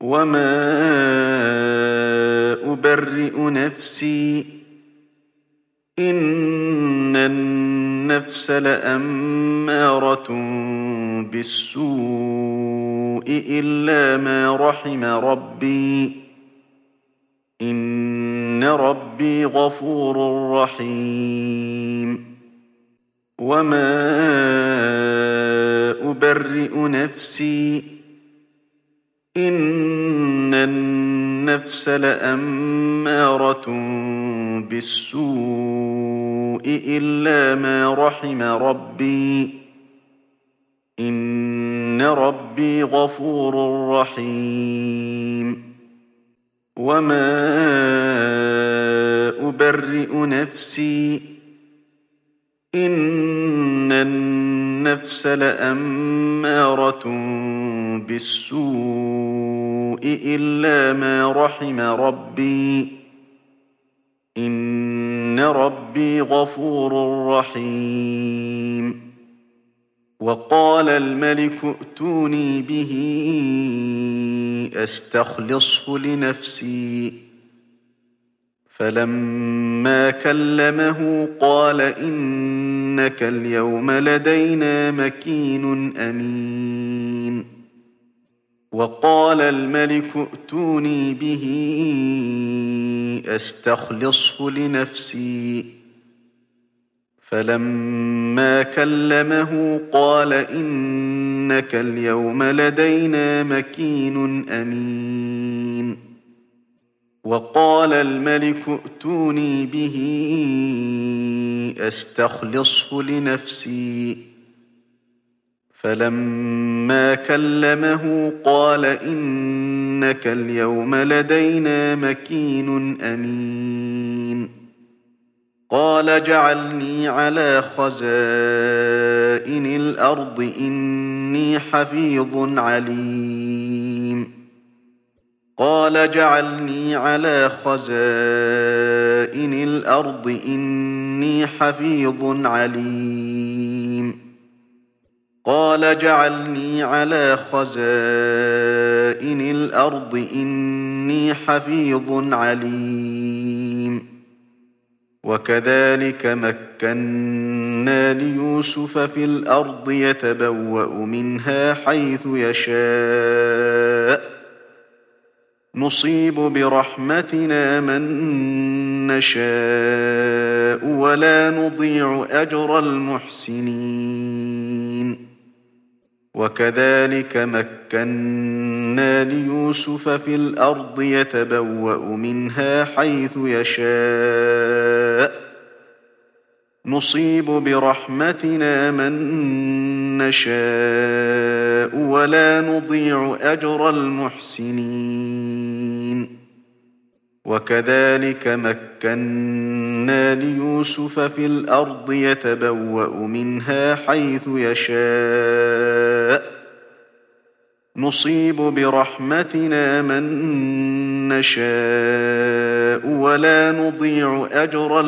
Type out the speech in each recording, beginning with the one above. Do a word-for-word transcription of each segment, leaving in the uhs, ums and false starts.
وما أبرئ نفسي إن النفس لأمارة بالسوء إلا ما رحم ربي إن ربي غفور رحيم وما أبرئ نفسي إن النفس لأمارة بالسوء إلا ما رحم ربي إن ربي غفور رحيم وما أبرئ نفسي إن النفس لأمارة بالسوء إلا ما رحم ربي إن ربي غفور رحيم وقال الملك ائتوني به أستخلصه لنفسي فلما كلمه قال إنك اليوم لدينا مكين أمين وقال الملك ائتوني به أستخلصه لنفسي فلما كلمه قال إنك اليوم لدينا مكين أمين وقال الملك ائتوني به أستخلصه لنفسي فلما كلمه قال إنك اليوم لدينا مكين أمين قال اجعلني على خزائن الأرض إني حفيظ عليم قال اجعلني على خزائن الأرض إني حفيظ عليم قال اجعلني على خزائن الأرض إني حفيظ عليم وكذلك مكنا ليوسف في الأرض يتبوأ منها حيث يشاء نصيب برحمتنا من نشاء ولا نضيع أجر المحسنين وكذلك مكنا ليوسف في الأرض يتبوأ منها حيث يشاء نصيب برحمتنا من نشاء ولا نضيع أجر المحسنين وكذلك مكنا ليوسف في الأرض يتبوأ منها حيث يشاء نصيب برحمتنا من نشاء ولا نضيع أجر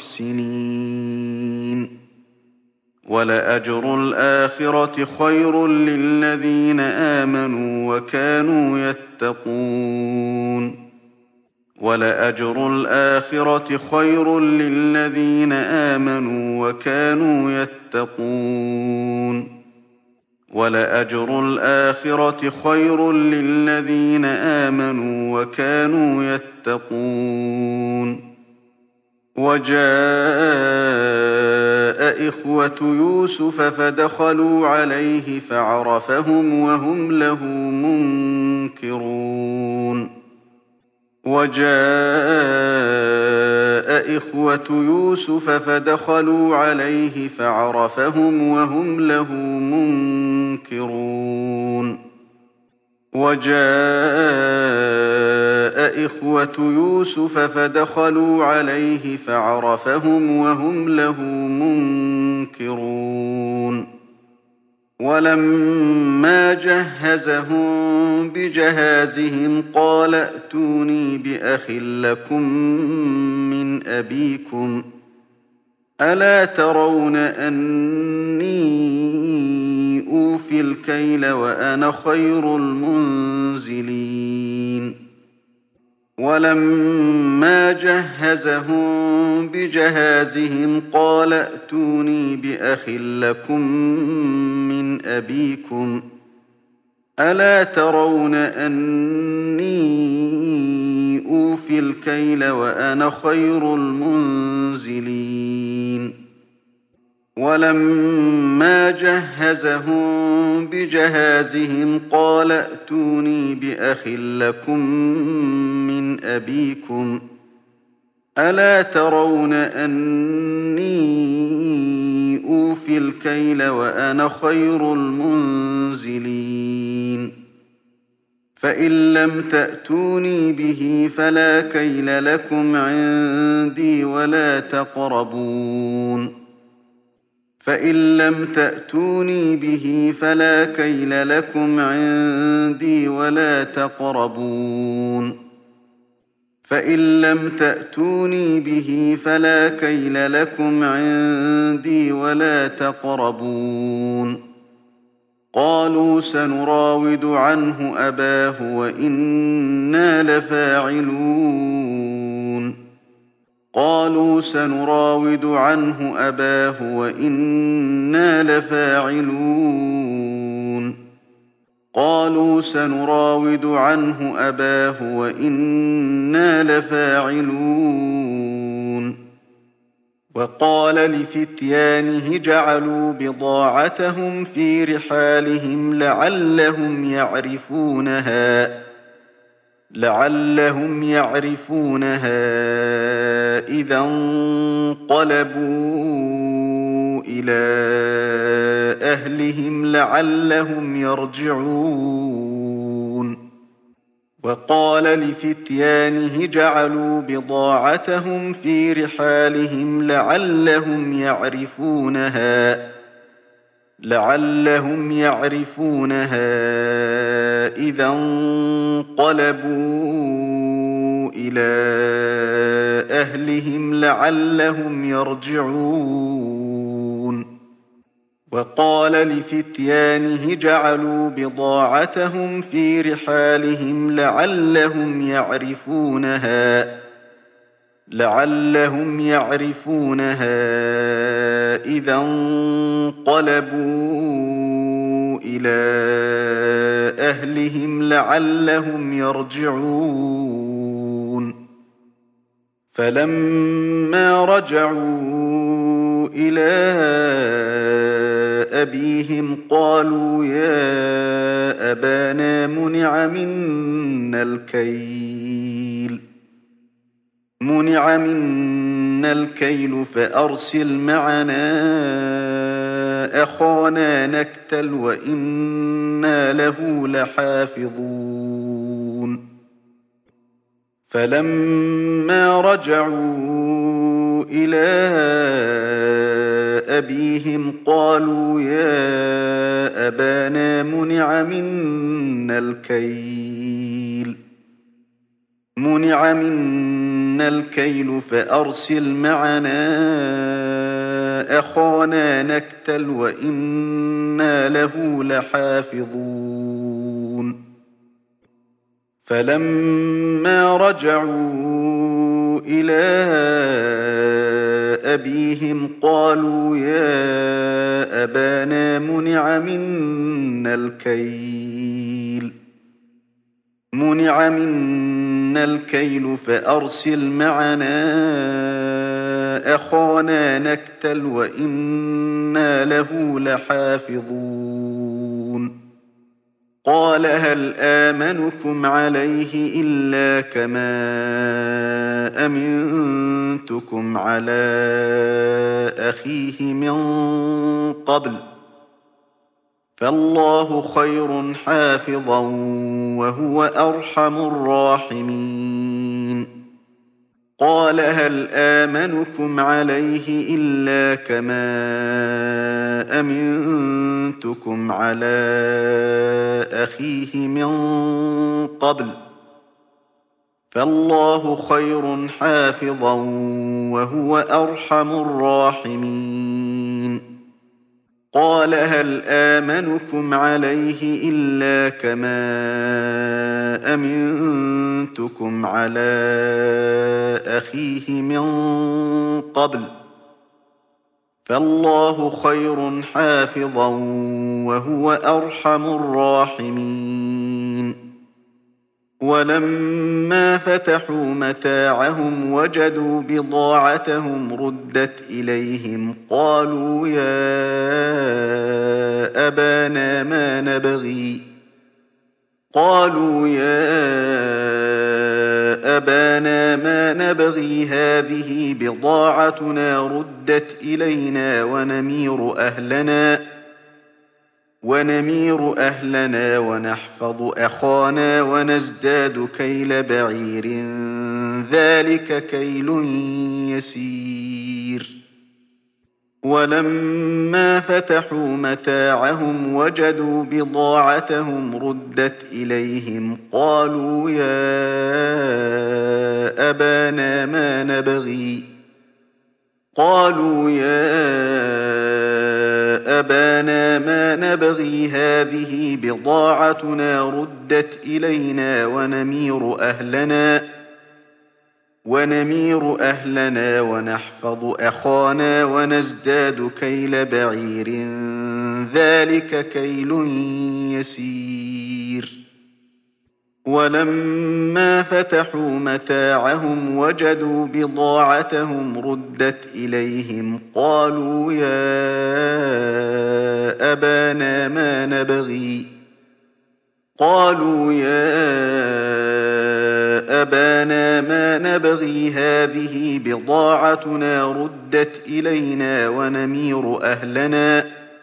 المحسنين ولأجر الآخرة خير للذين آمنوا وكانوا يتقون ولأجر الآخرة خير للذين آمنوا وكانوا يتقون ولأجر الآخرة خير للذين آمنوا وكانوا يتقون وجاء إخوة يوسف فدخلوا عليه فعرفهم وهم له منكرون وجاء إخوة يوسف فدخلوا عليه فعرفهم وهم له منكرون وجاء إخوة يوسف فدخلوا عليه فعرفهم وهم له منكرون ولما جهزهم بجهازهم قال ائتوني بأخ لكم من أبيكم ألا ترون أني أوفي الكيل وأنا خير المنزلين ولما جهزهم بجهازهم قال ائتوني بأخ لكم من أبيكم ألا ترون أني أوفي الكيل وأنا خير المنزلين ولما جهزهم بجهازهم قال ائتوني بأخ لكم من أبيكم ألا ترون أني أوفي الكيل وأنا خير المنزلين فإن لم تأتوني به فلا كيل لكم عندي ولا تقربون فإن لم تأتوني به فلا كيل لكم عندي ولا تقربون فإن لم تأتوني به فلا كيل لكم عندي ولا تقربون قالوا سنراود عنه أباه وإنا لفاعلون قالوا سنراود عنه أباه وإنا لفاعلون قالوا سنراود عنه أباه وإنا لفاعلون وقال لفتيانه جعلوا بضاعتهم في رحالهم لعلهم يعرفونها لعلهم يعرفونها إذا انقلبوا إلى أهلهم لعلهم يرجعون وقال لفتيانه جعلوا بضاعتهم في رحالهم لعلهم يعرفونها لعلهم يعرفونها إذا انقلبوا إلى أهلهم لعلهم يرجعون وقال لفتيانه جعلوا بضاعتهم في رحالهم لعلهم يعرفونها لعلهم يعرفونها إذا انقلبوا إلى أهلهم لعلهم يرجعون فلما رجعوا إلى أبيهم قالوا يا أبانا منع منا الكيل منع منا الكيل فأرسل معنا أخانا نكتل وإنا له لحافظون فلما رجعوا إلى أبيهم قالوا يا أبانا منع منا الكيل منع منا الكيل فأرسل معنا أخانا نكتل وإنا له لحافظون فلما رجعوا إلى أبيهم قالوا يا أبانا منع منا الكيل منع منا الكيل فأرسل معنا أخانا نكتل وإنا له لحافظون قال هل آمنكم عليه إلا كما أمنتكم على أخيه من قبل فالله خير حافظا وهو أرحم الراحمين قال هل آمنكم عليه إلا كما أمنتكم على أخيه من قبل فالله خير حافظا وهو أرحم الراحمين قال هل آمنكم عليه إلا كما أمنتكم على أخيه من قبل فالله خير حافظا وهو أرحم الراحمين ولما فتحوا متاعهم وجدوا بضاعتهم ردت إليهم قالوا يا أبانا ما نبغي قالوا يا أبانا ما نبغي هذه بضاعتنا ردت إلينا ونمير أهلنا ونمير أهلنا ونحفظ أخانا ونزداد كيل بعير ذلك كيل يسير ولما فتحوا متاعهم وجدوا بضاعتهم ردت إليهم قالوا يا أبانا ما نبغي قالوا يا أبانا ما نبغي هذه بضاعتنا ردت إلينا ونمير أهلنا ونمير أهلنا ونحفظ أخانا ونزداد كيل بعير ذلك كيل يسير ولما فتحوا متاعهم وجدوا بضاعتهم ردت إليهم قالوا يا أبانا ما نبغي قالوا يا أبانا ما نبغي هذه بضاعتنا ردت إلينا ونمير أهلنا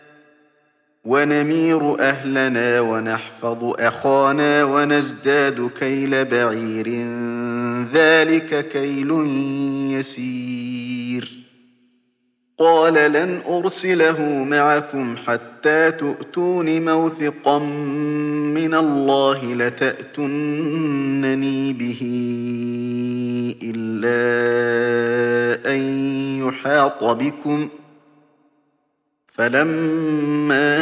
ونمير أهلنا ونحفظ أخانا ونزداد كيل بعير ذلك كيل يسير قال لن أرسله معكم حتى تؤتون موثقا من الله لتأتونني به إلا أن يحاط بكم فلما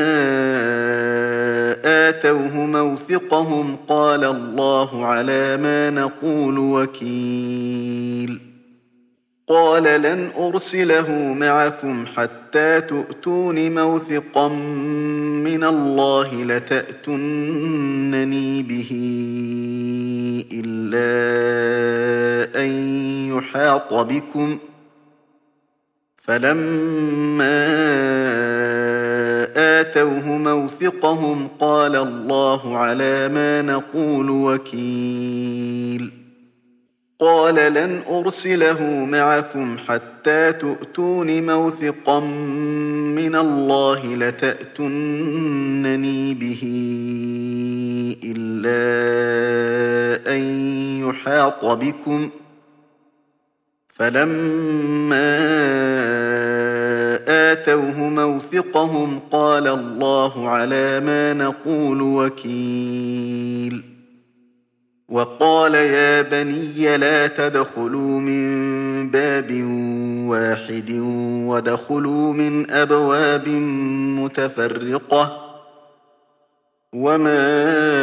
آتوه موثقهم قال الله على ما نقول وكيل قال لن أرسله معكم حتى تؤتون موثقا من الله لتأتونني به إلا أن يحاط بكم فلما آتوه موثقهم قال الله على ما نقول وكيل قال لن أرسله معكم حتى تؤتون موثقا من الله لتأتونني به إلا أن يحاط بكم فلما آتوه موثقهم قال الله على ما نقول وكيل وقال يا بني لا تدخلوا من باب واحد وادخلوا من أبواب متفرقة وما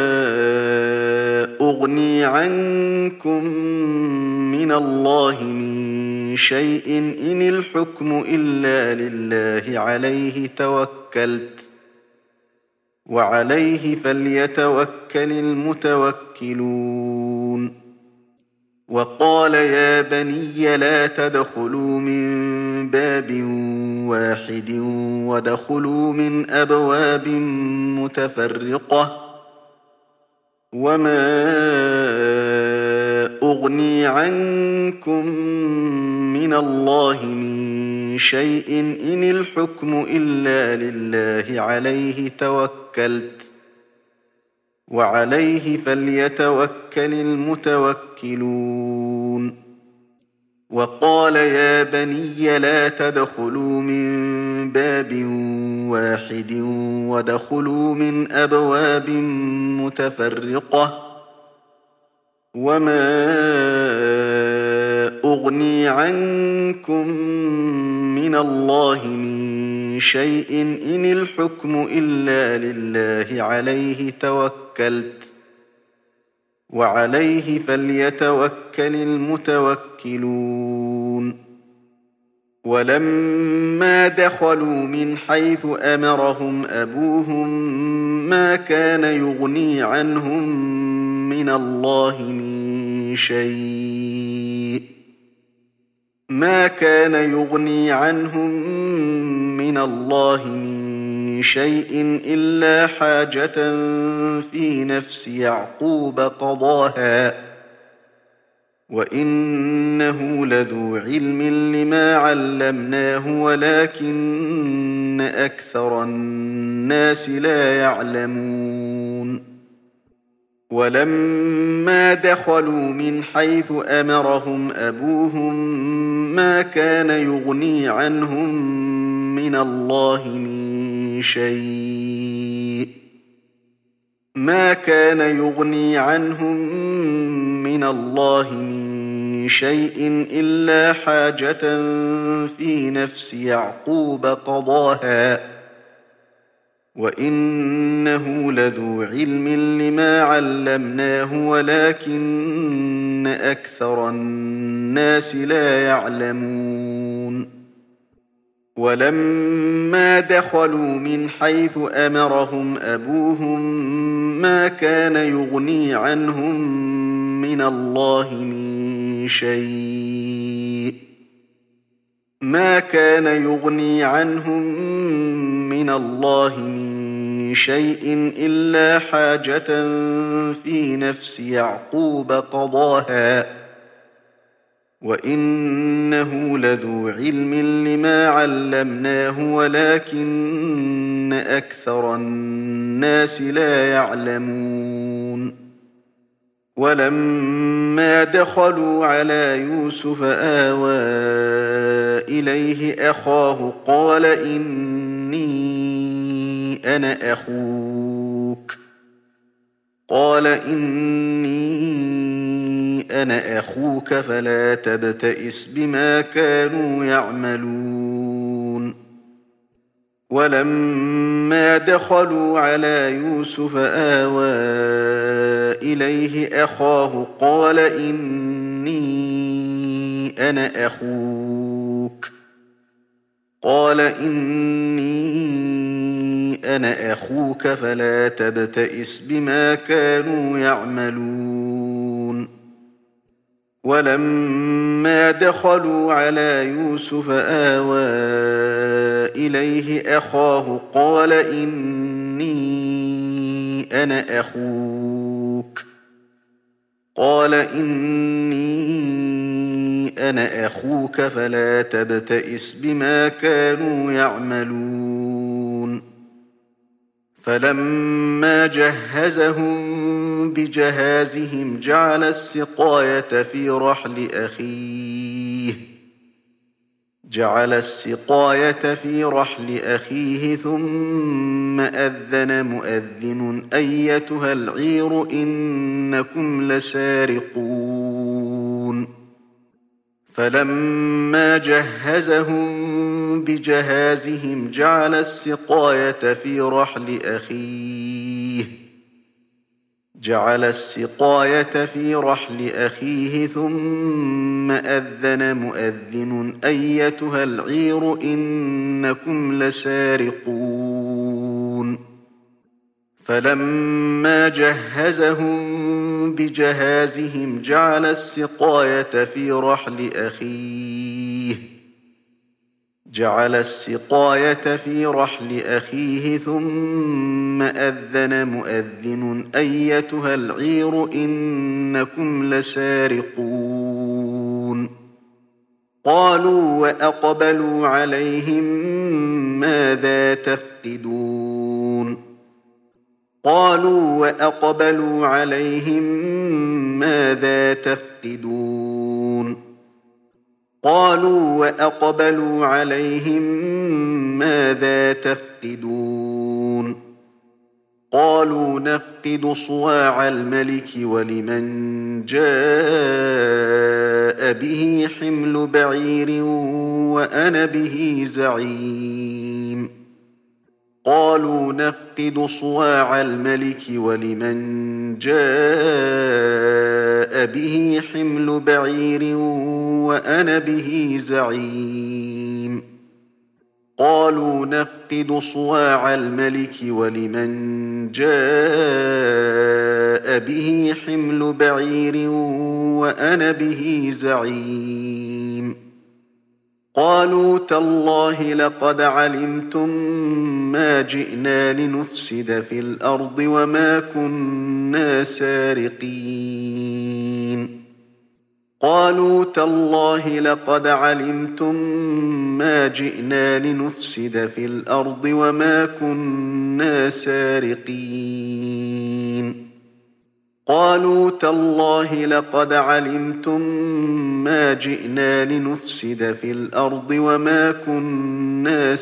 أغني عنكم من الله من شيء إن الحكم إلا لله عليه توكلت وعليه فليتوكل المتوكلون وقال يا بني لا تدخلوا من باب واحد وادخلوا من أبواب متفرقة وما أغني عنكم من الله من شيء إن الحكم إلا لله عليه توكلت وعليه فليتوكل المتوكلون وقال يا بني لا تدخلوا من باب واحد وادخلوا من أبواب متفرقة وما أغني عنكم من الله من شيء إن الحكم إلا لله عليه توكلت وعليه فليتوكل المتوكلون ولما دخلوا من حيث أمرهم أبوهم ما كان يغني عنهم من الله من شيء ما كان يغني عنهم من الله من شيء إلا حاجة في نفس يعقوب قضاها وإنه لذو علم لما علمناه ولكن أكثر الناس لا يعلمون ولما دخلوا من حيث أمرهم أبوهم ما كان يغني عنهم من الله من شيء ما كان يغني عنهم من الله من شيء إلا حاجة في نفس يعقوب قضاها وإنه لذو علم لما علمناه ولكن أكثر الناس لا يعلمون ولما دخلوا من حيث أمرهم أبوهم ما كان يغني عنهم من الله من شيء ما كان يغني عنهم من الله من شيء إلا حاجة في نفس يعقوب قضاها وإنه لذو علم لما علمناه ولكن أكثر الناس لا يعلمون ولما دخلوا على يوسف آوى إليه أخاه قال إني أنا أخوك قال إني أنا أخوك فلا تبتئس بما كانوا يعملون ولما دخلوا على يوسف آوى إليه أخاه قال إني أنا أخوك قال إني أنا أخوك فلا تبتئس بما كانوا يعملون ولما دخلوا على يوسف آوى إليه أخاه قال إني أنا أخوك قال إني أنا أخوك فلا تبتئس بما كانوا يعملون فلما جهزهم بجهازهم جعل السقاية في رحل أخيه جعل السقاية في رحل أخيه ثم أذن مؤذن أيتها العير إنكم لسارقون فلما جهزهم بجهازهم جعل السقاية في رحل أخيه جعل السقاية في رحل أخيه ثم أذن مؤذن أيتها العير إنكم لسارقون فلما جهزهم بجهازهم جعل السقاية في رحل أخيه جعل السقاية في رحل أخيه ثم أذن مؤذن أيتها العير إنكم لسارقون قالوا وأقبلوا عليهم ماذا تفقدون قالوا وأقبلوا عليهم ماذا تفقدون قالوا وأقبلوا عليهم ماذا تفقدون قالوا نفقد صواع الملك ولمن جاء به حمل بعير وأنا به زعيم قالوا نفقد صواع الملك ولمن جاء به حمل بعير وأنا به زعيم قالوا نفقد صواع الملك ولمن جاء به حمل بعير وأنا به زعيم قالوا تالله لقد علمتم ما جئنا لنفسد في الأرض وما كنا سارقين قالوا تالله لقد علمتم ما جئنا لنفسد في الأرض وما كنا سارقين قالوا تالله لقد علمتم ما جئنا لنفسد في الأرض وما كنا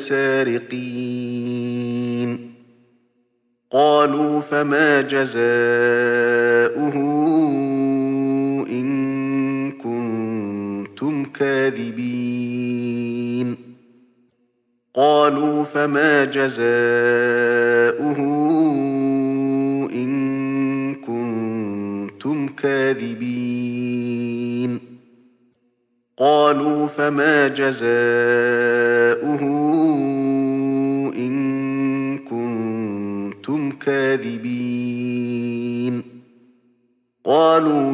سارقين قالوا فما جزاؤه إن كنتم كاذبين قالوا فما جزاؤه إن كنتم كاذبين قالوا فما جزاؤه إن كنتم كاذبين قالوا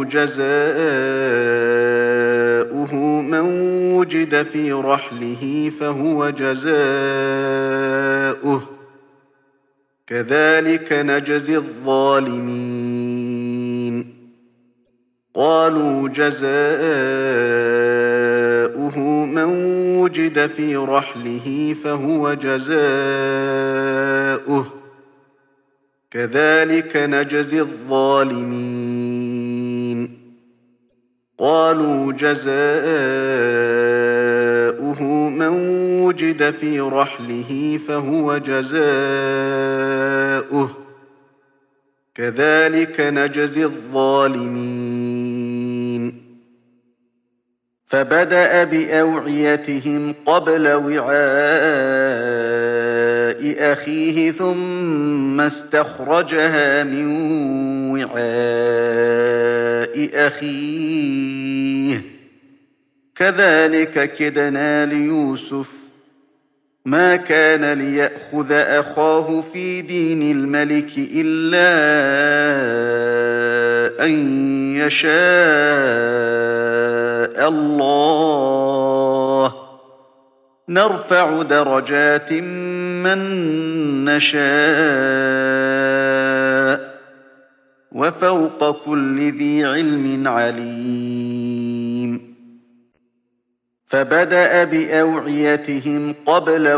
جزاؤه من وجد في رحله فهو جزاؤه كذلك نجزي الظالمين قالوا جزاؤه من وجد في رحله فهو جزاؤه كذلك نجزي الظالمين قالوا جزاؤه من وجد في رحله فهو جزاؤه كذلك نجزي الظالمين فبدأ بأوعيتهم قبل وعاء أخيه ثم استخرجها من وعاء أخيه كذلك كدنا ليوسف ما كان ليأخذ أخاه في دين الملك إلا أن يشاء الله نرفع درجات من نشاء وفوق كل ذي علم عليم فبدأ بأوعيتهم قبل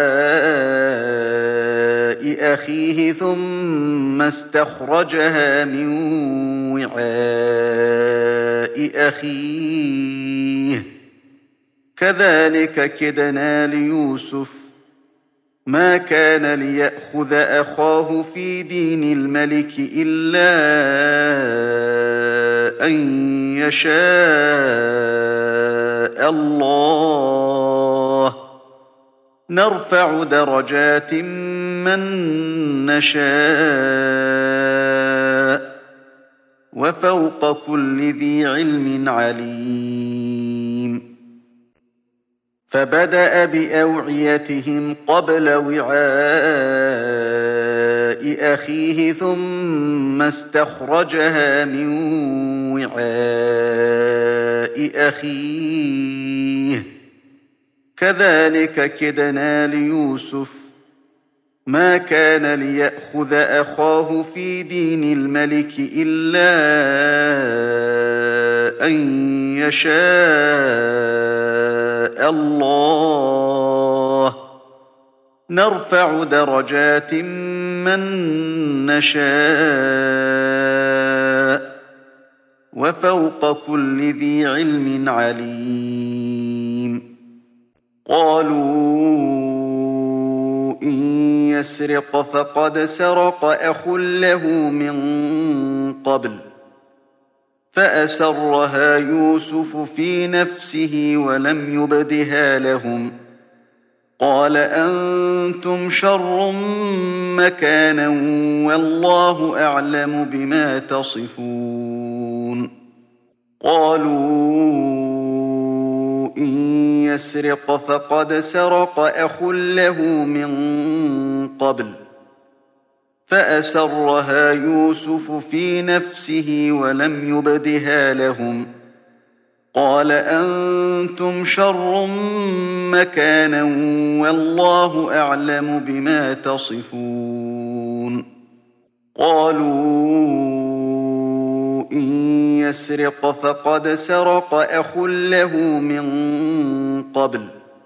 وعاء أخيه ثم استخرجها من وعاء أخيه كذلك كدنا ليوسف ما كان ليأخذ أخاه في دين الملك إلا أن يشاء الله نرفع درجات من نشاء وفوق كل ذي علم عليم فبدأ بأوعيتهم قبل وعاء أخيه ثم استخرجها من وعاء أخيه كذلك كدنا ليوسف ما كان ليأخذ أخاه في دين الملك إلا أن يشاء الله نرفع درجات من نشاء وفوق كل ذي علم عليم قالوا إن يسرق فقد سرق أخ له من قبل فأسرها يوسف في نفسه ولم يبدها لهم قال أنتم شر مكانا والله أعلم بما تصفون قالوا إن يسرق فقد سرق أخ له من قبل فأسرها يوسف في نفسه ولم يبدها لهم قال أنتم شر مكانا والله أعلم بما تصفون قالوا إن يسرق فقد سرق أخ له من قبل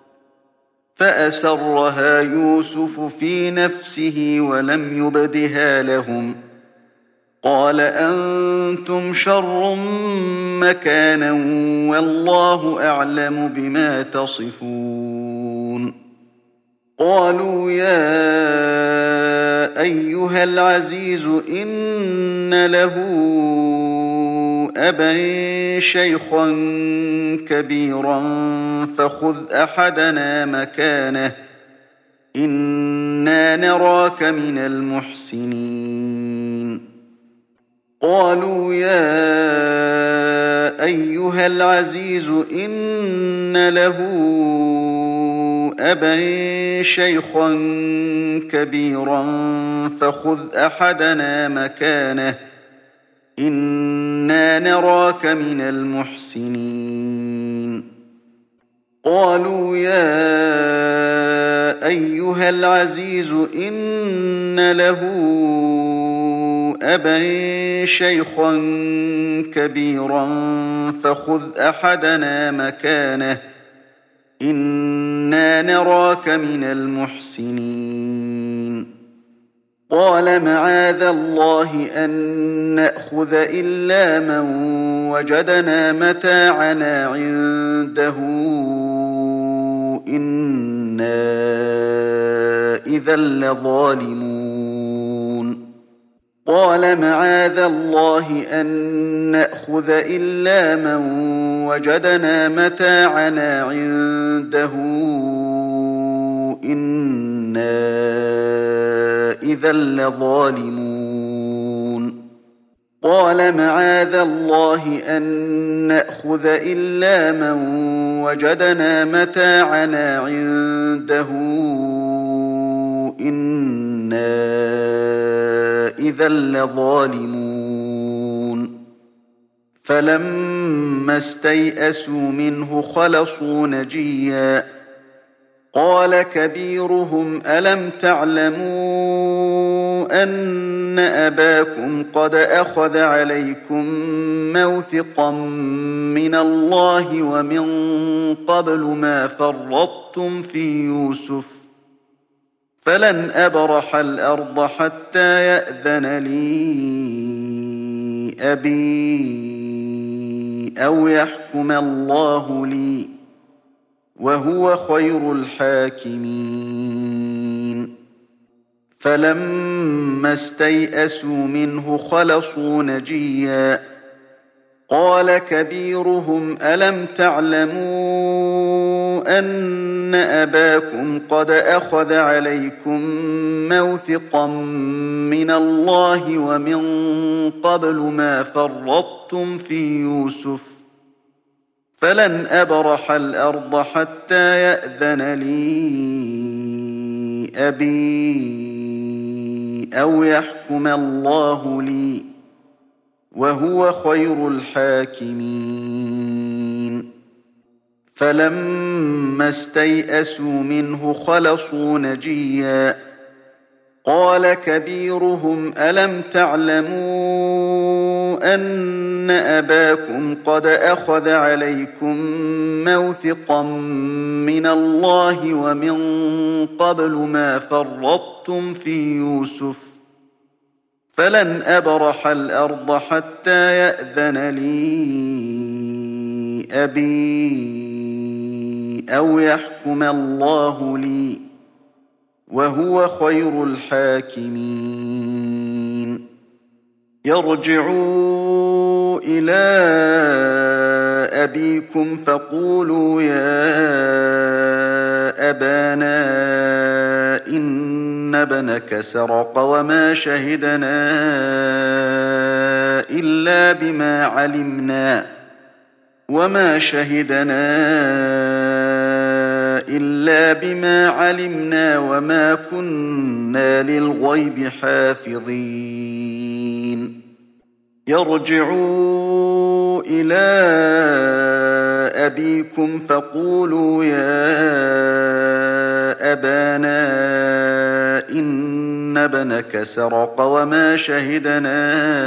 فأسرها يوسف في نفسه ولم يبدها لهم قال أنتم شر مكانا والله أعلم بما تصفون قالوا يا أيها العزيز إن له أبا شيخا كبيرا فخذ أحدنا مكانه إنا نراك من المحسنين قالوا يا أيها العزيز إن له أبا شيخا كبيرا فخذ أحدنا مكانه إنا نراك من المحسنين قالوا يا أيها العزيز إن له أبا شيخا كبيرا فخذ أحدنا مكانه إنا نراك من المحسنين قال معاذ الله أن نأخذ إلا من وجدنا متاعنا عنده إنا إذا لظالمون قال معاذ الله أن نأخذ إلا من وجدنا متاعنا عنده إنا إذا لظالمون قال معاذ الله أن نأخذ إلا من وجدنا متاعنا عنده إنا إذا لظالمون فلما استيئسوا منه خلصوا نجيا قال كبيرهم ألم تعلموا أن أباكم قد أخذ عليكم موثقا من الله ومن قبل ما فرطتم في يوسف فلن أبرح الأرض حتى يأذن لي أبي أو يحكم الله لي وهو خير الحاكمين فلما استيئسوا منه خلصوا نجيا قال كبيرهم ألم تعلموا أن أباكم قد أخذ عليكم موثقا من الله ومن قبل ما فرطتم في يوسف فلن أبرح الأرض حتى يأذن لي أبي أو يحكم الله لي وهو خير الحاكمين فلما استيئسوا منه خلصوا نجيا قال كبيرهم ألم تعلموا أن أباكم قد أخذ عليكم موثقا من الله ومن قبل ما فرطتم في يوسف فلن أبرح الأرض حتى يأذن لي أبي أو يحكم الله لي وهو خير الحاكمين يرجعوا إلى أبيكم فقولوا يا أبانا إن ابنك سرق وما شهدنا إلا بما علمنا وما شهدنا إلا بما علمنا وما كنا للغيب حافظين يرجعوا إلى أبيكم فقولوا يا أبانا إن ابنك سرق وما شهدنا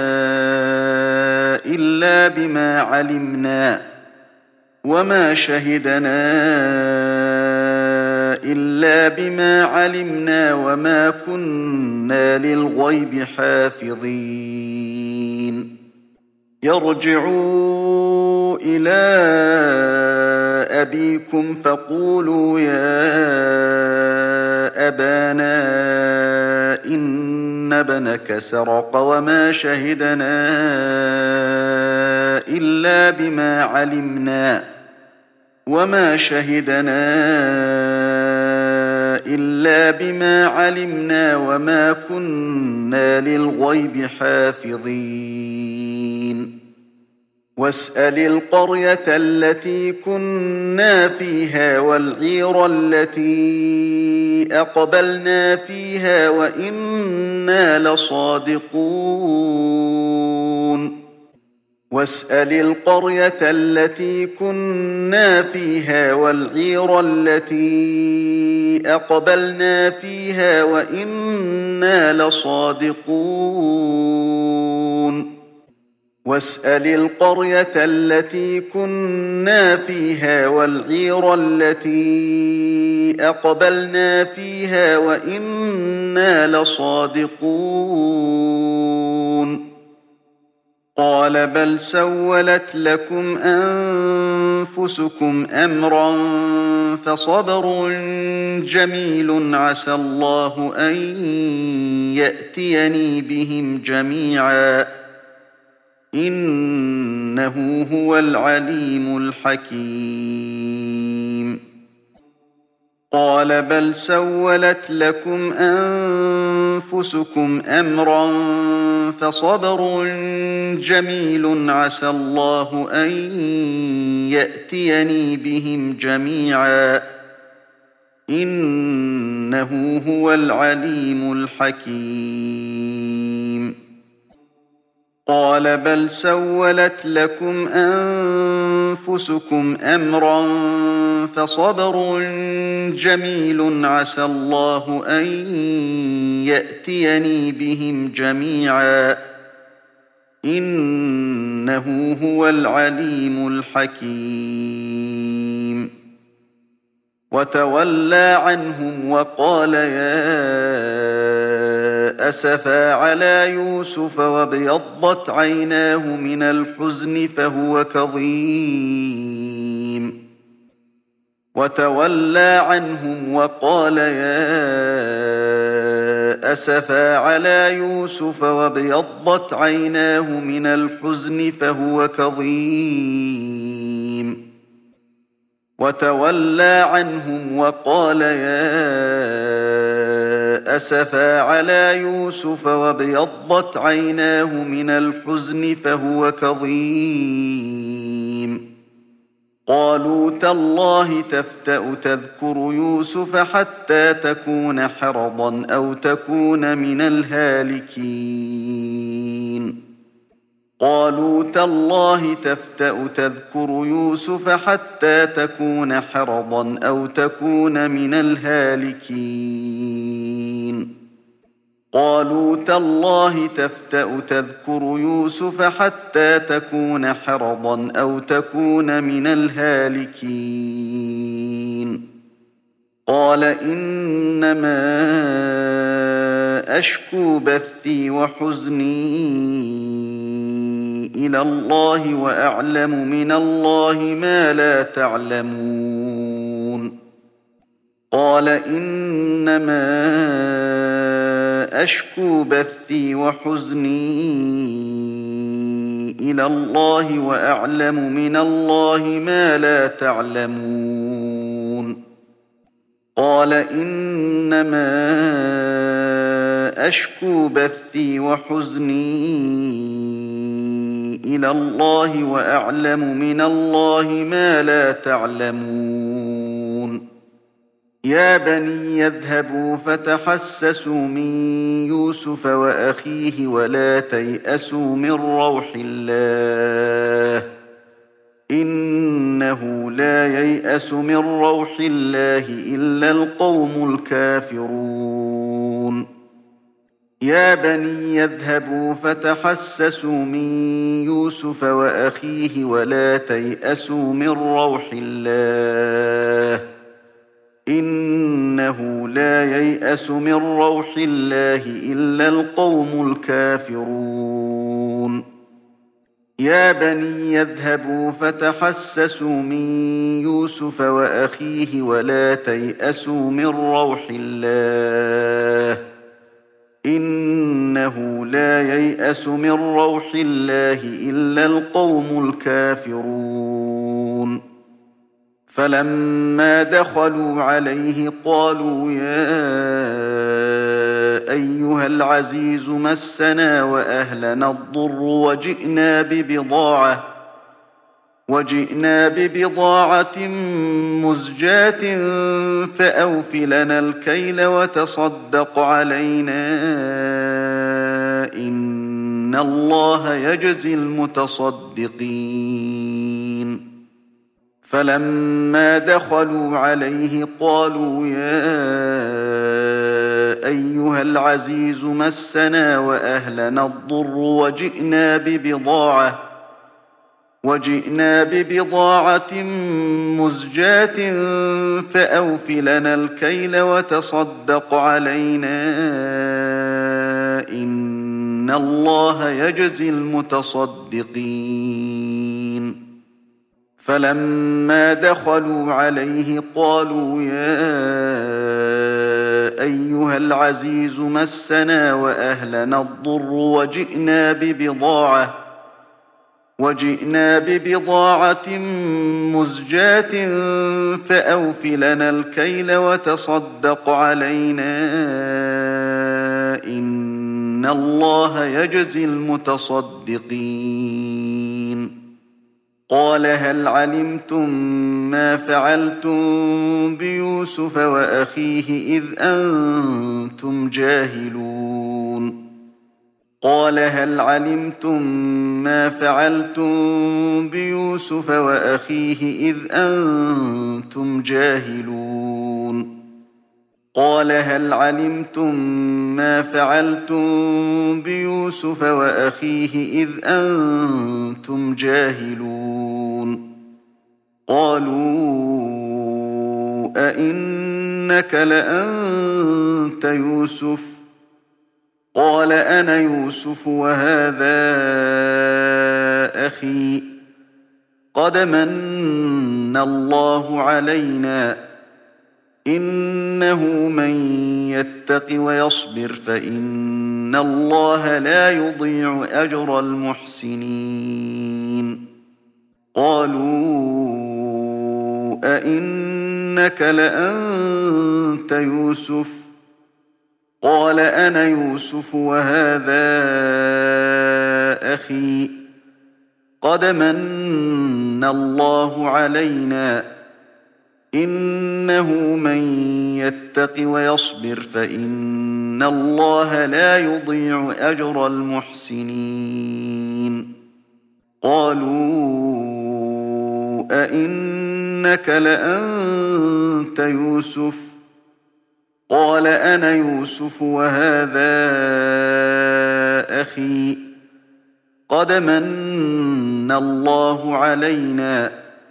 إلا بما علمنا وما شهدنا إلا بما علمنا وما كنا للغيب حافظين يرجعوا إلى أبيكم فقولوا يا أبانا إن ابنك سرق وما شهدنا إلا بما علمنا وما شهدنا إلا بما علمنا وما كنا للغيب حافظين واسأل القرية التي كنا فيها والعير التي أقبلنا فيها وإنا لصادقون واسأل القرية التي كنا فيها والعير التي أقبلنا فيها وإنا لصادقون واسأل القرية التي كنا فيها والعير التي أقبلنا فيها وإنا لصادقون قال بل سولت لكم أنفسكم أمرا فصبر جميل عسى الله أن يأتيني بهم جميعا إنه هو العليم الحكيم قال بل سولت لكم أنفسكم أمرا فصبر جميل عسى الله أن يأتيني بهم جميعا إنه هو العليم الحكيم قال بل سولت لكم أنفسكم أمرا فصبر جميل عسى الله أن يأتيني بهم جميعا إنه هو العليم الحكيم وتولى عنهم وقال يا أسفا على يوسف وابيضت عيناه من الحزن فهو كظيم وتولى عنهم وقال يا أسفا على يوسف وابيضت عيناه من الحزن فهو كظيم وتولى عنهم وقال يا أسفا على يوسف وابيضت عيناه من الحزن فهو كظيم قالوا تالله تفتأ تذكر يوسف حتى تكون حرضا أو تكون من الهالكين قالوا تالله تفتأ تذكر يوسف حتى تكون حرضا أو تكون من الهالكين قالوا تالله تفتأ تذكر يوسف حتى تكون حرضا أو تكون من الهالكين قال إنما أشكو بثي وحزني إلى الله وأعلم من الله ما لا تعلمون قال إنما أشكو بثي وحزني إلى الله وأعلم من الله ما لا تعلمون قال إنما أشكو بثي وحزني إلى الله وأعلم من الله ما لا تعلمون يا بني يذهبوا فتحسسوا من يوسف وأخيه ولا تيأسوا من روح الله إنه لا ييأس من روح الله إلا القوم الكافرون يا بني يذهبوا فتحسسوا من يوسف وأخيه ولا تيأسوا من روح الله إنه لا ييأس من روح الله إلا القوم الكافرون يا بني يذهبوا فتحسسوا من يوسف وأخيه ولا تيأسوا من روح الله إنه لا ييأس من روح الله إلا القوم الكافرون فلما دخلوا عليه قالوا يا أيها العزيز مسنا وأهلنا الضر وجئنا ببضاعة وجئنا ببضاعة مزجاة فأوف لنا الكيل وتصدق علينا إن الله يجزي المتصدقين فلما دخلوا عليه قالوا يا أيها العزيز مسنا وأهلنا الضر وجئنا ببضاعة وجئنا ببضاعة مزجاة فأوف لنا الكيل وتصدق علينا إن الله يجزي المتصدقين فلما دخلوا عليه قالوا يا أيها العزيز مسنا وأهلنا الضر وجئنا ببضاعة وجئنا ببضاعة مزجاة فأوف لنا الكيل وتصدق علينا إن الله يجزي المتصدقين قال هل علمتم ما فعلتم بيوسف وأخيه إذ أنتم جاهلون قال هل علمتم ما فعلتم بيوسف وأخيه إذ أنتم جاهلون قال هل علمتم ما فعلتم بيوسف وأخيه إذ أنتم جاهلون قالوا أئنك لأنت يوسف قال أنا يوسف وهذا أخي قد من الله علينا إنه من يتق ويصبر فإن الله لا يضيع أجر المحسنين قالوا أئنك لأنت يوسف قال أنا يوسف وهذا أخي قد من الله علينا إنه من يتق ويصبر فإن الله لا يضيع أجر المحسنين قالوا أئنك لأنت يوسف قال أنا يوسف وهذا أخي قد من الله علينا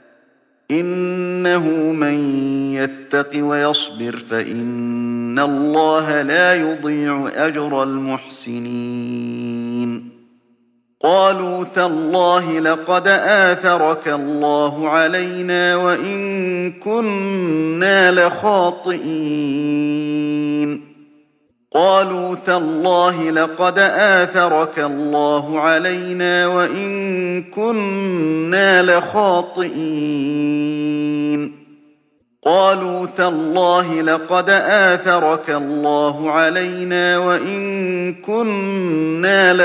إنه من يتق ويصبر فإن الله لا يضيع أجر المحسنين قالوا تالله لقد آثرك الله علينا وإن كنا لخاطئين قالوا تالله لقد آثرك الله علينا وإن كنا لخاطئين قالوا تالله لقد آثرك الله علينا وإن كنا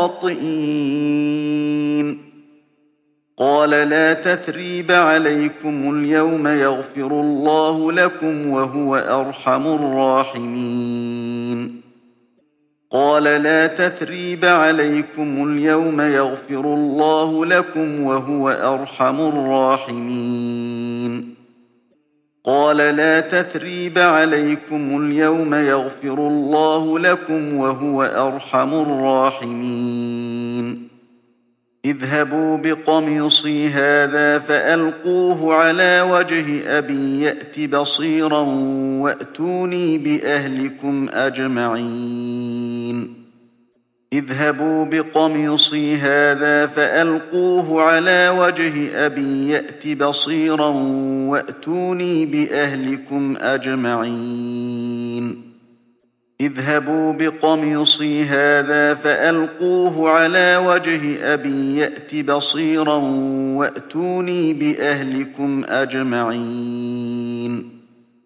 لخاطئين قال لا تثريب عليكم اليوم يغفر الله لكم وهو أرحم الراحمين قال لا تثريب عليكم اليوم يغفر الله لكم وهو أرحم الراحمين قال لا تثريب عليكم اليوم يغفر الله لكم وهو أرحم الراحمين اذهبوا بقميصي هذا فألقوه على وجه أبي يأت بصيرا وأتوني بأهلكم أجمعين اذهبوا بقميصي هذا فألقوه على وجه أبي يأت بصيرا وأتوني بأهلكم أجمعين اذهبوا بقميصي هذا فألقوه على وجه أبي يأت بصيرا وأتوني بأهلكم أجمعين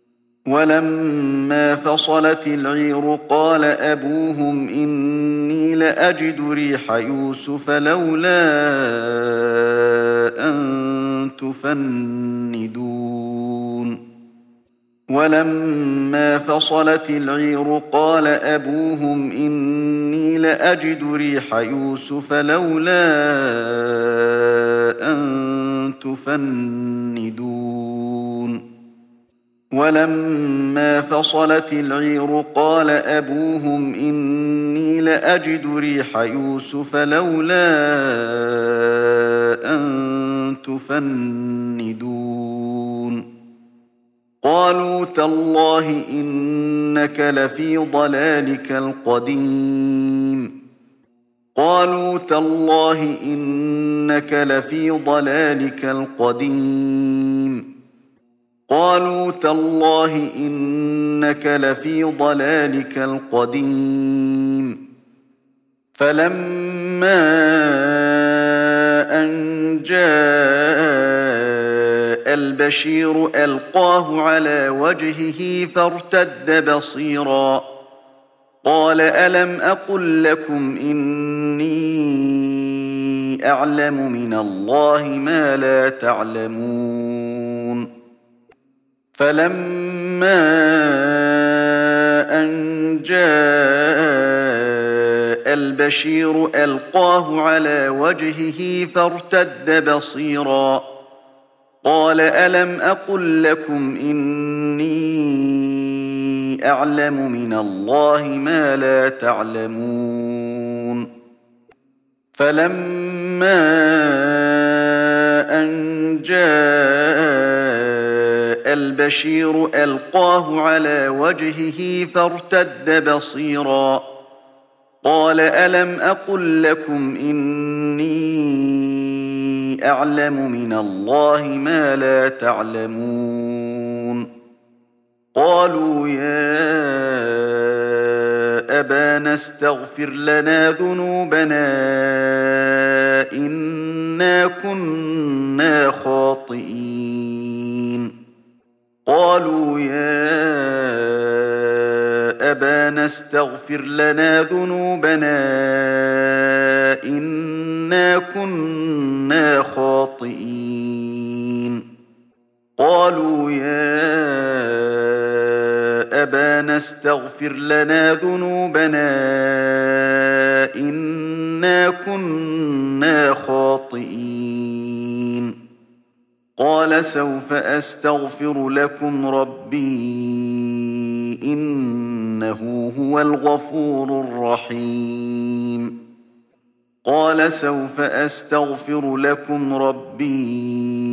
ولما فصلت العير قال أبوهم إني لأجد ريح يوسف لولا أن تفندون ولما فصلت العير قال أبوهم إني لأجد ريح يوسف لولا أن تفندون ولما فصلت العير قال أبوهم إني لأجد ريح يوسف لولا أن تفندون قالوا تالله إنك لفي ضلالك القديم قالوا تالله إنك لفي ضلالك القديم قالوا تالله إنك لفي ضلالك القديم فلما أن جاء البشير ألقاه على وجهه فارتد بصيرا قال ألم أقل لكم إني أعلم من الله ما لا تعلمون فلما أن جاء البشير ألقاه على وجهه فارتد بصيرا قال ألم أقل لكم إني أعلم من الله ما لا تعلمون فلما أن جاء البشير ألقاه على وجهه فارتد بصيرا قال ألم أقل لكم إني أعلم من الله ما لا تعلمون قالوا يا أبانا استغفر لنا ذنوبنا إنا كنا خاطئين قالوا يا أبانا استغفر لنا ذنوبنا إنا كنا خاطئين قالوا يا أبانا استغفر لنا ذنوبنا إنا كنا خاطئين قال سوف أستغفر لكم ربي إنه هو الغفور الرحيم قال سوف أستغفر لكم ربي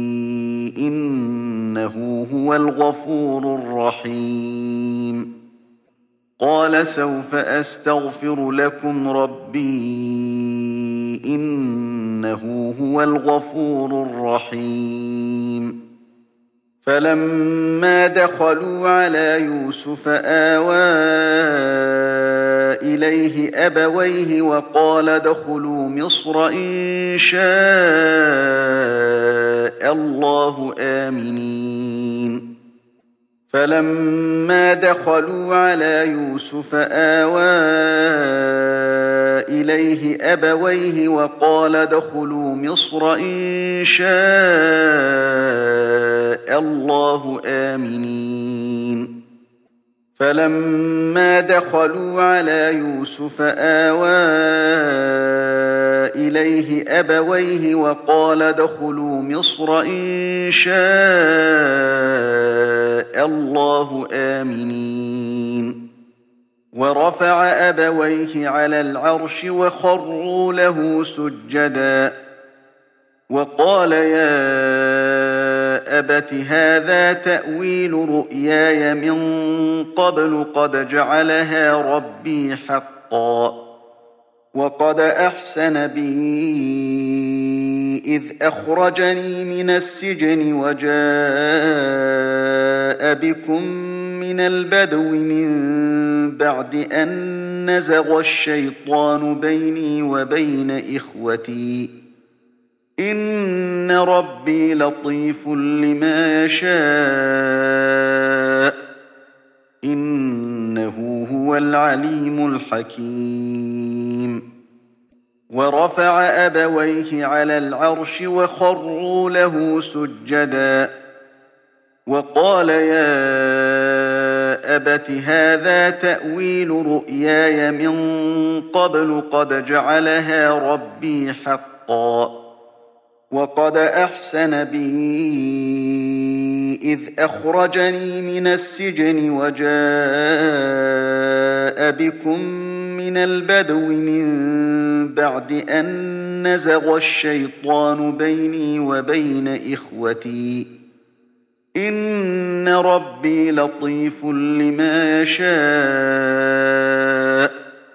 إنه هو الغفور الرحيم قال سوف أستغفر لكم ربي إنه هو الغفور الرحيم فلما دخلوا على يوسف آوى إليه أبويه وقال ادخلوا مصر إن شاء الله آمنين فلما دخلوا على يوسف آوى إليه أبويه وقال ادخلوا مصر إن شاء الله آمنين فلما دخلوا على يوسف آوى إليه أبويه وقال ادخلوا مصر إن شاء الله آمنين ورفع أبويه على العرش وخروا له سجدا وقال يا أبت هذا تأويل رؤياي من قبل قد جعلها ربي حقا وقد أحسن بي إذ أخرجني من السجن وجاء بكم من البدو من بعد أن نزغ الشيطان بيني وبين إخوتي إن ربي لطيف لما يشاء إنه هو العليم الحكيم ورفع أبويه على العرش وخروا له سجدا وقال يا أبت هذا تأويل رؤياي من قبل قد جعلها ربي حقا وقد أحسن بي إذ أخرجني من السجن وجاء بكم من البدو من بعد أن نزغ الشيطان بيني وبين إخوتي إن ربي لطيف لما يشاء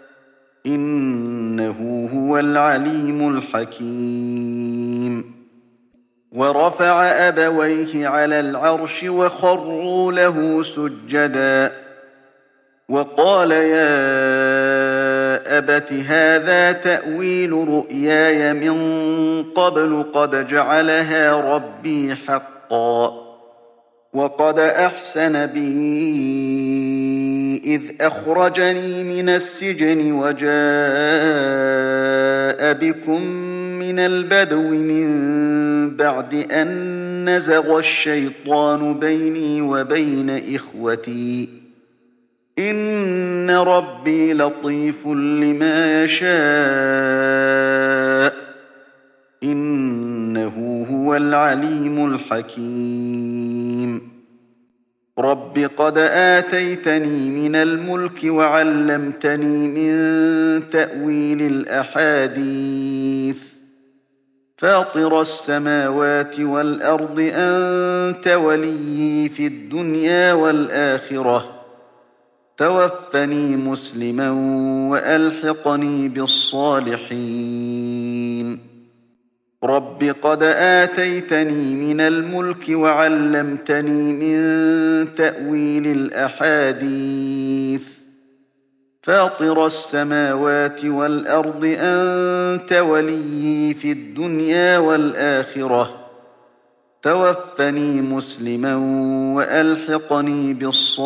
إنه هو العليم الحكيم ورفع أبويه على العرش وخروا له سجدا وقال يا أبت هذا تأويل رؤياي من قبل قد جعلها ربي حقا وقد أحسن بي إذ أخرجني من السجن وجاء بكم من البدو من بعد أن نزغ الشيطان بيني وبين إخوتي إن ربي لطيف لما يشاء إنه هو العليم الحكيم رب قد آتيتني من الملك وعلمتني من تأويل الأحاديث فاطر السماوات والأرض أنت وليي في الدنيا والآخرة توفني مسلما وألحقني بالصالحين رب قد آتيتني من الملك وعلمتني من تأويل الأحاديث فاطر السماوات والأرض أنت وليي في الدنيا والآخرة توفني مسلما وألحقني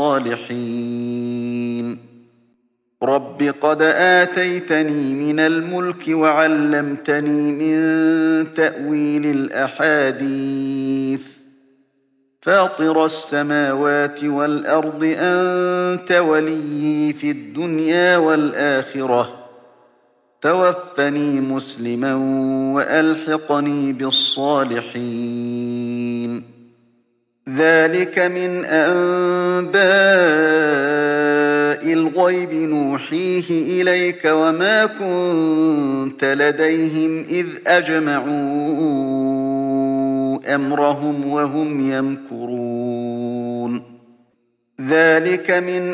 بالصالحين رب قد آتيتني من الملك وعلمتني من تأويل الأحاديث فاطر السماوات والأرض أنت وليي في الدنيا والآخرة توفني مسلما وألحقني بالصالحين ذلك من أنباء الغيب نوحيه إليك وما كنت لديهم إذ أجمعوا أمرهم وهم يمكرون ذلك من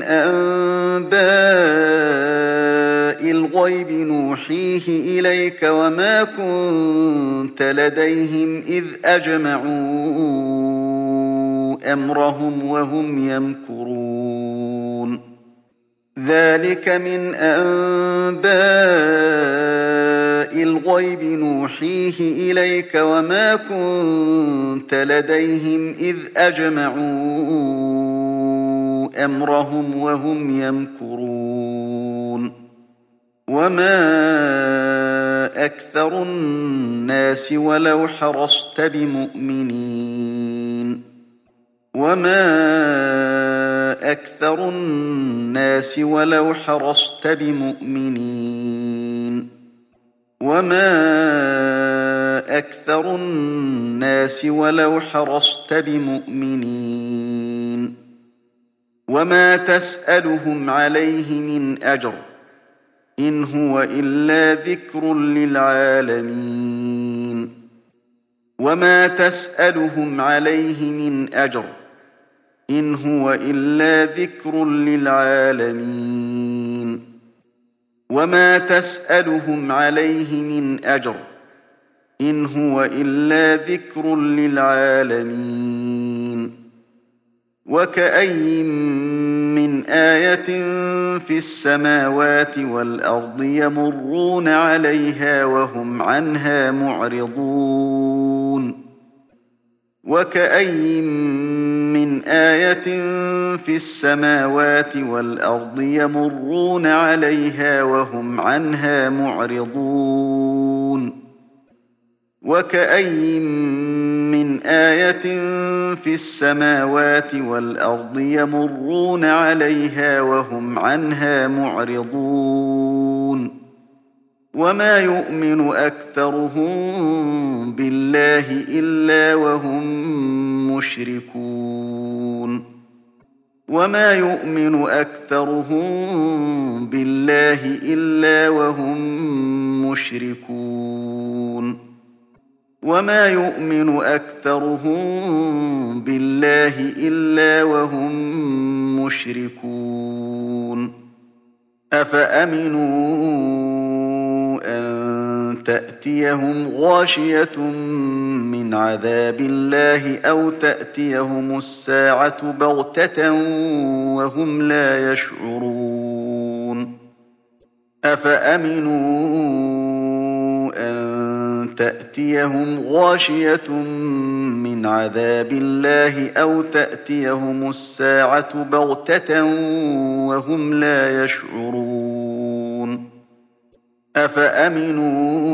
أنباء الغيب نوحيه إليك وما كنت لديهم إذ أجمعوا أمرهم وهم يمكرون ذلك من أنباء الغيب نوحيه إليك وما كنت لديهم إذ أجمعوا أمرهم وهم يمكرون وما أكثر الناس ولو حرصت بمؤمنين وما أكثر الناس ولو حرصت بمؤمنين وما أكثر الناس ولو حرصت بمؤمنين وما تسألهم عليه من أجر إن هو إلا ذكر للعالمين وما تسألهم عليه من أجر إن هو إلا ذكر للعالمين وما تسألهم عليه من أجر إن هو إلا ذكر للعالمين وكأي من آية في السماوات والأرض يمرون عليها وهم عنها معرضون وكأي من آية في السماوات والأرض يمرون عليها وهم عنها معرضون وكأي من آية في السماوات والأرض يمرون عليها وهم عنها معرضون وما يؤمن أكثرهم بالله إلا وهم مشركون وما يؤمن أكثرهم بالله إلا وهم مشركون وما يؤمن أكثرهم بالله إلا وهم مشركون أفأمنوا أن تأتيهم غاشية من عذاب الله أو تأتيهم الساعة بغتة وهم لا يشعرون أفأمنوا أن تأتيهم غاشية من عذاب الله أو تأتيهم الساعة بغتة وهم لا يشعرون أفأمنوا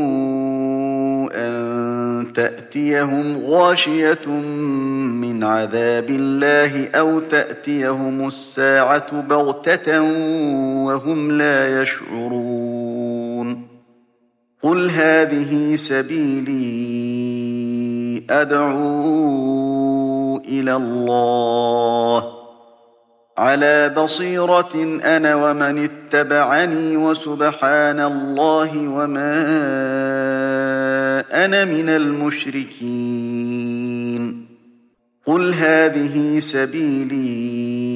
أن تأتيهم غاشية من عذاب الله أو تأتيهم الساعة بغتة وهم لا يشعرون قل هذه سبيلي أدعو إلى الله على بصيرة أنا ومن اتبعني وسبحان الله وما أنا من المشركين قل هذه سبيلي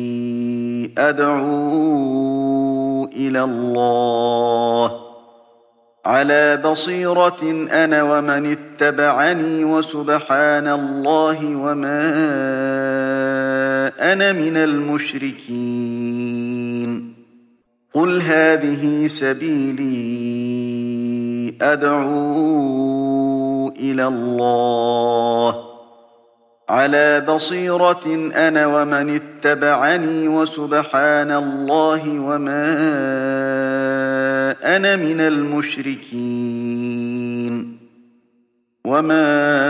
أدعو إلى الله على بصيرة أنا ومن اتبعني وسبحان الله وما أنا من المشركين قل هذه سبيلي أدعو إلى الله على بصيرة أنا ومن اتبعني وسبحان الله وما أنا من المشركين وما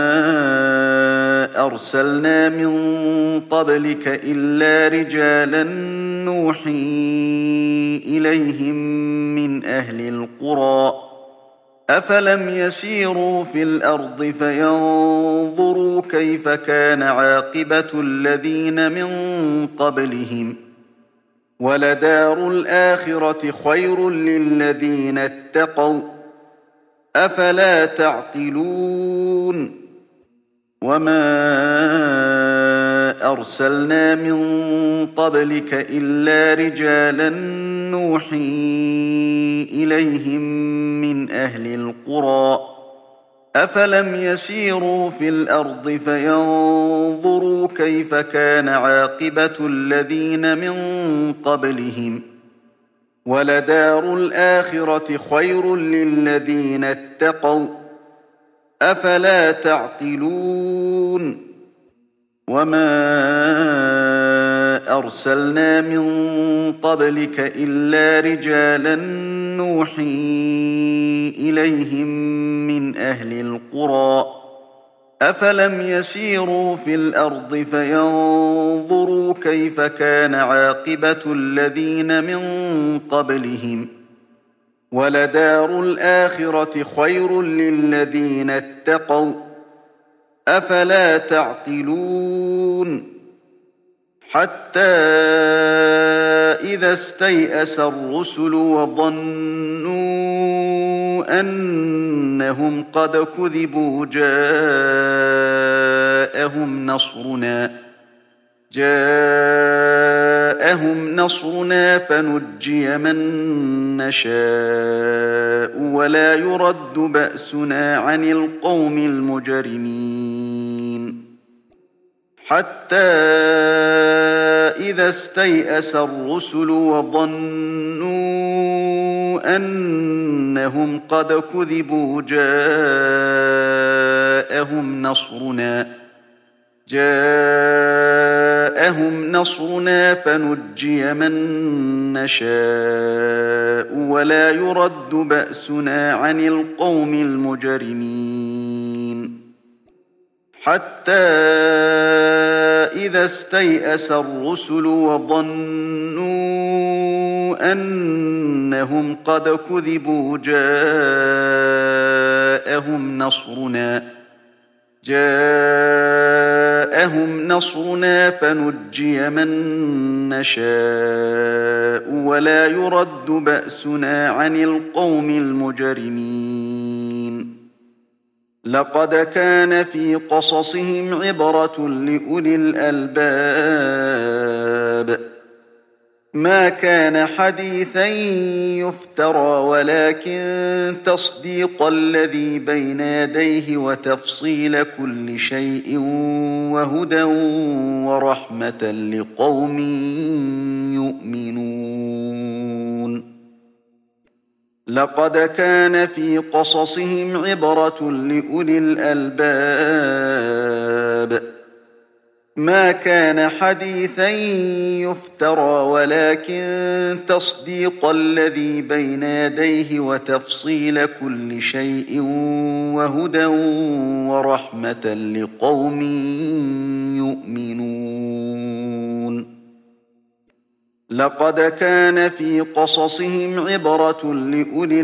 أرسلنا من قبلك إلا رجالا نوحي إليهم من أهل القرى أفلم يسيروا في الأرض فينظروا كيف كان عاقبة الذين من قبلهم ولدار الآخرة خير للذين اتقوا أفلا تعقلون وما أرسلنا من قبلك إلا رجالا نوحي إليهم من أهل القرى أفلم يسيروا في الأرض فينظروا كيف كان عاقبة الذين من قبلهم ولدار الآخرة خير للذين اتقوا أفلا تعقلون وما أرسلنا من قبلك إلا رجالا نوحي إليهم من أهل القرى أفلم يسيروا في الأرض فينظروا كيف كان عاقبة الذين من قبلهم ولدار الآخرة خير للذين اتقوا أفلا تعقلون حتى إذا استيأس الرسل وظنوا أنهم قد كذبوا جاءهم نصرنا جاءهم نصرنا فنجي من نشاء ولا يرد بأسنا عن القوم المجرمين حتى إذا استيأس الرسل وظنوا أنهم قد كذبوا جاءهم نصرنا جاءهم نصرنا فنجي من نشاء ولا يرد بأسنا عن القوم المجرمين حتى إذا استيأس الرسل وظنوا أنهم قد كذبوا جاءهم نصرنا جاءهم نصرنا فنجي من نشاء ولا يرد بأسنا عن القوم المجرمين لقد كان في قصصهم عبرة لأولي الألباب ما كان حديثا يفترى ولكن تصديق الذي بين يديه وتفصيل كل شيء وهدى ورحمة لقوم يؤمنون لقد كان في قصصهم عبرة لأولي الألباب ما كان حديثا يفترى ولكن تصديق الذي بين يديه وتفصيل كل شيء وهدى ورحمة لقوم يؤمنون لقد كان في قصصهم عبرة لأولي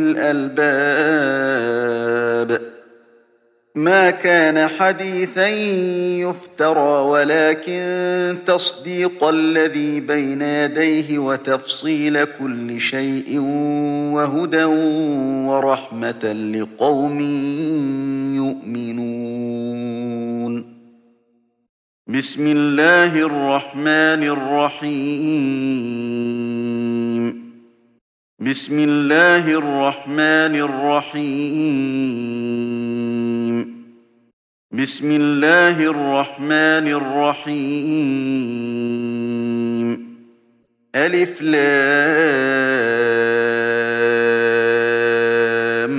الألباب ما كان حديثا يفترى ولكن تصديق الذي بين يديه وتفصيل كل شيء وهدى ورحمة لقوم يؤمنون بسم الله الرحمن الرحيم بسم الله الرحمن الرحيم بسم الله الرحمن الرحيم ألف لام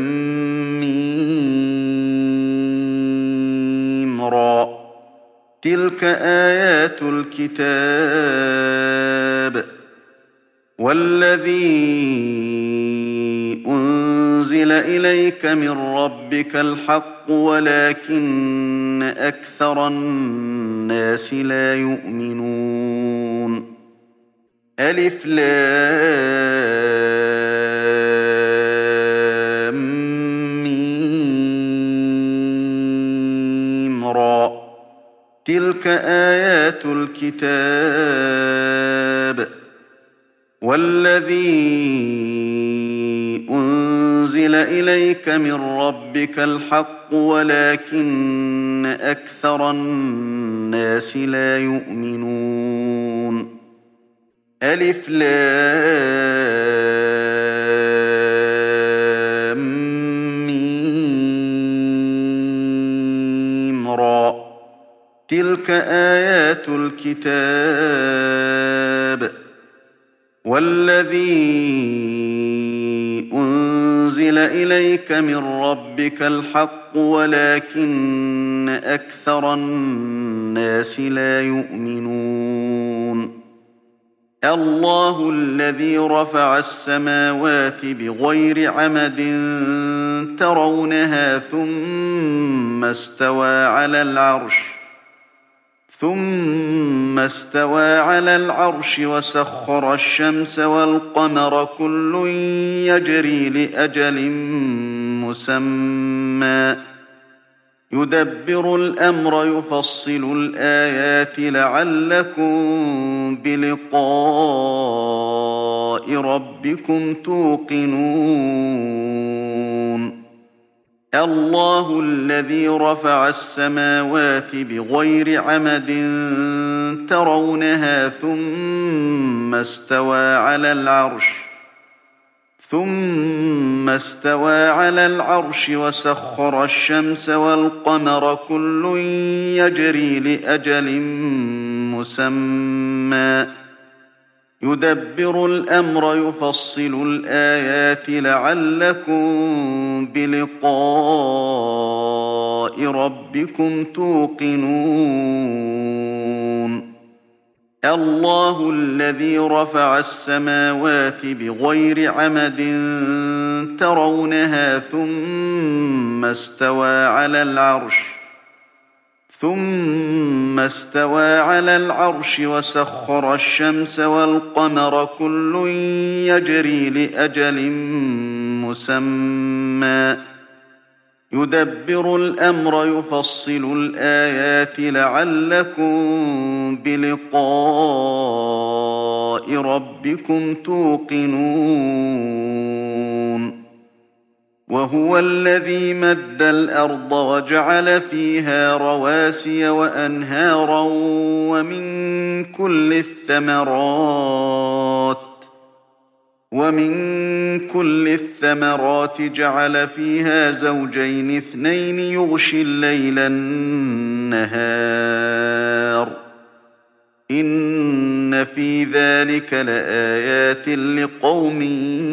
ميم را تلك آيات الكتاب والذي أنزل إليك من ربك الحق ولكن أكثر الناس لا يؤمنون ألف لام ميم را تلك آيات الكتاب والذي أنزل إليك من ربك الحق ولكن أكثر الناس لا يؤمنون ألف لام ميم تلك آيات الكتاب والذي أنزل إليك من ربك الحق ولكن أكثر الناس لا يؤمنون الله الذي رفع السماوات بغير عمد ترونها ثم استوى على العرش ثم استوى على العرش وسخر الشمس والقمر كل يجري لأجل مسمى يدبر الأمر يفصل الآيات لعلكم بلقاء ربكم توقنون الله الذي رفع السماوات بغير عمد ترونها ثم استوى على العرش ثم استوى على العرش وسخر الشمس والقمر كل يجري لأجل مسمى يدبر الأمر يفصل الآيات لعلكم بلقاء ربكم توقنون الله الذي رفع السماوات بغير عمد ترونها ثم استوى على العرش ثم استوى على العرش وسخر الشمس والقمر كل يجري لأجل مسمى يدبر الأمر يفصل الآيات لعلكم بلقاء ربكم توقنون وهو الذي مد الأرض وجعل فيها رواسي وأنهارا ومن كل الثمرات ومن كل الثمرات جعل فيها زوجين اثنين يغشي الليل النهار إن في ذلك لآيات لقوم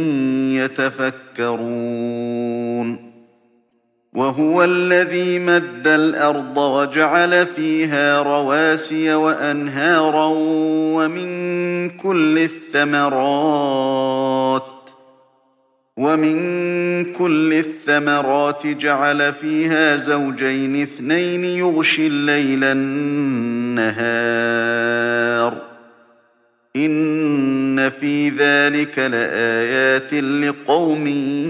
يتفكرون وهو الذي مد الأرض وجعل فيها رواسي وأنهارا ومن كل الثمرات ومن كل الثمرات جعل فيها زوجين اثنين يغشي الليل النهار إن في ذلك لآيات لقوم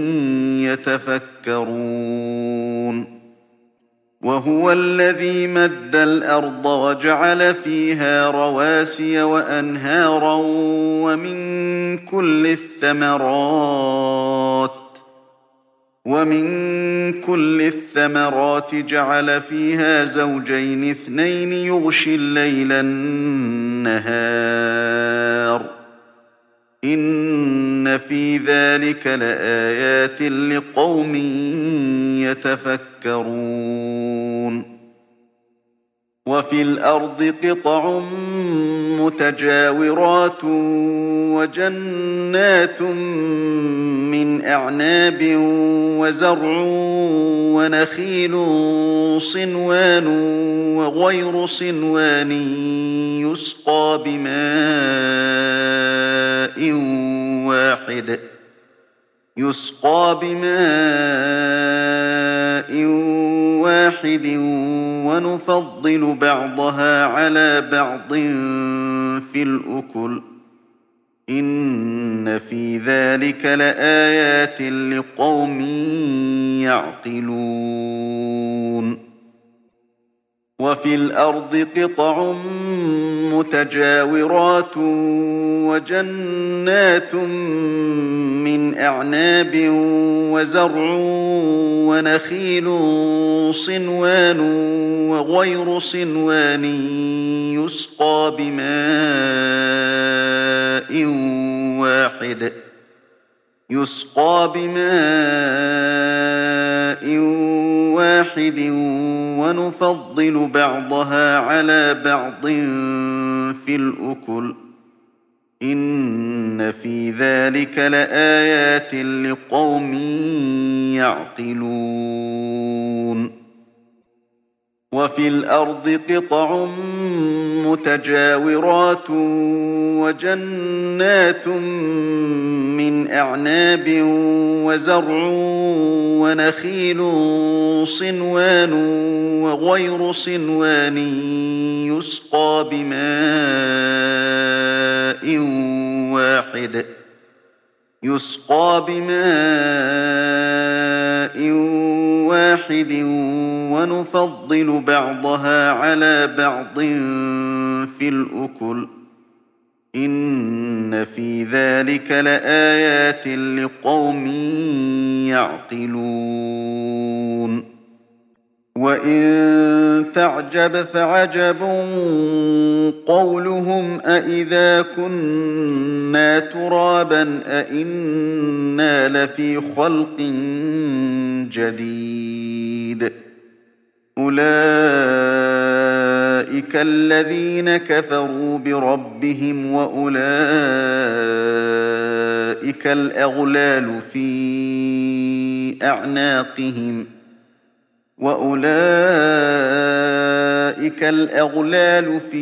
يتفكرون وهو الذي مد الأرض وجعل فيها رواسي وأنهارا ومن كل الثمرات ومن كل الثمرات جعل فيها زوجين اثنين يغشي الليل النهار إن في ذلك لآيات لقوم يتفكرون وفي الأرض قطع متجاورات وجنات من أعناب وزرع ونخيل صنوان وغير صنوان يسقى بماء واحد يسقى بماء واحد ونفضل بعضها على بعض في الأكل إن في ذلك لآيات لقوم يعقلون وفي الأرض قطع متجاورات وجنات من أعناب وزرع ونخيل صنوان وغير صنوان يسقى بماء واحد يسقى بماء واحد ونفضل بعضها على بعض في الأكل إن في ذلك لآيات لقوم يعقلون وفي الأرض قطع متجاورات وجنات من أعناب وزرع ونخيل صنوان وغير صنوان يسقى بماء واحد يسقى بماء واحد ونفضل بعضها على بعض في الأكل إن في ذلك لآيات لقوم يعقلون وإن تعجب فعجب قولهم أإذا كنا ترابا أإنا لفي خلق جديد أولئك الذين كفروا بربهم وأولئك الأغلال في أعناقهم وأولئك الأغلال في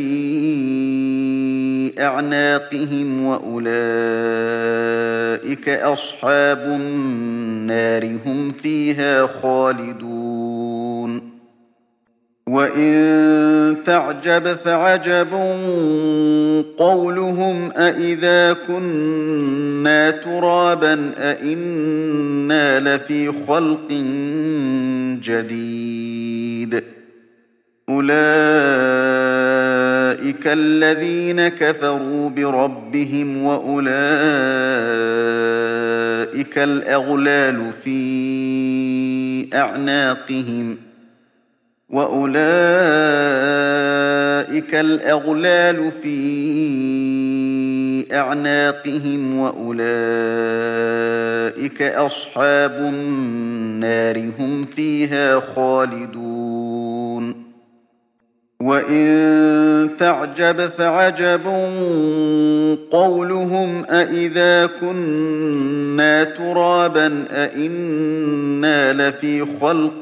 أعناقهم وأولئك أصحاب النار هم فيها خالدون وإن تعجب فعجب قولهم أإذا كنا ترابا أإنا لفي خلق جديد أولئك الذين كفروا بربهم وأولئك الأغلال في أعناقهم وأولئك الأغلال في أعناقهم وأولئك أصحاب النار هم فيها خالدون وإن تعجب فعجب قولهم أإذا كنا ترابا أإنا لفي خلق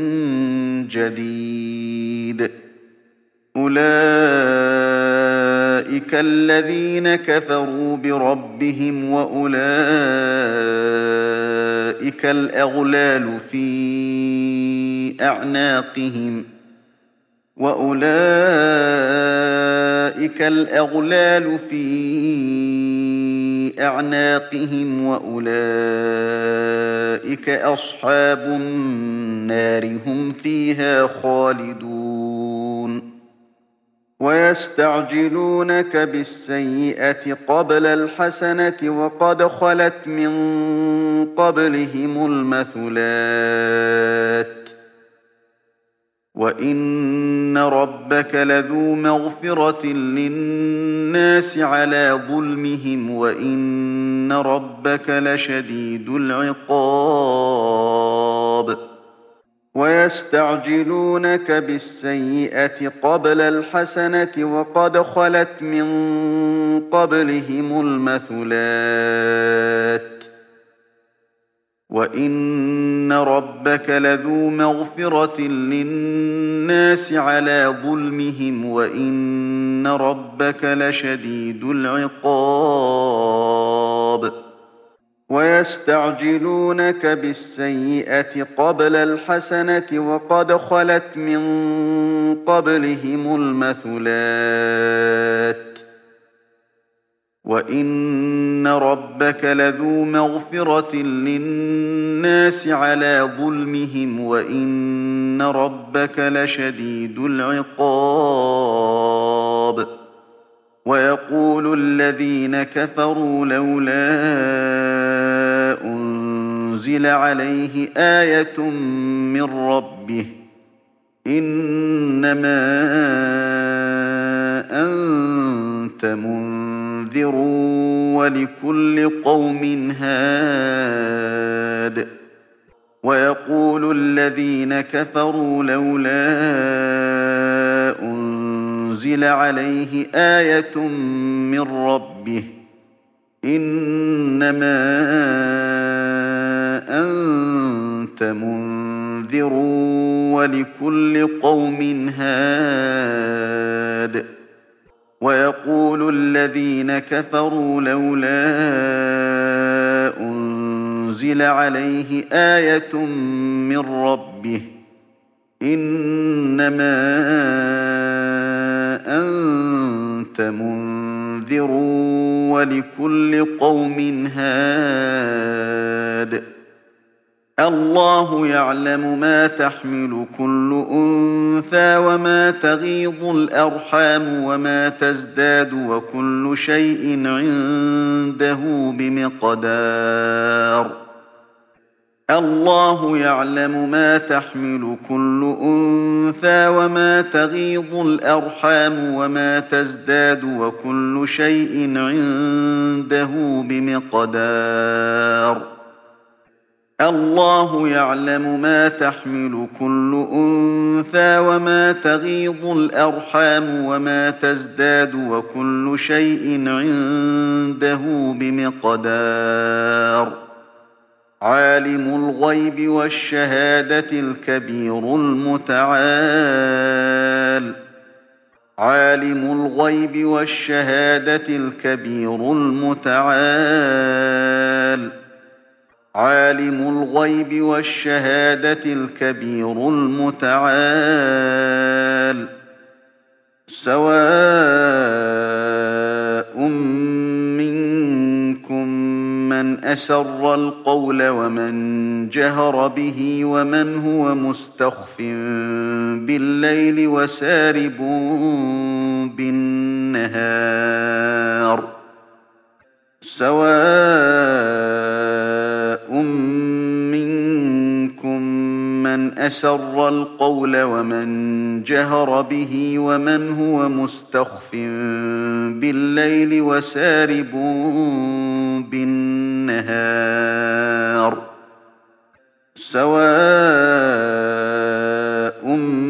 جديد أولئك الذين كفروا بربهم وأولئك الأغلال في أعناقهم وأولئك الأغلال في أعناقهم وأولئك أصحاب النار هم فيها خالدون ويستعجلونك بالسيئة قبل الحسنة وقد خلت من قبلهم المثلات وإن ربك لذو مغفرة للناس على ظلمهم وإن ربك لشديد العقاب ويستعجلونك بالسيئة قبل الحسنة وقد خلت من قبلهم المثلات وإن ربك لذو مغفرة للناس على ظلمهم وإن ربك لشديد العقاب ويستعجلونك بالسيئة قبل الحسنة وقد خلت من قبلهم المثلات وإن ربك لذو مغفرة للناس على ظلمهم وإن ربك لشديد العقاب ويقول الذين كفروا لولا أنزل عليه آية من ربه إنما أنت منذر ولكل قوم هاد ويقول الذين كفروا لولا أنزل عليه آية من ربه إنما أنت منذر ولكل قوم هاد ويقول الذين كفروا لولا أنزل عليه آية من ربه إنما أنت منذر ولكل قوم هاد الله يعلم ما تحمل كل أنثى وما تغيض الأرحام وما تزداد وكل شيء عنده بمقدار الله يعلم ما تحمل كل أنثى وما تغيض الأرحام وما تزداد وكل شيء عنده بمقدار الله يعلم ما تحمل كل أنثى وما تغيض الأرحام وما تزداد وكل شيء عنده بمقدار عالم الغيب والشهادة الكبير المتعال عالم الغيب والشهادة الكبير المتعال عالم الغيب والشهادة الكبير المتعال سواء منكم من أسر القول ومن جهر به ومن هو مستخف بالليل وسارب بالنهار سواء منكم من أسر القول ومن جهر به ومن هو مستخف بالليل وسارب بالنهار سواء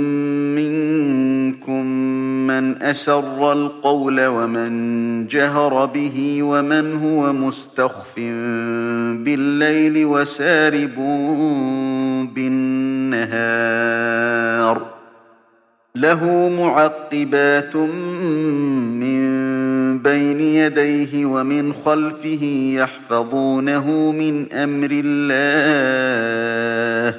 منكم من أسر القول ومن جهر به ومن هو مستخف بالليل وسارب بالنهار له معقبات من بين يديه ومن خلفه يحفظونه من أمر الله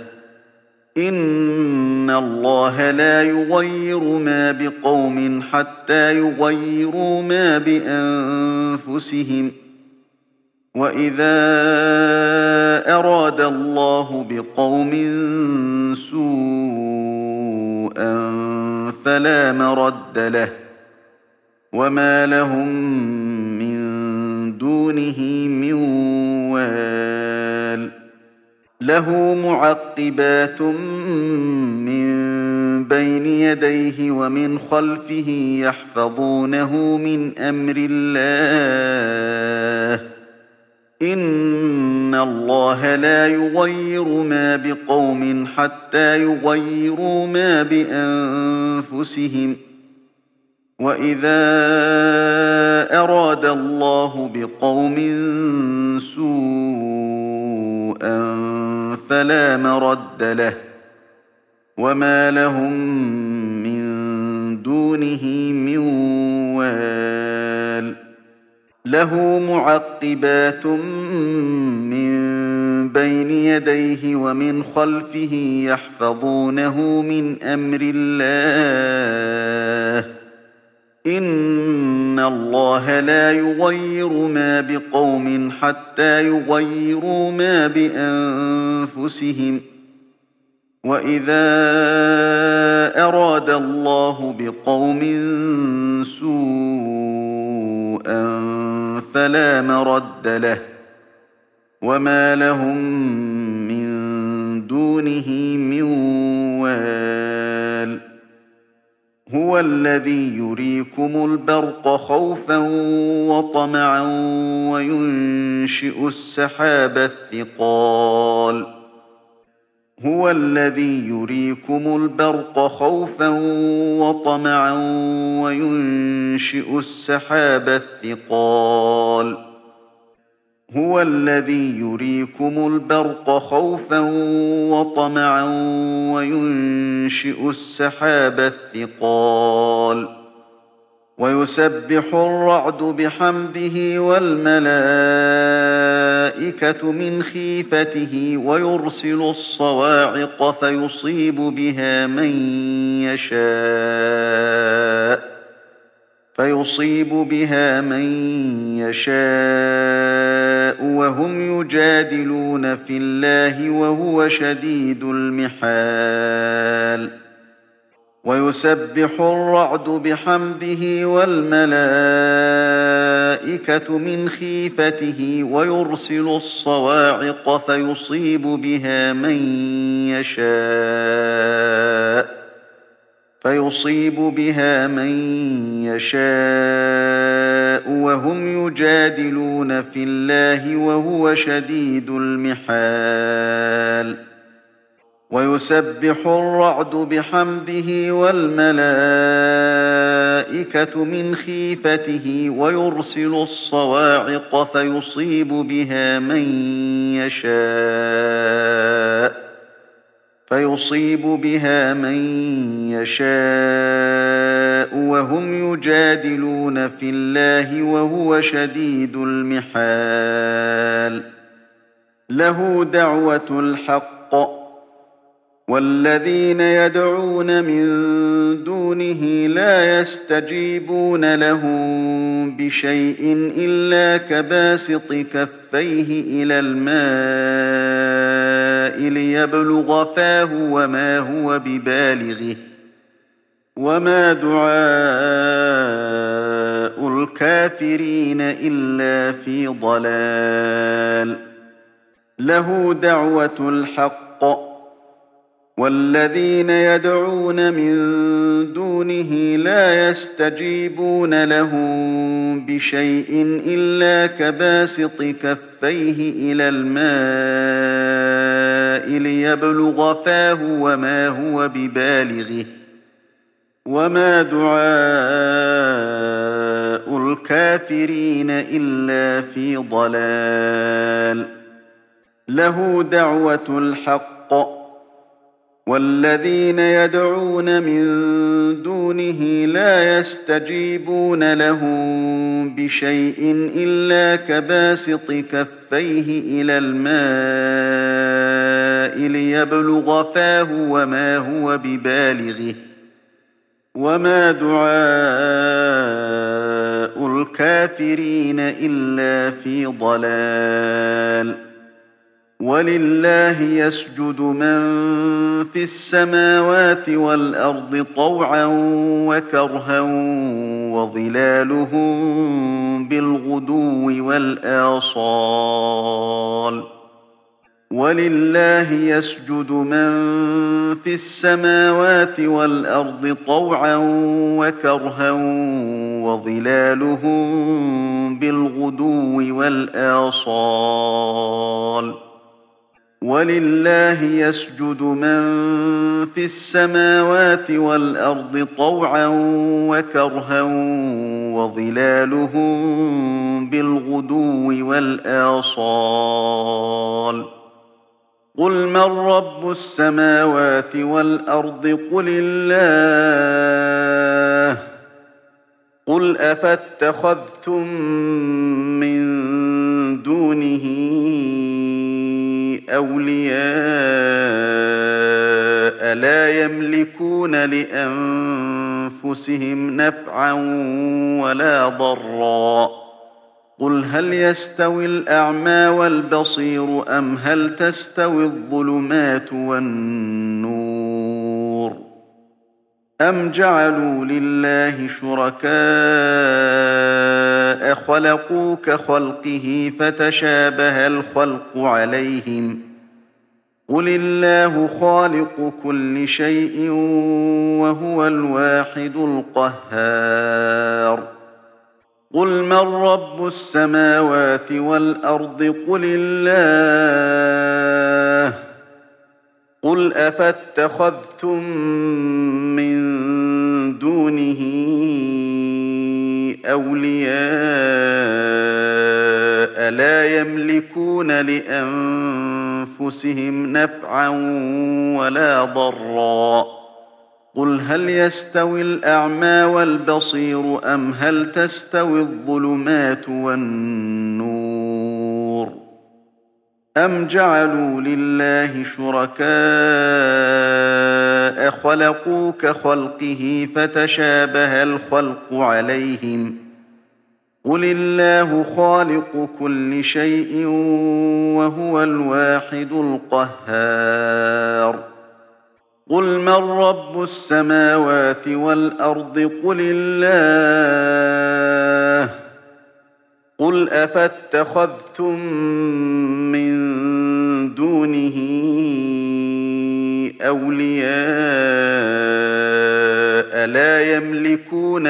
إن الله لا يغير ما بقوم حتى يغيروا ما بأنفسهم وإذا أراد الله بقوم سوءا فلا مرد له وما لهم من دونه من وال له معقبات من بين يديه ومن خلفه يحفظونه من أمر الله إن الله لا يغير ما بقوم حتى يغيروا ما بأنفسهم وإذا أراد الله بقوم سوءا فلا مرد له وما لهم من دونه من وال له معقبات من بين يديه ومن خلفه يحفظونه من أمر الله إن الله لا يغير ما بقوم حتى يغيروا ما بأنفسهم وإذا أراد الله بقوم سوءا فلا مرد له وما لهم من دونه من وال هو الذي يريكم البرق خوفا وطمعا وينشئ السحاب الثقال هو الذي يريكم البرق خوفا وطمعا وينشئ السحاب الثقال هو الذي يريكم البرق خوفا وطمعا وينشئ السحاب الثقال ويسبح الرعد بحمده والملائكة من خيفته ويرسل الصواعق فيصيب بها من يشاء فيصيب بها من يشاء وهم يجادلون في الله وهو شديد المحال ويسبح الرعد بحمده والملائكة من خيفته ويرسل الصواعق فيصيب بها من يشاء فيصيب بها من يشاء وهم يجادلون في الله وهو شديد المحال ويسبح الرعد بحمده والملائكة من خيفته ويرسل الصواعق فيصيب بها من يشاء فيصيب بها من يشاء وهم يجادلون في الله وهو شديد المحال له دعوة الحق والذين يدعون من دونه لا يستجيبون لهم بشيء إلا كباسط كفيه إلى الماء ليبلغ فاه وما هو ببالغه وما دعاء الكافرين إلا في ضلال له دعوة الحق والذين يدعون من دونه لا يستجيبون لهم بشيء إلا كباسط كفيه إلى الماء ليبلغ فاه وما هو ببالغه وما دعاء الكافرين إلا في ضلال له دعوة الحق والذين يدعون من دونه لا يستجيبون لهم بشيء إلا كباسط كفيه إلى الماء ليبلغ فاه وما هو ببالغه وما دعاء الكافرين إلا في ضلال ولله يسجد من في السماوات والأرض طوعا وكرها وظلالهم بالغدو والآصال ولله يسجد من في السماوات والأرض طوعا وكرها وظلالهم بالغدو والآصال ولله يسجد من في السماوات والأرض طوعا وكرها وظلالهم بالغدو والآصال قل من رب السماوات والأرض قل الله قل أفاتخذتم من دونه أولياء لا يملكون لأنفسهم نفعا ولا ضرا قل هل يستوي الأعمى والبصير أم هل تستوي الظلمات والنور أم جعلوا لله شركاء خلقوا كخلقه فتشابه الخلق عليهم قل الله خالق كل شيء وهو الواحد القهار قل من رب السماوات والأرض قل الله قل أفاتخذتم من دونه أولياء لا يملكون لأنفسهم نفعا ولا ضرا قل هل يستوي الأعمى والبصير أم هل تستوي الظلمات والنور أم جعلوا لله شركاء خلقوا كخلقه فتشابه الخلق عليهم قل الله خالق كل شيء وهو الواحد القهار قل من رب السماوات والأرض قل الله قل أفاتخذتم من دونه أولياء لا يملكون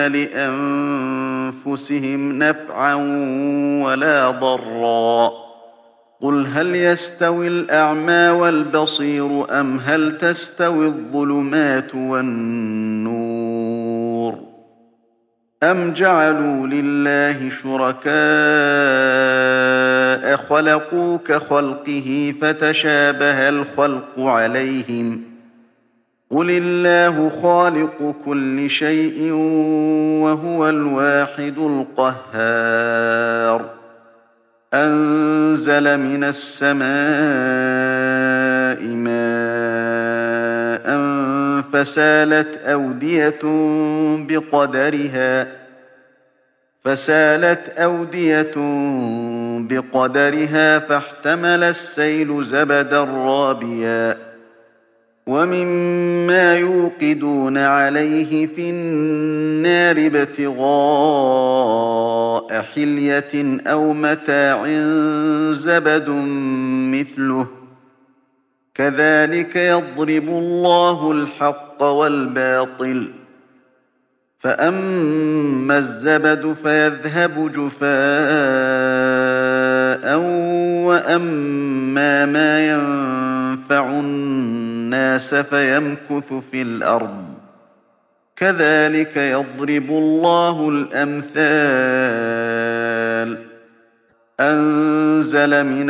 لأنفسهم نفعا ولا ضرا قل هل يستوي الأعمى والبصير أم هل تستوي الظلمات والنور أم جعلوا لله شركاء خلقوا كخلقه فتشابه الخلق عليهم قل الله خالق كل شيء وهو الواحد القهار أنزل من السماء ماء فسالت أودية بقدرها فسالت أودية بقدرها فاحتمل السيل زبدا رابيا ومما يوقدون عليه في النار ابتغاء حلية أو متاع زبد مثله كذلك يضرب الله الحق والباطل فأما الزبد فيذهب جفاء وأما ما ينفع الناس فيمكث في الأرض كذلك يضرب الله الأمثال أنزل من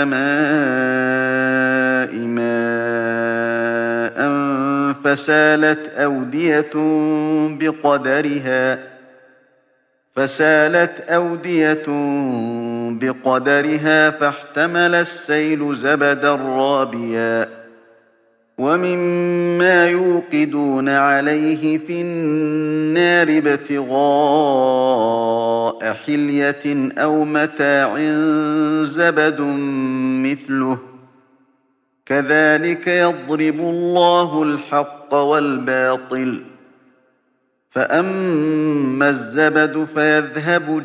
السماء ماء فسالت أودية بقدرها فسالت أودية بقدرها فاحتمل السيل زبدا رابيا ومما يوقدون عليه في النار ابتغاء حلية أو متاع زبد مثله كذلك يضرب الله الحق والباطل فأما الزبد فيذهب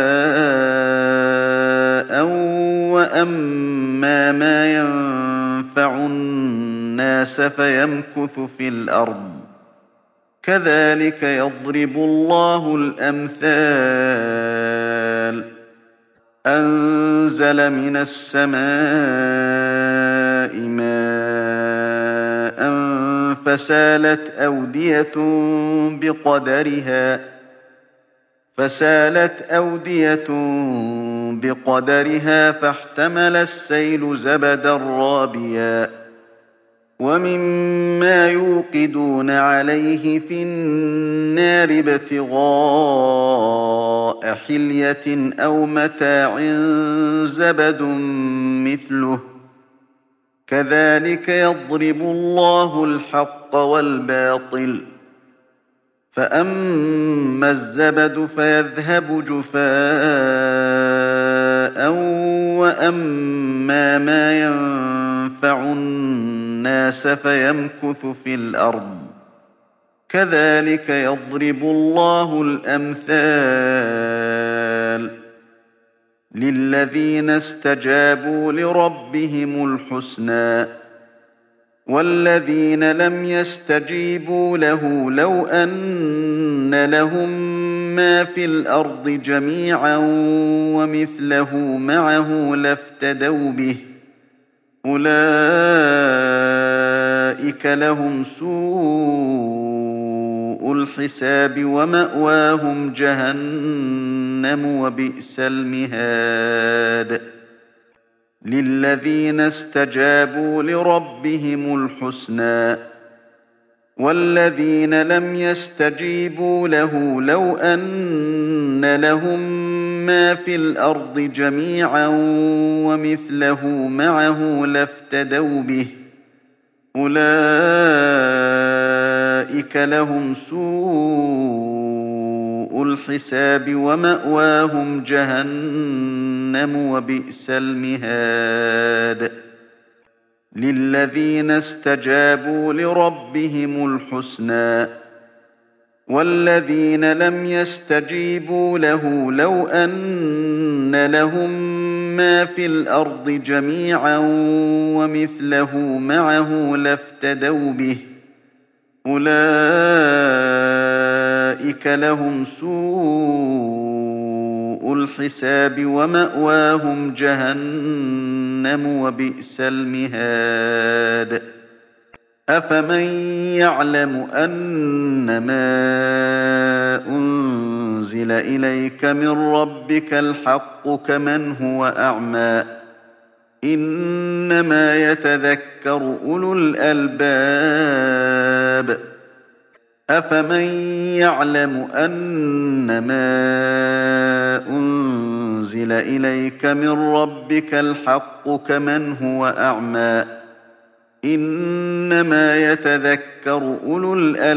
جفاء وأما ما ينفع الناس فيمكث في الأرض كذلك يضرب الله الأمثال أنزل من السماء ماء فسالت أودية بقدرها فسالت أودية بقدرها فاحتمل السيل زبدا رابيا ومما يوقدون عليه في النار ابتغاء حلية أو متاع زبد مثله كذلك يضرب الله الحق والباطل فأما الزبد فيذهب جفاء وأما ما ينفع الناس فيمكث في الأرض كذلك يضرب الله الأمثال للذين استجابوا لربهم الحسنى والذين لم يستجيبوا له لو أن لهم ما في الأرض جميعا ومثله معه لافتدوا به أولئك أولئك لهم سوء الحساب ومأواهم جهنم وبئس المهاد للذين استجابوا لربهم الحسنى والذين لم يستجيبوا له لو أن لهم ما في الأرض جميعا ومثله معه لافتدوا به أولئك لهم سوء الحساب ومأواهم جهنم وبئس المهاد للذين استجابوا لربهم الحسنى والذين لم يستجيبوا له لو أن لهم ما في الأرض جميعا ومثله معه لافتدوا به أولئك لهم سوء الحساب ومأواهم جهنم وبئس المهاد أفمن يعلم أنما أنزل إليك من ربك الحق كمن هو أعمى إنما يتذكر أولو الألباب أفمن يعلم أنما أنزل إليك من ربك الحق كمن هو أعمى إنما يتذكر أولو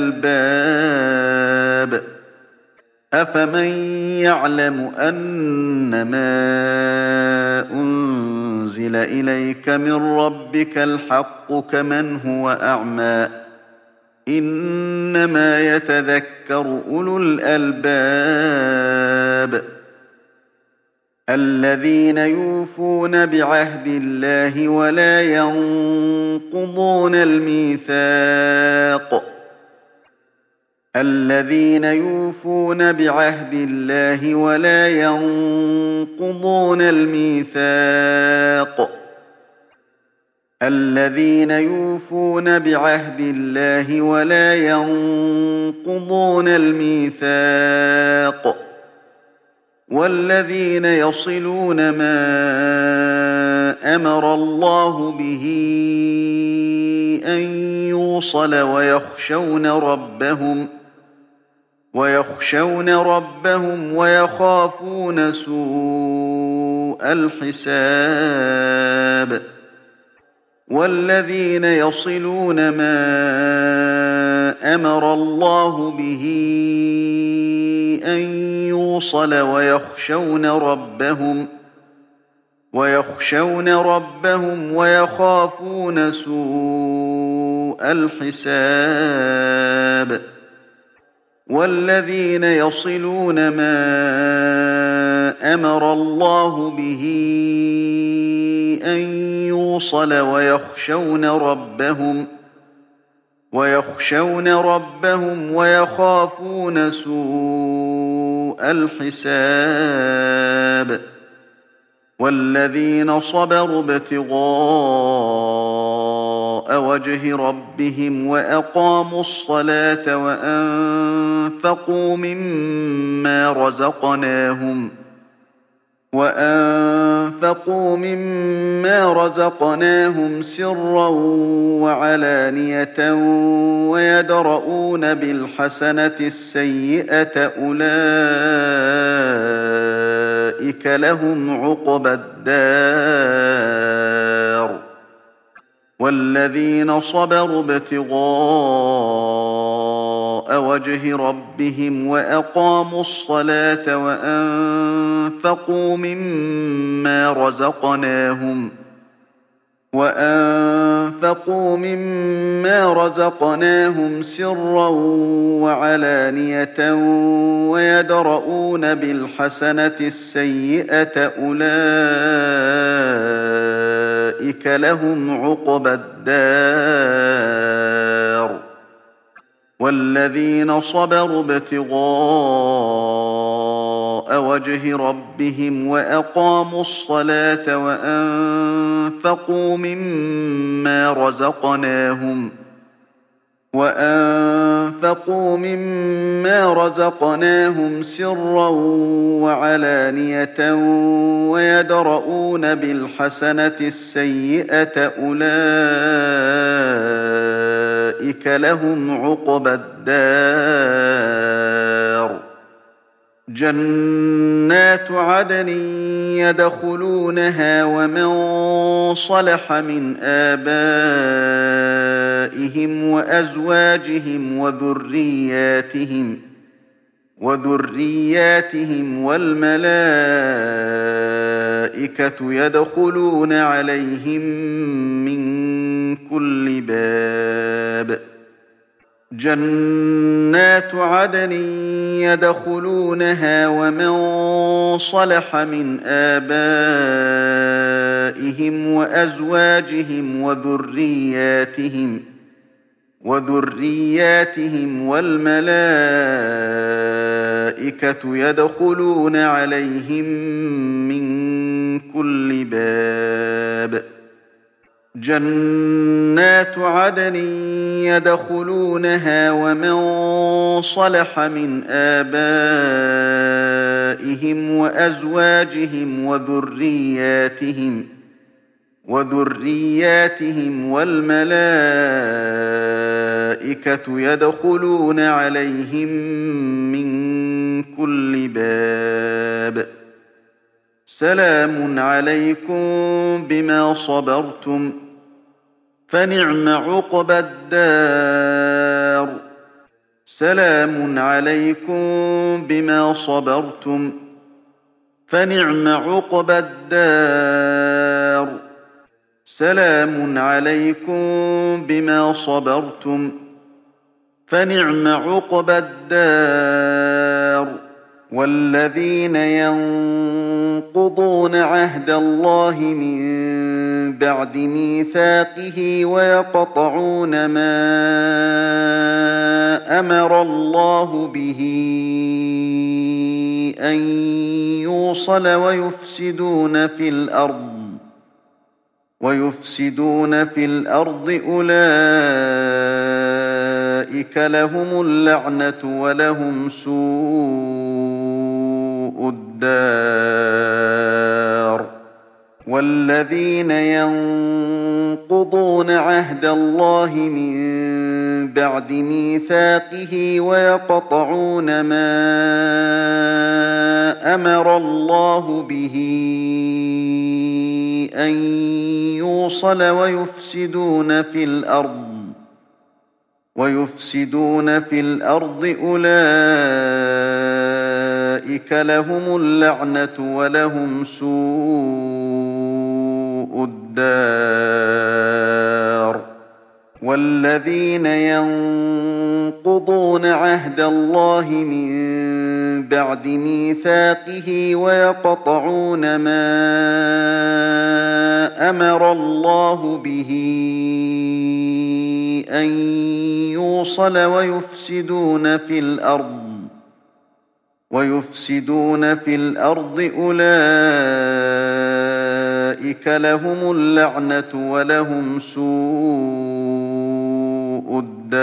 الألباب أفمن يعلم أنما أنزل إليك من ربك الحق كمن هو أعمى إنما يتذكر أولو الألباب الذين يوفون بعهد الله ولا ينقضون الميثاق الذين يوفون بعهد الله ولا ينقضون الميثاق الذين يوفون بعهد الله ولا ينقضون الميثاق والذين يصلون ما أمر الله به أن يوصل ويخشون ربهم ويخشون ربهم ويخافون سوء الحساب والذين يصلون ما أمر الله به أن يوصل ويخشون ربهم ويخشون ربهم ويخافون سوء الحساب والذين يصلون ما أمر الله به أن يوصل ويخشون ربهم ويخشون ربهم ويخافون سوء الحساب والذين صبروا ابتغاء وجه ربهم وأقاموا الصلاة وأنفقوا مما رزقناهم وأنفقوا مما رزقناهم سرا وعلانية ويدرؤون بالحسنة السيئة أولئك لهم عقبى الدار والذين صبروا ابتغاء وجه ربهم وأقاموا الصلاة وأنفقوا مما رزقناهم وأنفقوا مما رزقناهم سرا وعلانية ويدرؤون بالحسنة السيئة أولئك لهم عقبى الدار والذين صبروا ابتغاء وجه ربهم وأقاموا الصلاة وأنفقوا مما رزقناهم وأنفقوا مما رزقناهم سرا وعلانية ويدرؤون بالحسنة السيئة أولئك لهم عقبى الدار جنات عدن يدخلونها ومن صلح من آبائهم وأزواجهم وذرياتهم وذرياتهم والملائكة يدخلون عليهم من كل باب جنات عدن يدخلونها ومن صلح من آبائهم وأزواجهم وذرياتهم وذرياتهم والملائكة يدخلون عليهم من كل باب جنات عدن يدخلونها ومن صلح من آبائهم وأزواجهم وذرياتهم وذرياتهم والملائكة يدخلون عليهم من كل باب سلام عليكم بما صبرتم فنعم عقبى الدار سلام عليكم بما صبرتم فنعم عقبى الدار سلام عليكم بما صبرتم فنعم عقبى الدار والذين ينقضون عهد الله من بعد ميثاقه ويقطعون ما أمر الله به أن يوصل ويفسدون في الأرض ويفسدون في الأرض أولئك لهم اللعنة ولهم سوء الدار والذين ينقضون عهد الله من بعد ميثاقه ويقطعون ما أمر الله به أن يوصل ويفسدون في الأرض ويفسدون في الأرض أولئك لهم اللعنة ولهم سوء الدار والذين ينقضون عهد الله من بعد ميثاقه ويقطعون ما أمر الله به أن يوصل ويفسدون في الأرض ويفسدون في الأرض أولئك لهم اللعنة ولهم سوء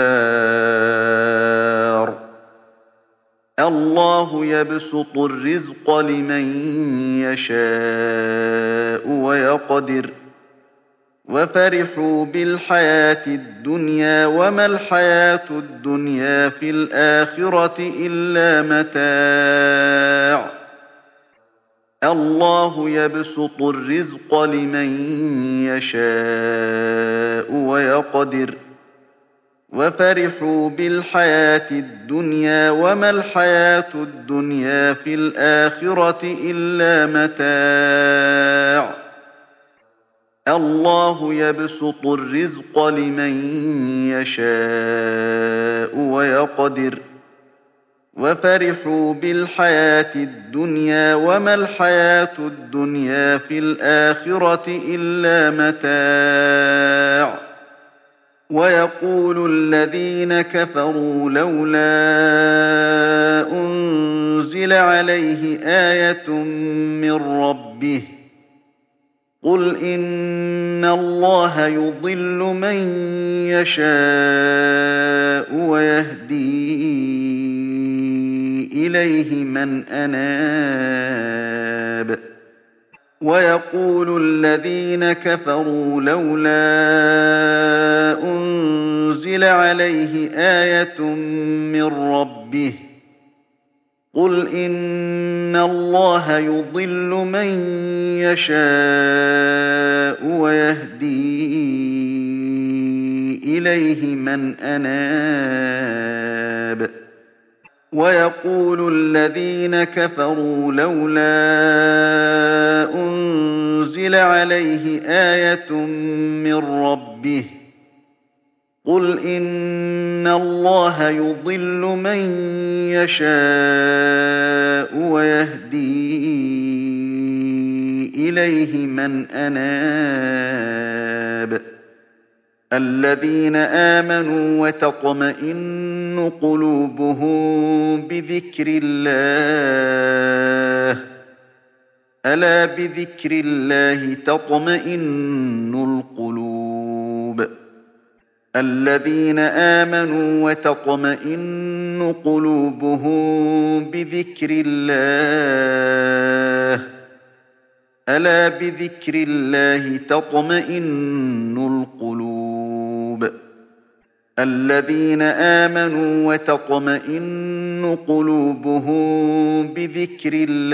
الدار الله يبسط الرزق لمن يشاء ويقدر وفرحوا بالحياة الدنيا وما الحياة الدنيا في الآخرة إلا متاع الله يبسط الرزق لمن يشاء ويقدر وفرحوا بالحياة الدنيا وما الحياة الدنيا في الآخرة إلا متاع الله يبسط الرزق لمن يشاء ويقدر وفرحوا بالحياة الدنيا وما الحياة الدنيا في الآخرة إلا متاع ويقول الذين كفروا لولا أنزل عليه آية من ربه قل إن الله يضل من يشاء ويهدي إليه من أناب ويقول الذين كفروا لولا أنزل عليه آية من ربه قل إن الله يضل من يشاء ويهدي إليه من أناب ويقول الذين كفروا لولا أنزل عليه آية من ربه قل إن الله يضل من يشاء ويهدي إليه من أناب الذين آمنوا وتطمئن قلوبهم بذكر الله ألا بذكر الله تطمئن القلوب الذين آمنوا وتطمئن قلوبهم بذكر الله ألا بذكر الله تطمئن القلوب الذين آمنوا وتطمئن قلوبهم بذكر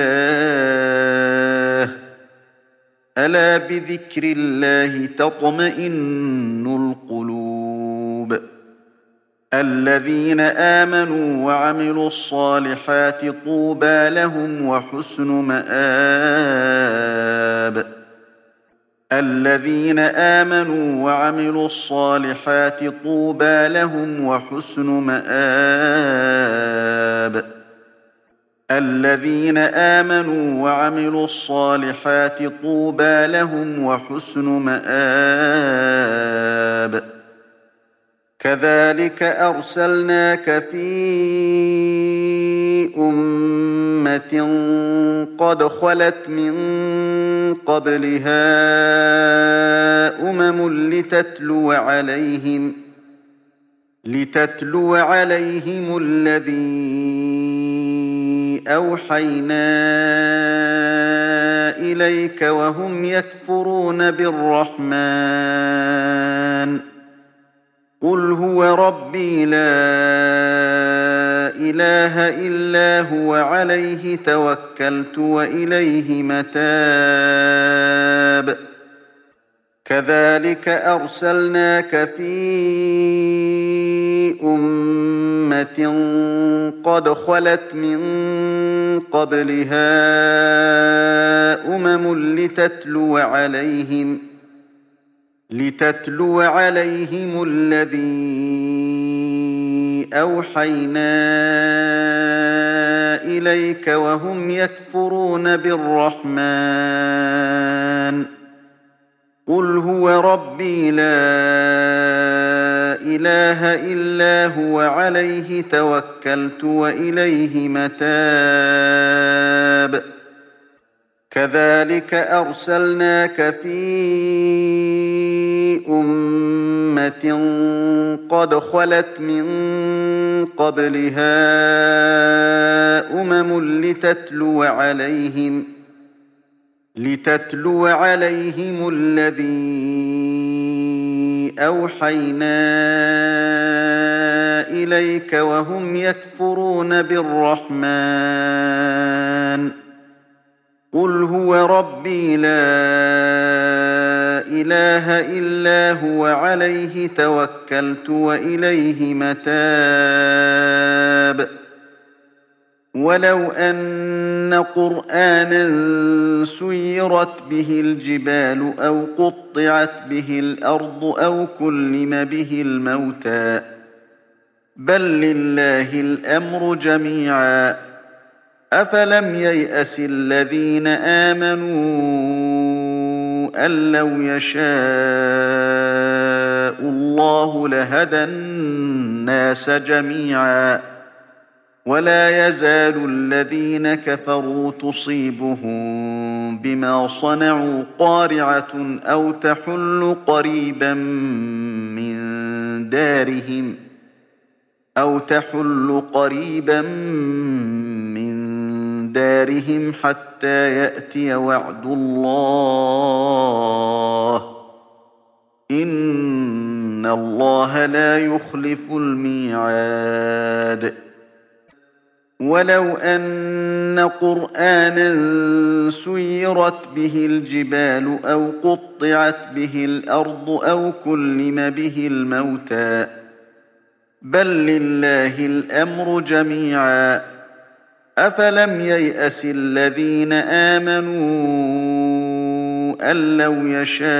الله ألا بذكر الله تطمئن القلوب الذين آمنوا وعملوا الصالحات طوبى لهم وحسن مآب الذين آمنوا وعملوا الصالحات طوبى لهم وحسن مآب الذين آمنوا وعملوا الصالحات طوبى لهم وحسن مآب كذلك أرسلناك في أمة قد خلت من قبلها أمم لتتلو عليهم لتتلو عليهم الذي أوحينا إليك وهم يكفرون بالرحمن قل هو ربي لا إله إلا هو عليه توكلت وإليه متاب كذلك أرسلناك في أمة قد خلت من قبلها أمم لتتلو عليهم لتتلو عليهم الذي أوحينا إليك وهم يكفرون بالرحمن قل هو ربي لا إله إلا هو عليه توكلت وإليه متاب كذلك أرسلناك في أمة قد خلت من قبلها أمم لتتلو عليهم لتتلو عليهم الذي أوحينا إليك وهم يكفرون بالرحمن قل هو ربي لا إله إلا هو عليه توكلت وإليه متاب ولو أن قرآنا سيرت به الجبال أو قطعت به الأرض أو كلم به الموتى بل لله الأمر جميعا أفلم ييأس الذين آمنوا أن لو يشاء الله لهدى الناس جميعا ولا يزال الذين كفروا تصيبهم بما صنعوا قارعة أو تحل قريبا من دارهم أو تحل قريبا من دارهم حتى يأتي وعد الله إن الله لا يخلف الميعاد ولو أن قرآنا سيرت به الجبال أو قطعت به الأرض أو كلم به الموتى بل لله الأمر جميعا أفلم ييأس الذين آمنوا أن لو يشاء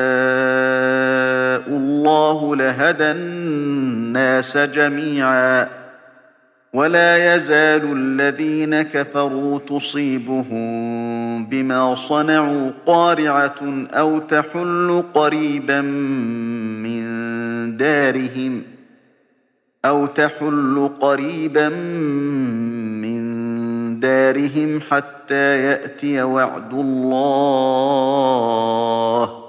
الله لهدى الناس جميعا ولا يزال الذين كفروا تصيبهم بما صنعوا قارعة أو تحل قريبا من دارهم أو تحل قريبا من دارهم حتى يأتي وعد الله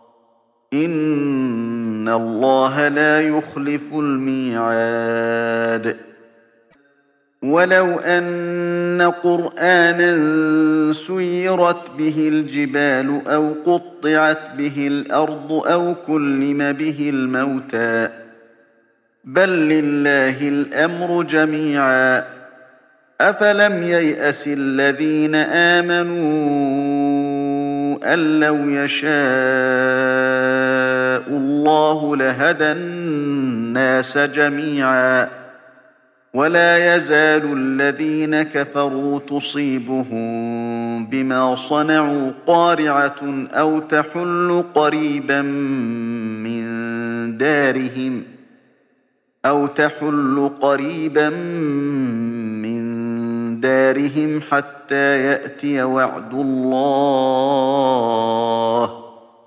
إن الله لا يخلف الميعاد ولو أن قرآنا سيرت به الجبال أو قطعت به الأرض أو كلم به الموتى بل لله الأمر جميعا أفلم ييأس الذين آمنوا أن لو يشاء الله لهدى الناس جميعا ولا يزال الذين كفروا تصيبهم بما صنعوا قارعة أو تحل قريبا من دارهم أو تحل قريبا من دارهم حتى يأتي وعد الله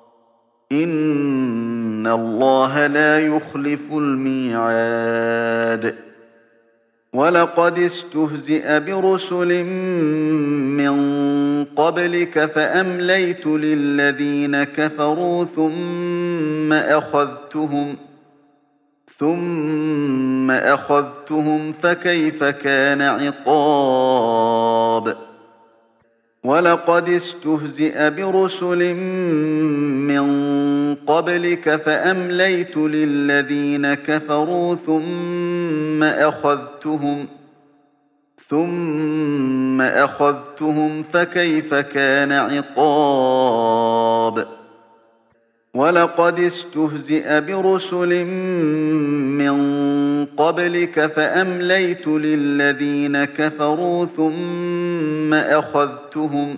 إن الله لا يخلف الميعاد ولقد استهزئ برسل من قبلك فأمليت للذين كفروا ثم أخذتهم ثم أخذتهم فكيف كان عقاب ولقد استهزئ برسل من قبلك فأمليت للذين كفروا ثم أخذتهم ثم أخذتهم فكيف كان عقاب ولقد استهزئ برسل من قبلك فأمليت للذين كفروا ثم أخذتهم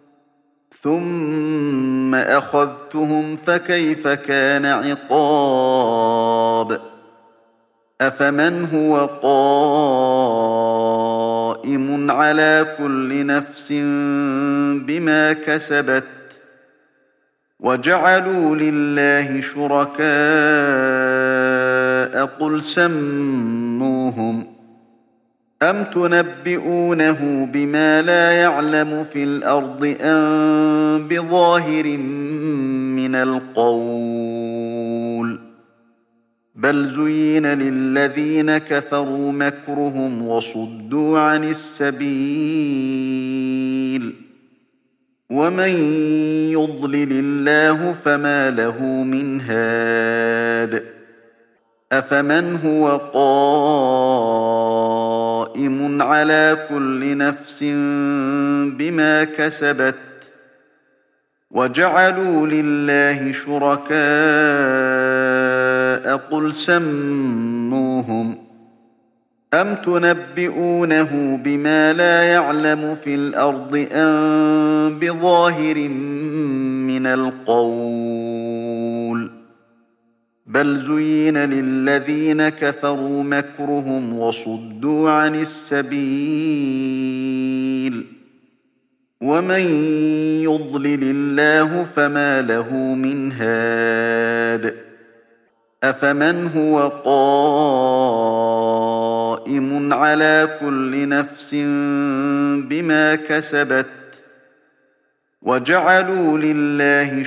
ثم أخذتهم فكيف كان عقاب أفمن هو قائم على كل نفس بما كسبت وجعلوا لله شركاء قل سموهم أم تنبئونه بما لا يعلم في الأرض أم بظاهر من القول بل زين للذين كفروا مكرهم وصدوا عن السبيل ومن يضلل الله فما له من هاد أفمن هو قائم على كل نفس بما كسبت وجعلوا لله شركاء قل سموهم أم تنبئونه بما لا يعلم في الأرض أم بظاهر من القول بل زين للذين كفروا مكرهم وصدوا عن السبيل ومن يضلل الله فما له من هاد أفمن هو قائم على كل نفس بما كسبت وجعلوا لله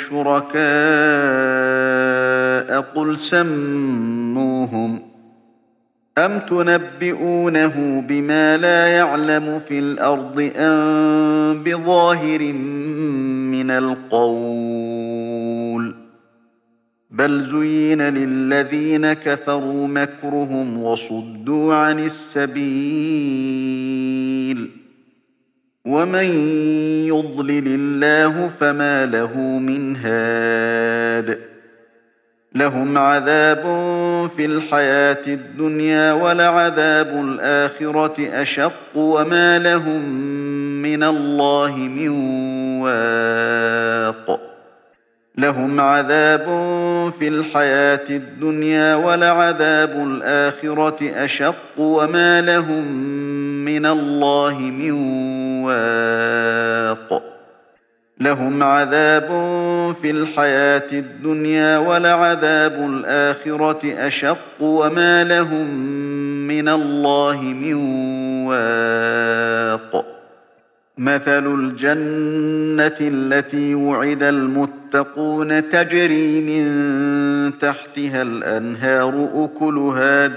شركاء قل سموهم أم تنبئونه بما لا يعلم في الأرض أم بظاهر من القول بل زين للذين كفروا مكرهم وصدوا عن السبيل ومن يضلل الله فما له من هاد لهم عذاب في الحياة الدنيا ولعذاب الآخرة أشق وما لهم من الله من واق لهم عذاب في الحياة الدنيا ولعذاب الآخرة أشق وما لهم من الله من واق لهم عذاب في الحياة الدنيا ولعذاب الآخرة أشق وما لهم من الله من واق مثل الجنة التي وعد المتقون تجري من تحتها الأنهار أكلها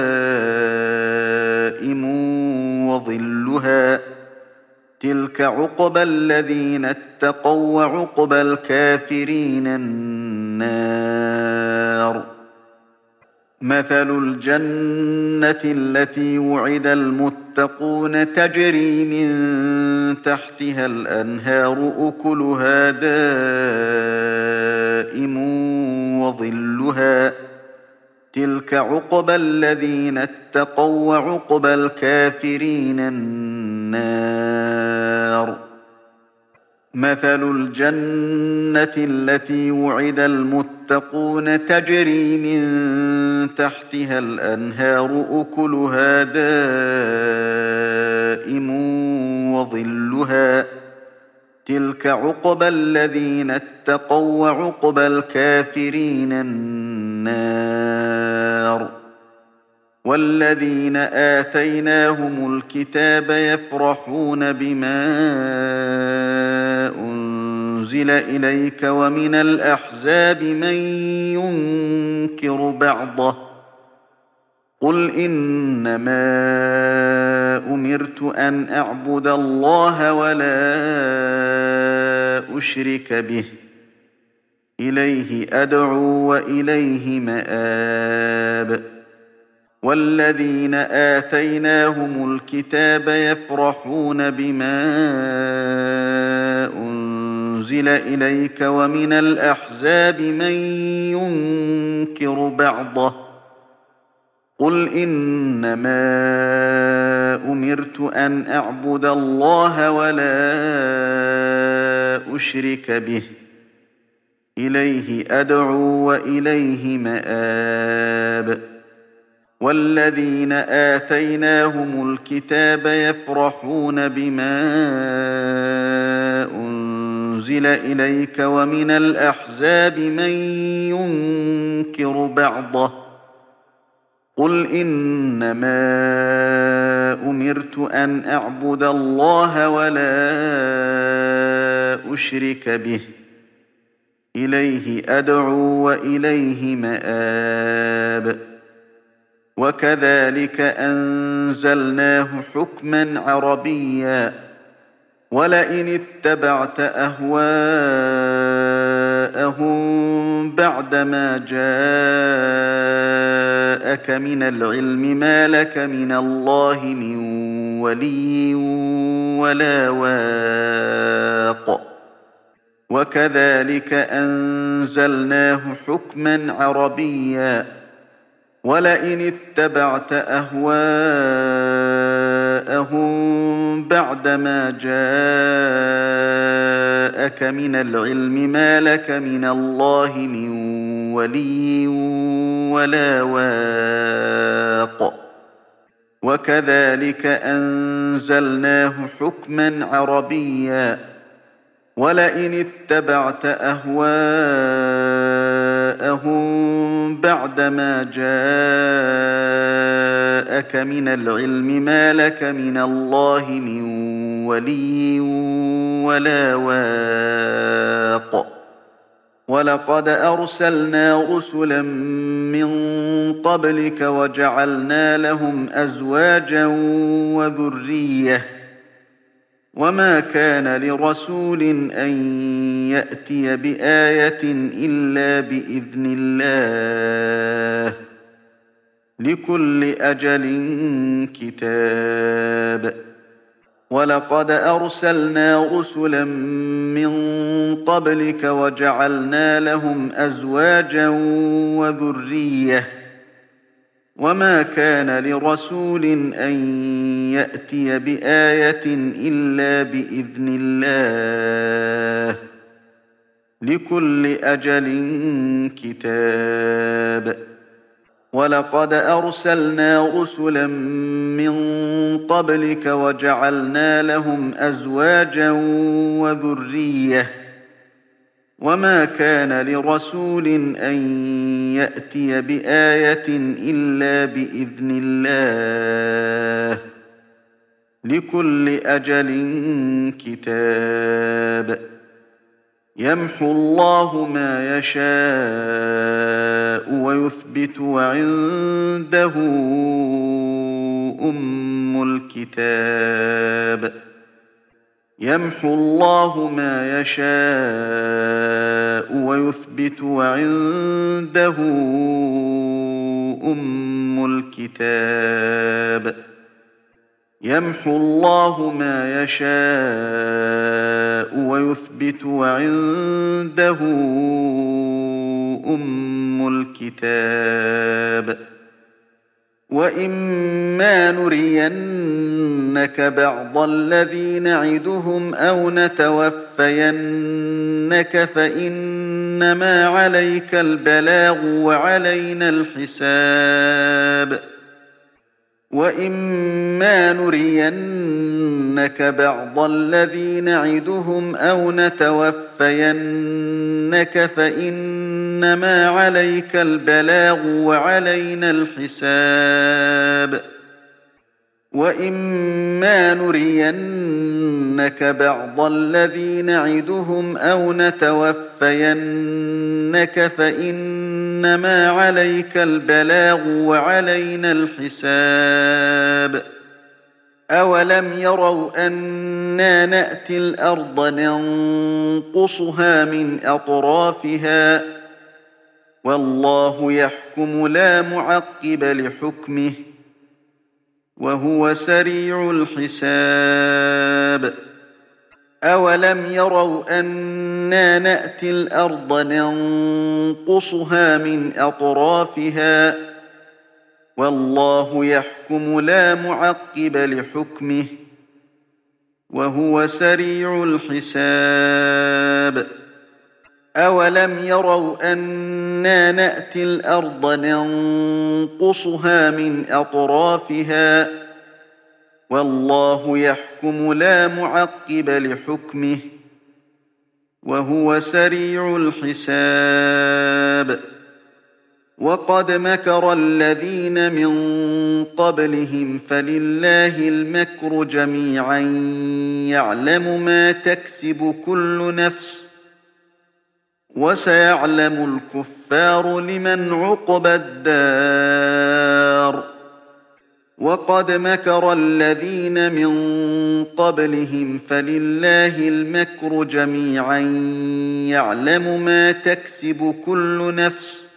دائم وظلها تلك عقبى الذين اتقوا وعقبى الكافرين النار مثل الجنة التي وعد المتقون تجري من تحتها الأنهار أكلها دائم وظلها تلك عقبى الذين اتقوا وعقبى الكافرين النار مثل الجنة التي وعد المتقون تجري من تحتها الأنهار أكلها دائم وظلها تلك عقبى الذين اتقوا وعقبى الكافرين النار والذين آتيناهم الكتاب يفرحون بما أنزل إليك ومن الأحزاب من ينكر بعضه قل إنما أمرت أن أعبد الله ولا أشرك به إليه أدعو وإليه مآب والذين آتيناهم الكتاب يفرحون بما أنزل إليك ومن الأحزاب من ينكر بعضه قل إنما أمرت أن أعبد الله ولا أشرك به إليه أدعو وإليه مآب والذين آتيناهم الكتاب يفرحون بما أنزل إليك ومن الأحزاب من ينكر بعضه قل إنما أمرت أن أعبد الله ولا أشرك به إليه أدعو وإليه مآب وكذلك أنزلناه حكما عربيا ولئن اتبعت أهواءهم بعدما جاءك من العلم ما لك من الله من ولي ولا واق وكذلك أنزلناه حكما عربيا ولئن اتبعت أهواءهم بعدما جاءك من العلم ما لك من الله من ولي ولا واق وكذلك أنزلناه حكما عربيا ولئن اتبعت أهواءهم بعدما جاءك من العلم ما لك من الله من ولي ولا واق ولقد أرسلنا رسلا من قبلك وجعلنا لهم أزواجا وذرية وما كان لرسول أن يأتي بآية إلا بإذن الله لكل أجل كتاب ولقد أرسلنا رسلا من قبلك وجعلنا لهم أزواجا وذرية وما كان لرسول أن يأتي بآية إلا بإذن الله لكل أجل كتاب ولقد أرسلنا رسلا من قبلك وجعلنا لهم أزواجا وذرية وما كان لرسول أن يأتي بآية إلا بإذن الله لكل أجل كتاب يمحو الله ما يشاء ويثبت وعنده أم الكتاب يمحو الله ما يشاء ويثبت وعنده أم الكتاب يمحو الله ما يشاء ويثبت وعنده أم الكتاب وإما نرينك بعض الذي نعدهم أو نتوفينك فإنما عليك البلاغ وعلينا الحساب وإما نرينك بعض الذي نعدهم أو نتوفينك فإنما عليك البلاغ وعلينا الحساب وإما نرينك بعض الذي نعدهم أو نتوفينك فإنما عليك البلاغ وعلينا الحساب أولم يروا أنا نأتي الأرض ننقصها من أطرافها والله يحكم لا معقب لحكمه وهو سريع الحساب أولم يروا أنا نأتي الأرض ننقصها من أطرافها والله يحكم لا معقب لحكمه وهو سريع الحساب أولم يروا أنا نأتي الأرض ننقصها من أطرافها والله يحكم لا معقب لحكمه وهو سريع الحساب وقد مكر الذين من قبلهم فلله المكر جميعا يعلم ما تكسب كل نفس وسيعلم الكفار لمن عقبى الدار وقد مكر الذين من قبلهم فلله المكر جميعا يعلم ما تكسب كل نفس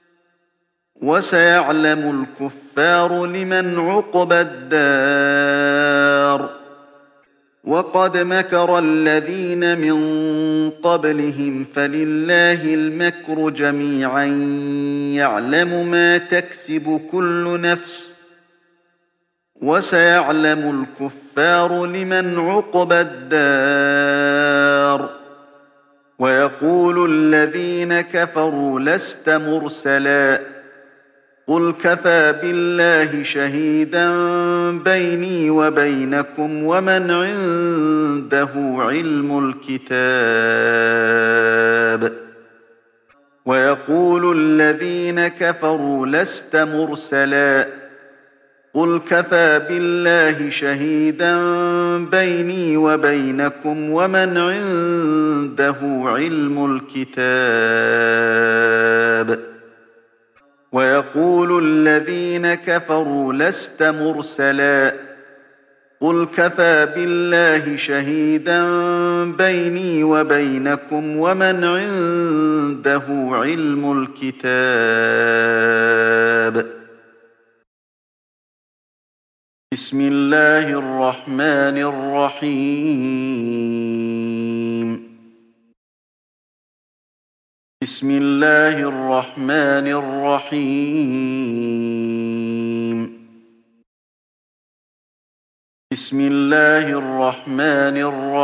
وسيعلم الكفار لمن عقبى الدار وقد مكر الذين من قبلهم فلله المكر جميعا يعلم ما تكسب كل نفس وسيعلم الكفار لمن عقبى الدار ويقول الذين كفروا لست مرسلا قل كفى بالله شهيدا بيني وبينكم ومن عنده علم الكتاب ويقول الذين كفروا لست مرسلا قل كفى بالله شهيدا بيني وبينكم ومن عنده علم الكتاب. ويقول الذين كفروا لست مرسلا قل كفى بالله شهيدا بيني وبينكم ومن عنده علم الكتاب. بسم الله الرحمن الرحيم بسم الله الرحمن الرحيم بسم الله الرحمن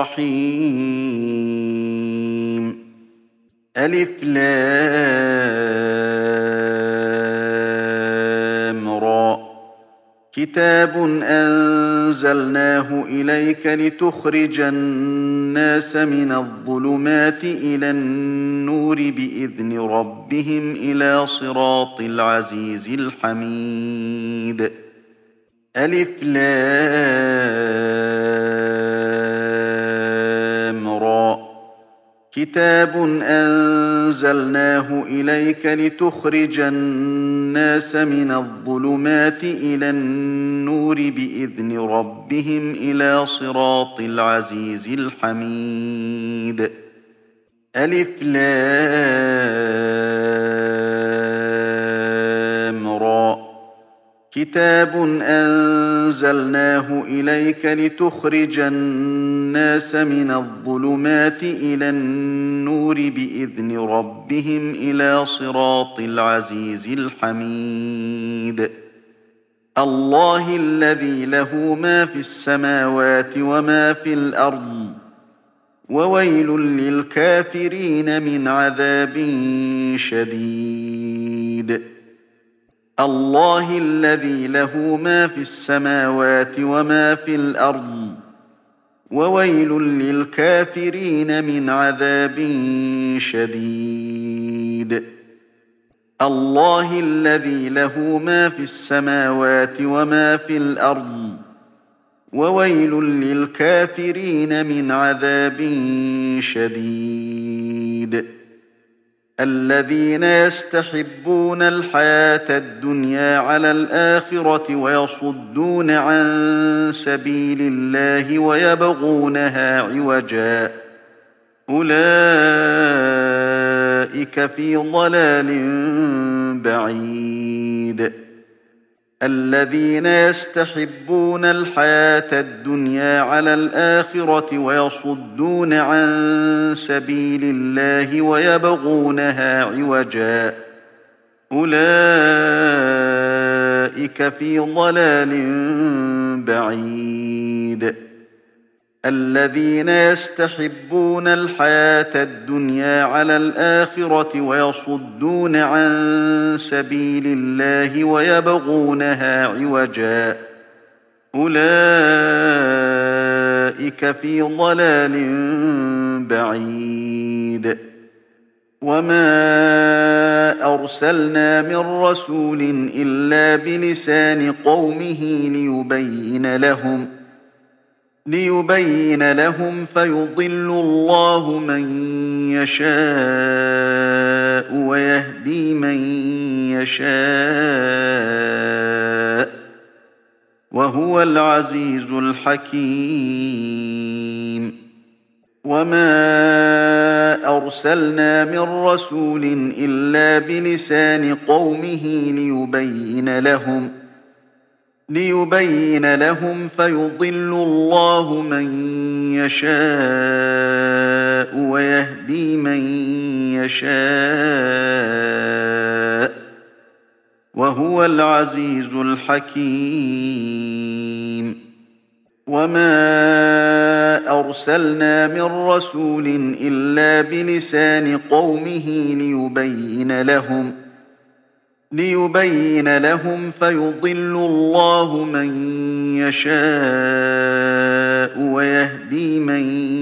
الرحيم ألف لام را كتاب أنزلناه إليك لتخرج الناس من الظلمات إلى النور بإذن ربهم إلى صراط العزيز الحميد. ألف لام را كتاب أنزلناه إليك لتخرج الناس من الظلمات إلى النور بإذن ربهم إلى صراط العزيز الحميد. ألف لام را كتاب أنزلناه إليك لتخرج الناس من الظلمات إلى النور بإذن ربهم إلى صراط العزيز الحميد. الله الذي له ما في السماوات وما في الأرض وويل للكافرين من عذاب شديد. الله الذي له ما في السماوات وما في الأرض وويل للكافرين من عذاب شديد. الله الذي له ما في السماوات وما في الأرض وويل للكافرين من عذاب شديد. الذين يستحبون الحياة الدنيا على الآخرة ويصدون عن سبيل الله ويبغونها عوجا أولئك في ضلال بعيد. الذين يستحبون الحياة الدنيا على الآخرة ويصدون عن سبيل الله ويبغونها عوجا أولئك في ضلال بعيد. الذين يستحبون الحياة الدنيا على الآخرة ويصدون عن سبيل الله ويبغونها عوجا أولئك في ضلال بعيد. وما أرسلنا من رسول إلا بلسان قومه ليبين لهم ليبين لهم فيضل الله من يشاء ويهدي من يشاء وهو العزيز الحكيم. وما أرسلنا من رسول إلا بلسان قومه ليبين لهم ليبين لهم فيضل الله من يشاء ويهدي من يشاء وهو العزيز الحكيم. وما أرسلنا من رسول إلا بلسان قومه ليبين لهم ليبين لهم فيضل الله من يشاء ويهدي من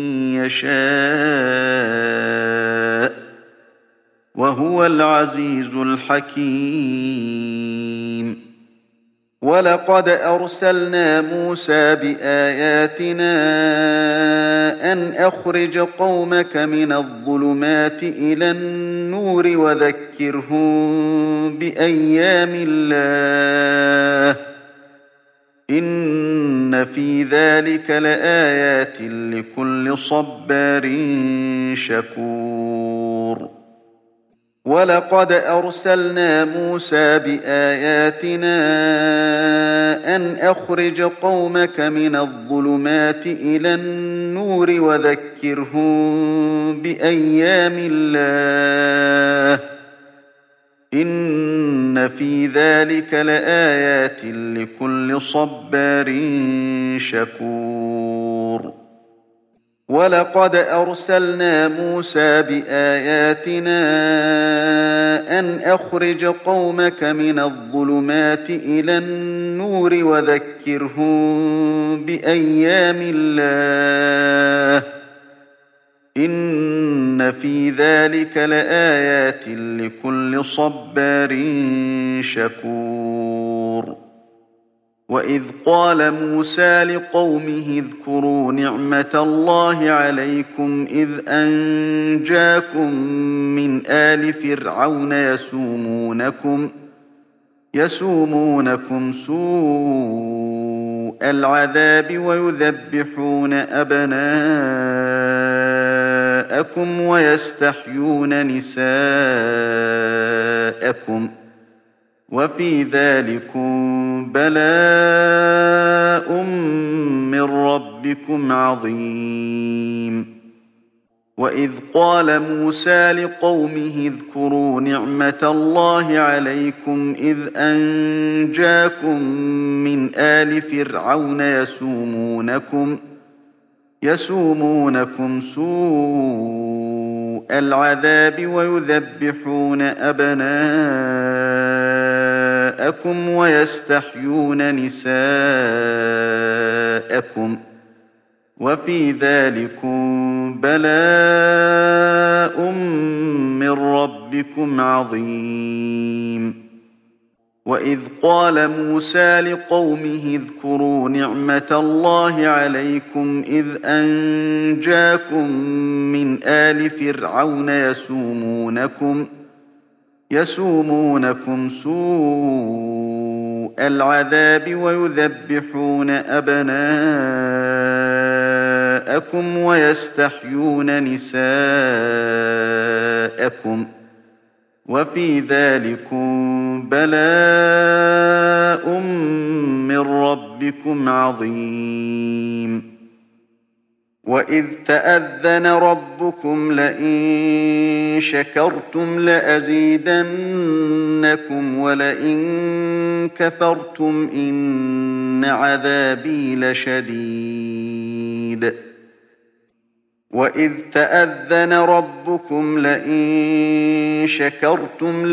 يشاء وهو العزيز الحكيم. ولقد أرسلنا موسى بآياتنا أن أخرج قومك من الظلمات إلى النور وذكرهم بأيام الله إن في ذلك لآيات لكل صبار شكور ولقد أرسلنا موسى بآياتنا أن أخرج قومك من الظلمات إلى النور وذكرهم بأيام الله إن في ذلك لآيات لكل صبار شكور ولقد أرسلنا موسى بآياتنا أن أخرج قومك من الظلمات إلى النور وذكرهم بأيام الله إن في ذلك لآيات لكل صبار شكور وإذ قال موسى لقومه اذكروا نعمة الله عليكم إذ أنجاكم من آل فرعون يسومونكم يسومونكم سوء العذاب ويذبحون أبناءكم ويستحيون نساءكم وفي ذلكم بلاء من ربكم عظيم وإذ قال موسى لقومه اذكروا نعمة الله عليكم إذ أنجاكم من آل فرعون يسومونكم يسومونكم سوء العذاب ويذبحون أبناءكم ويستحيون نساءكم وفي ذلكم بلاء من ربكم عظيم وإذ قال موسى لقومه اذكروا نعمة الله عليكم إذ أنجاكم من آل فرعون يسومونكم يسومونكم سوء العذاب ويذبحون أبناءكم ويستحيون نساءكم وفي ذلكم بلاء من ربكم عظيم وإذ تأذن ربكم لئن شكرتم لأزيدنكم ولئن كفرتم إن عذابي لشديد وإذ تأذن ربكم لئن شكرتم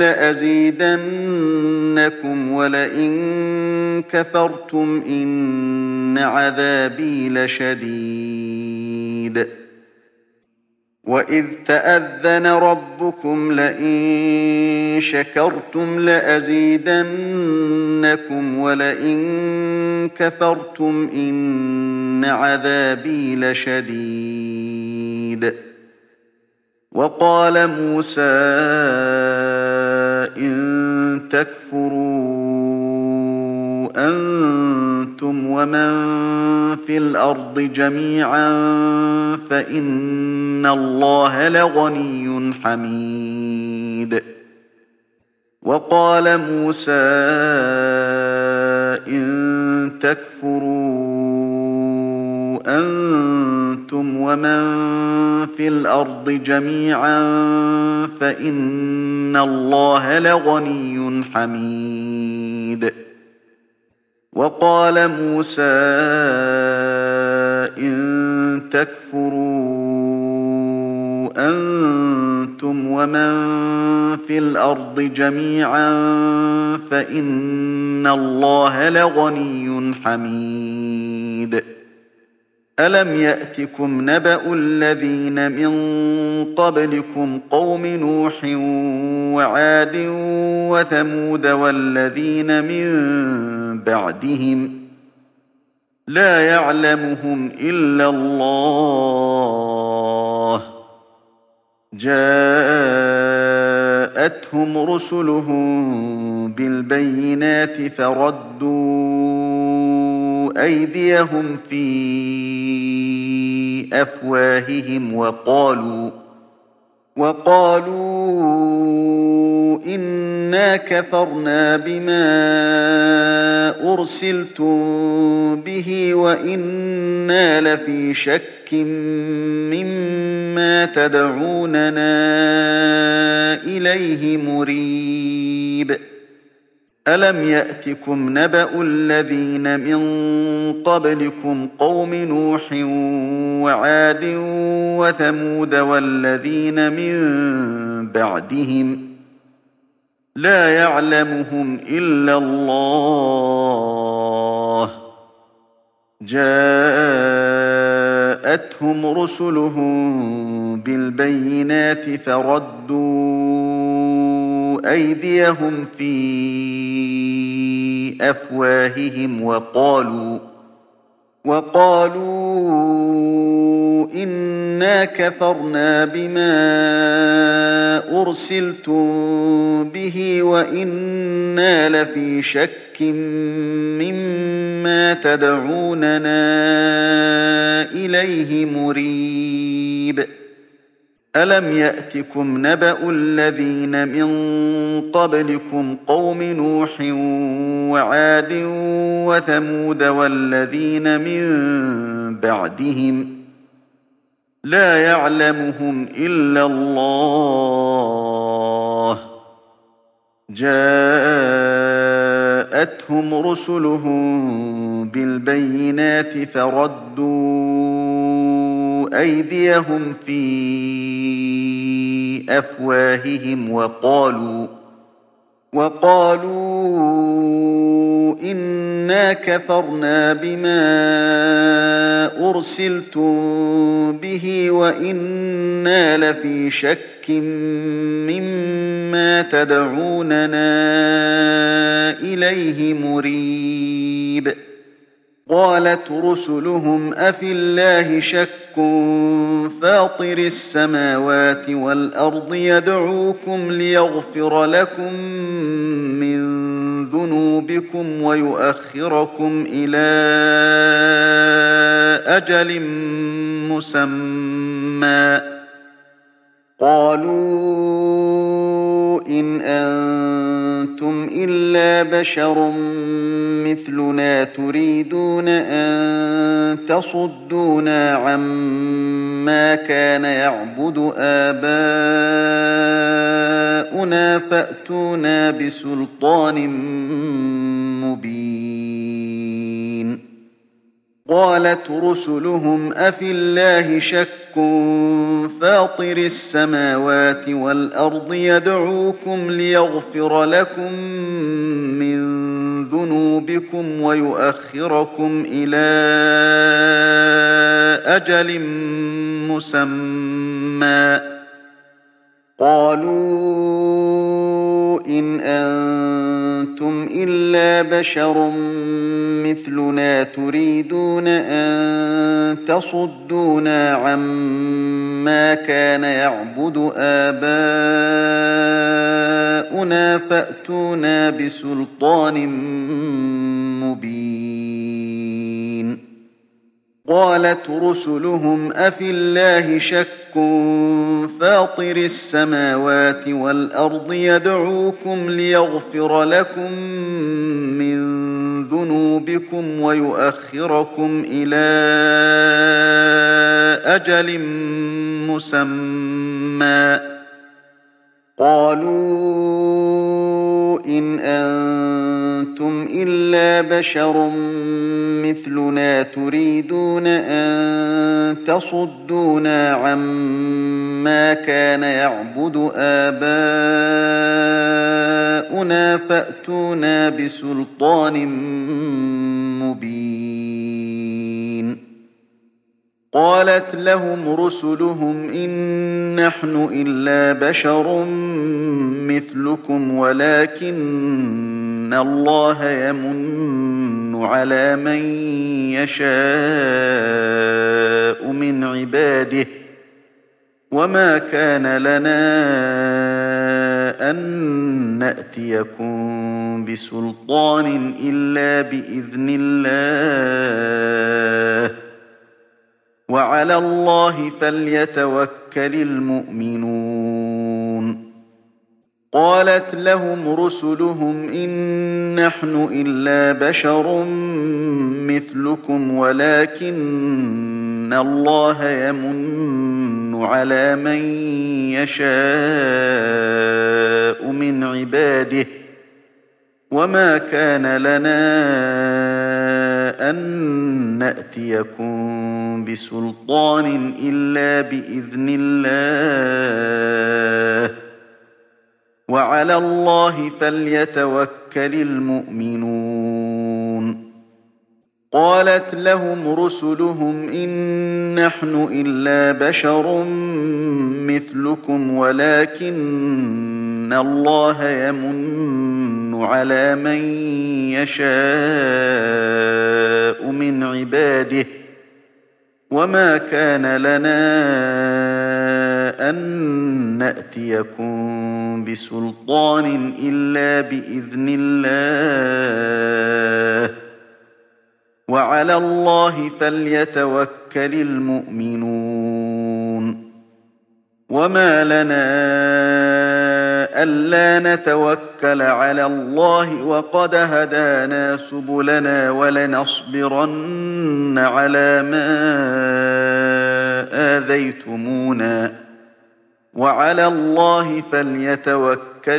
لأزيدنكم ولئن كفرتم إن عذابي لشديد وإذ تأذن ربكم لئن شكرتم لأزيدنكم ولئن كفرتم إن عذابي لشديد وقال موسى إن تكفروا أنتم ومن في الأرض جميعا فإن الله لغني حميد وقال موسى إن تكفروا أنتم ومن في الأرض جميعا فإن الله لغني حميد وقال موسى إن تكفروا أنتم ومن في الأرض جميعا فإن الله لغني حميد ألم يأتكم نبأ الذين من قبلكم قوم نوح وعاد وثمود والذين من بعدهم لا يعلمهم إلا الله جاءتهم رسلهم بالبينات فردوا أيديهم في أفواههم وقالوا وقالوا إنا كفرنا بما أرسلتم به وإنا لفي شك مما تدعوننا إليه مريب ألم يأتكم نبأ الذين من قبلكم قوم نوح وعاد وثمود والذين من بعدهم لا يعلمهم إلا الله جاءتهم رسلهم بالبينات فردوا أيديهم في أفواههم وقالوا وقالوا إنا كفرنا بما أرسلتم به وإنا لفي شك مما تدعوننا إليه مريب ألم يأتكم نبأ الذين من قبلكم قوم نوح وعاد وثمود والذين من بعدهم لا يعلمهم إلا الله جاءتهم رسلهم بالبينات فردوا أيديهم في أفواههم وقالوا وقالوا إنا كفرنا بما أرسلتم به وإنا لفي شك مما تدعوننا إليه مريب قالت رسلهم أفي الله شك فاطر السماوات والأرض يدعوكم ليغفر لكم من ذنوبكم ويؤخركم إلى أجل مسمى قالوا إن أنتم إلا بشر مثلنا تريدون أن تصدونا عما كان يعبد آباؤنا فأتونا بسلطان مبين قالت رسلهم أفي الله شك فاطر السماوات والأرض يدعوكم ليغفر لكم من ذنوبكم ويؤخركم إلى أجل مسمى قالوا إن أنتم إلا بشر مثلنا تريدون أن تصدونا عما كان يعبد آباؤنا فأتونا بسلطان مبين قالت رسلهم أفي الله شك فاطر السماوات والأرض يدعوكم ليغفر لكم من ذنوبكم ويؤخركم إلى أجل مسمى قالوا إن أنتم إلا بشر مثلنا تريدون أن تصدونا عما كان يعبد آباؤنا فأتونا بسلطان مبين قالت لهم رسلهم إن نحن إلا بشر مثلكم ولكن الله يمن على من يشاء من عباده وما كان لنا أن نأتيكم بسلطان إلا بإذن الله وعلى الله فليتوكل المؤمنون قالت لهم رسلهم إن نحن إلا بشر مثلكم ولكن الله يمن على من يشاء من عباده وما كان لنا أن نأتيكم بسلطان إلا بإذن الله وعلى الله فليتوكل المؤمنون قالت لهم رسلهم إن نحن إلا بشر مثلكم ولكن الله يمن على من يشاء من عباده وما كان لنا أن نأتيكم بسلطان إلا بإذن الله وعلى الله فليتوكل المؤمنون وما لنا ألا نتوكل على الله وقد هدانا سبلنا ولنصبرن على ما آذيتمونا وعلى الله فليتوكل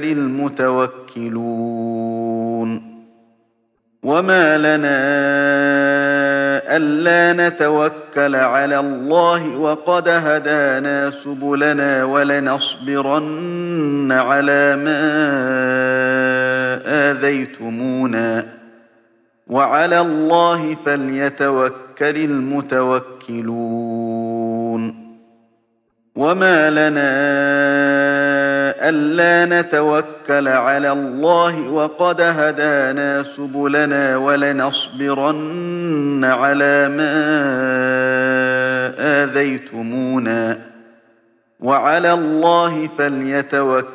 المتوكلون وما لنا ألا نتوكل على الله وقد هدانا سبلنا ولنصبرن على ما آذيتمونا وعلى الله فليتوكل المتوكلون وما لنا ألا نتوكل على الله وقد هدانا سبلنا ولنصبرن على ما آذيتمونا وعلى الله فليتوكل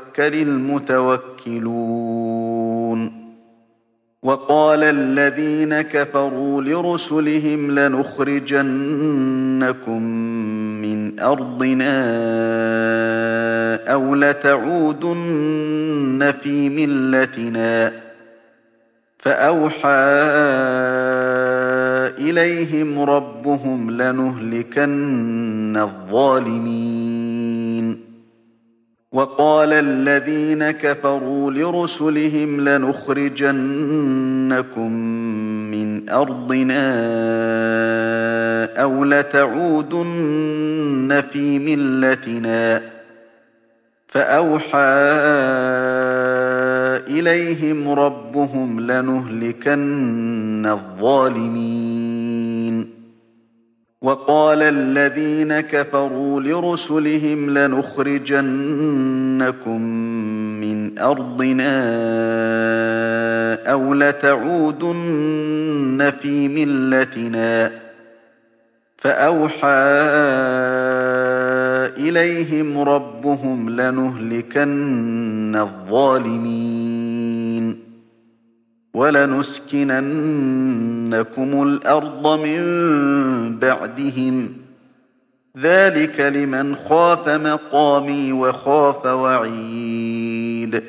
المتوكلون وقال الذين كفروا لرسلهم لنخرجنكم من أرضنا أو لتعودن في ملتنا فأوحى إليهم ربهم لنهلكن الظالمين وقال الذين كفروا لرسلهم لنخرجنكم من أرضنا أو لتعودن في ملتنا فأوحى إليهم ربهم لنهلكن الظالمين وقال الذين كفروا لرسلهم لنخرجنكم من أرضنا أو لتعودن في ملتنا فأوحى إليهم ربهم لنهلكن الظالمين ولنسكننكم الأرض من بعدهم ذلك لمن خاف مقامي وخاف وعيد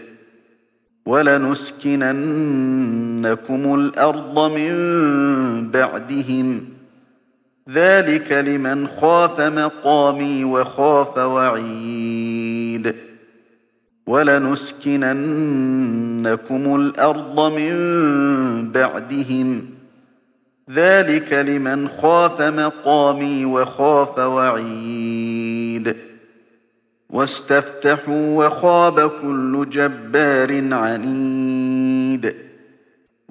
ولنسكننكم الأرض من بعدهم ذلك لمن خاف مقامي وخاف وعيد ولنسكننكم الأرض من بعدهم ذلك لمن خاف مقامي وخاف وعيد واستفتحوا وخاب كل جبار عنيد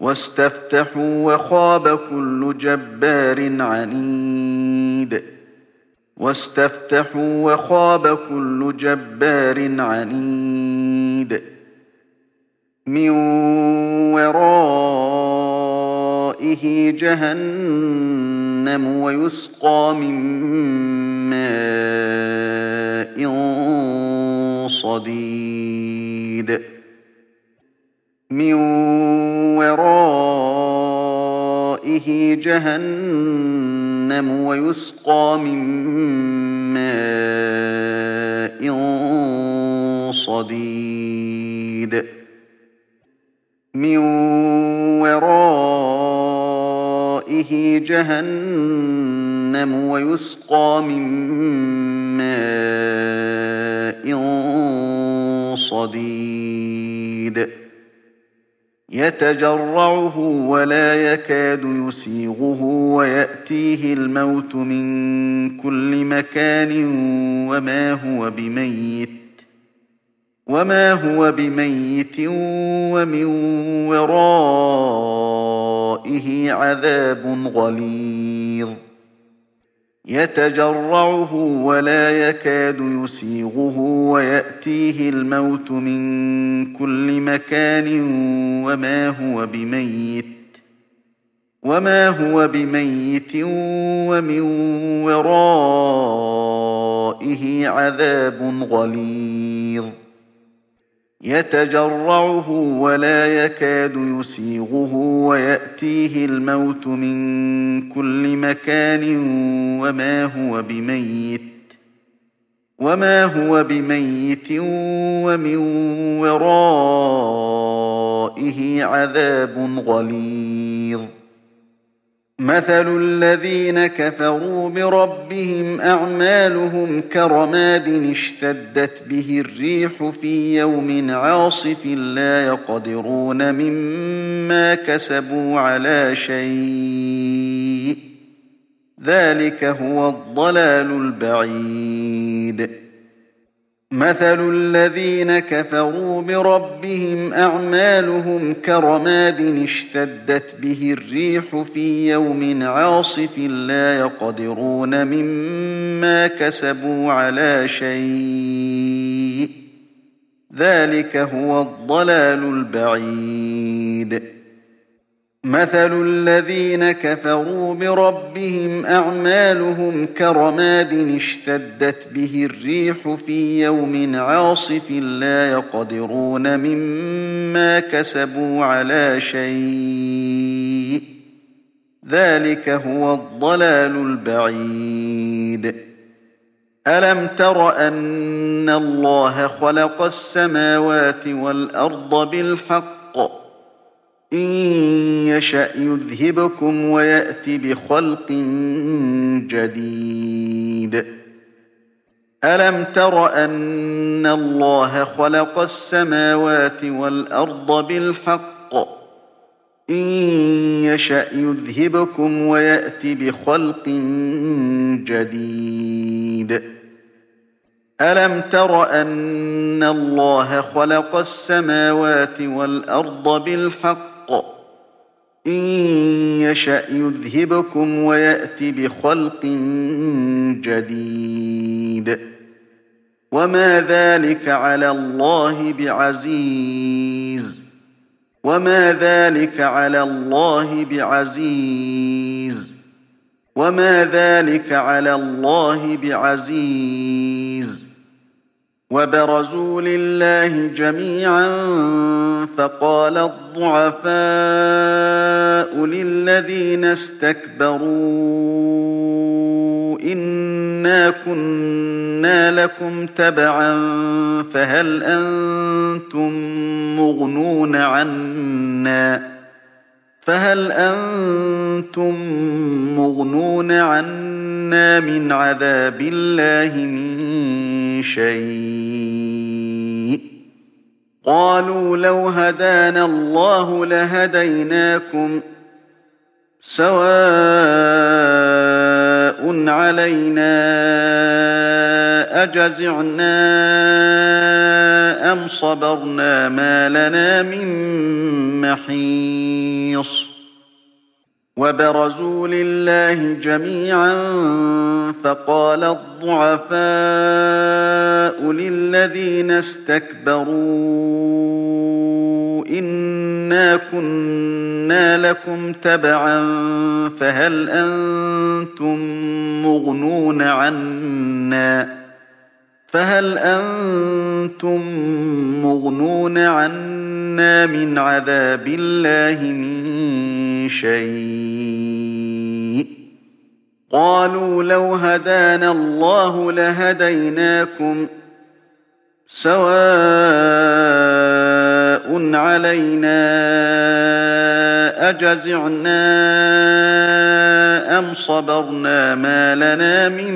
واستفتحوا وخاب كل جبار عنيد واستفتحوا وخاب كل جبار عنيد من ورائه جهنم ويسقى من ماء صديد من ورائه جهنم ويسقى من ماء صديد من ورائه جهنم ويسقى من ماء صديد يتجرعه ولا يكاد يسيغه ويأتيه الموت من كل مكان وما هو بميت وما هو بميت ومن ورائه عذاب غليظ يتجرعه ولا يكاد يسيغه ويأتيه الموت من كل مكان وما هو بميت وما هو بميت ومن ورائه عذاب غليظ يتجرعه ولا يكاد يسيغه ويأتيه الموت من كل مكان وما هو بميت وما هو بميت ومن ورائه عذاب غليظ مثل الذين كفروا بربهم أعمالهم كرماد اشتدت به الريح في يوم عاصف لا يقدرون مما كسبوا على شيء ذلك هو الضلال البعيد مثل الذين كفروا بربهم أعمالهم كرماد اشتدت به الريح في يوم عاصف لا يقدرون مما كسبوا على شيء ذلك هو الضلال البعيد مثل الذين كفروا بربهم أعمالهم كرماد اشتدت به الريح في يوم عاصف لا يقدرون مما كسبوا على شيء ذلك هو الضلال البعيد ألم تر أن الله خلق السماوات والأرض بالحق إن يشأ يذهبكم ويأت بخلق جديد ألم تر أن الله خلق السماوات والأرض بالحق إن يشأ يذهبكم ويأت بخلق جديد ألم تر أن الله خلق السماوات والأرض بالحق إن يشأ يذهبكم ويأت بخلق جديد وما ذلك على الله بعزيز وما ذلك على الله بعزيز وما ذلك على الله بعزيز وبرزوا لله جميعا فقال الضعفاء للذين استكبروا إنا كنا لكم تبعا فهل أنتم مغنون عنا فهل أنتم مغنون عنا من عذاب الله من شيء قالوا لو هدانا الله لهديناكم سواء علينا أجزعنا أم صبرنا ما لنا من محيص وبرزوا لله جميعا فقال الضعفاء للذين استكبروا إنا كنا لكم تبعا فهل أنتم مغنون عنا فهل أنتم مغنون عنا من عذاب الله من شيء قالوا لو هدانا الله لهديناكم سواء علينا أجزعنا أم صبرنا ما لنا من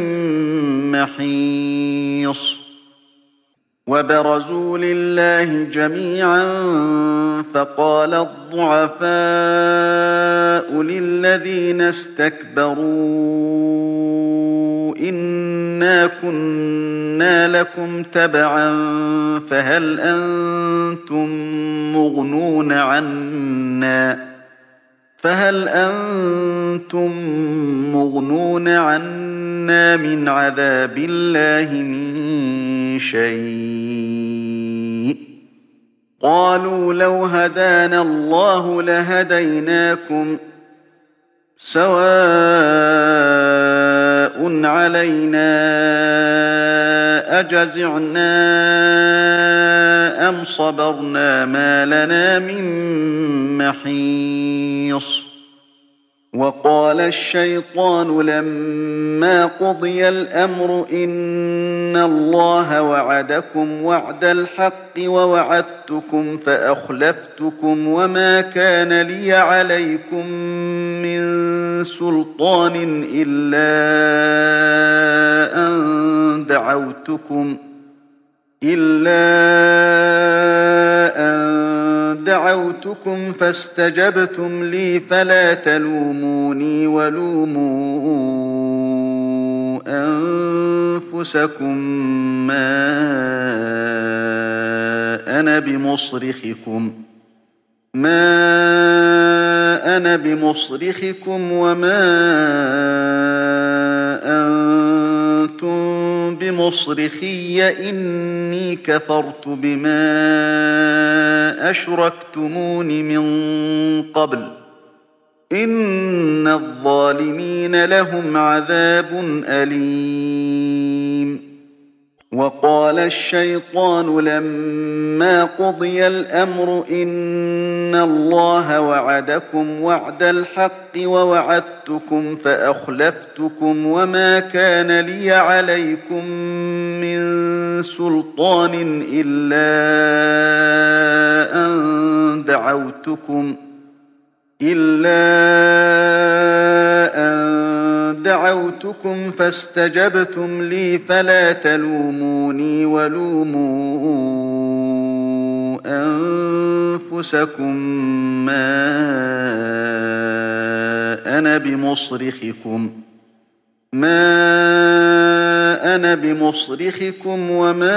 محيص وبرزوا لله جميعا فقال الضعفاء للذين استكبروا إنا كنا لكم تبعا فهل أنتم مغنون عنا فهل أنتم مغنون عنا من عذاب الله من شيء قالوا لو هدانا الله لهديناكم سواء علينا أجزعنا أم صبرنا ما لنا من محيص وقال الشيطان لما قضي الأمر إن الله وعدكم وعد الحق ووعدتكم فأخلفتكم وما كان لي عليكم من سلطان إلا أن دعوتكم إلا أن دعوتكم فاستجبتم لي فلا تلوموني ولوموا أنفسكم ما أنا بمصرخكم ما أنا بمصرخكم وما أنتم بمصرخي إني كفرت بما أشركتمون من قبل إن الظالمين لهم عذاب أليم وقال الشيطان لما قضي الأمر إن الله وعدكم وعد الحق ووعدتكم فأخلفتكم وما كان لي عليكم من سلطان إلا أن دعوتكم إلا أن دعوتكم فاستجبتم لي فلا تلوموني ولوموا أنفسكم ما أنا بمصرخكم ما أنا بمصرخكم وما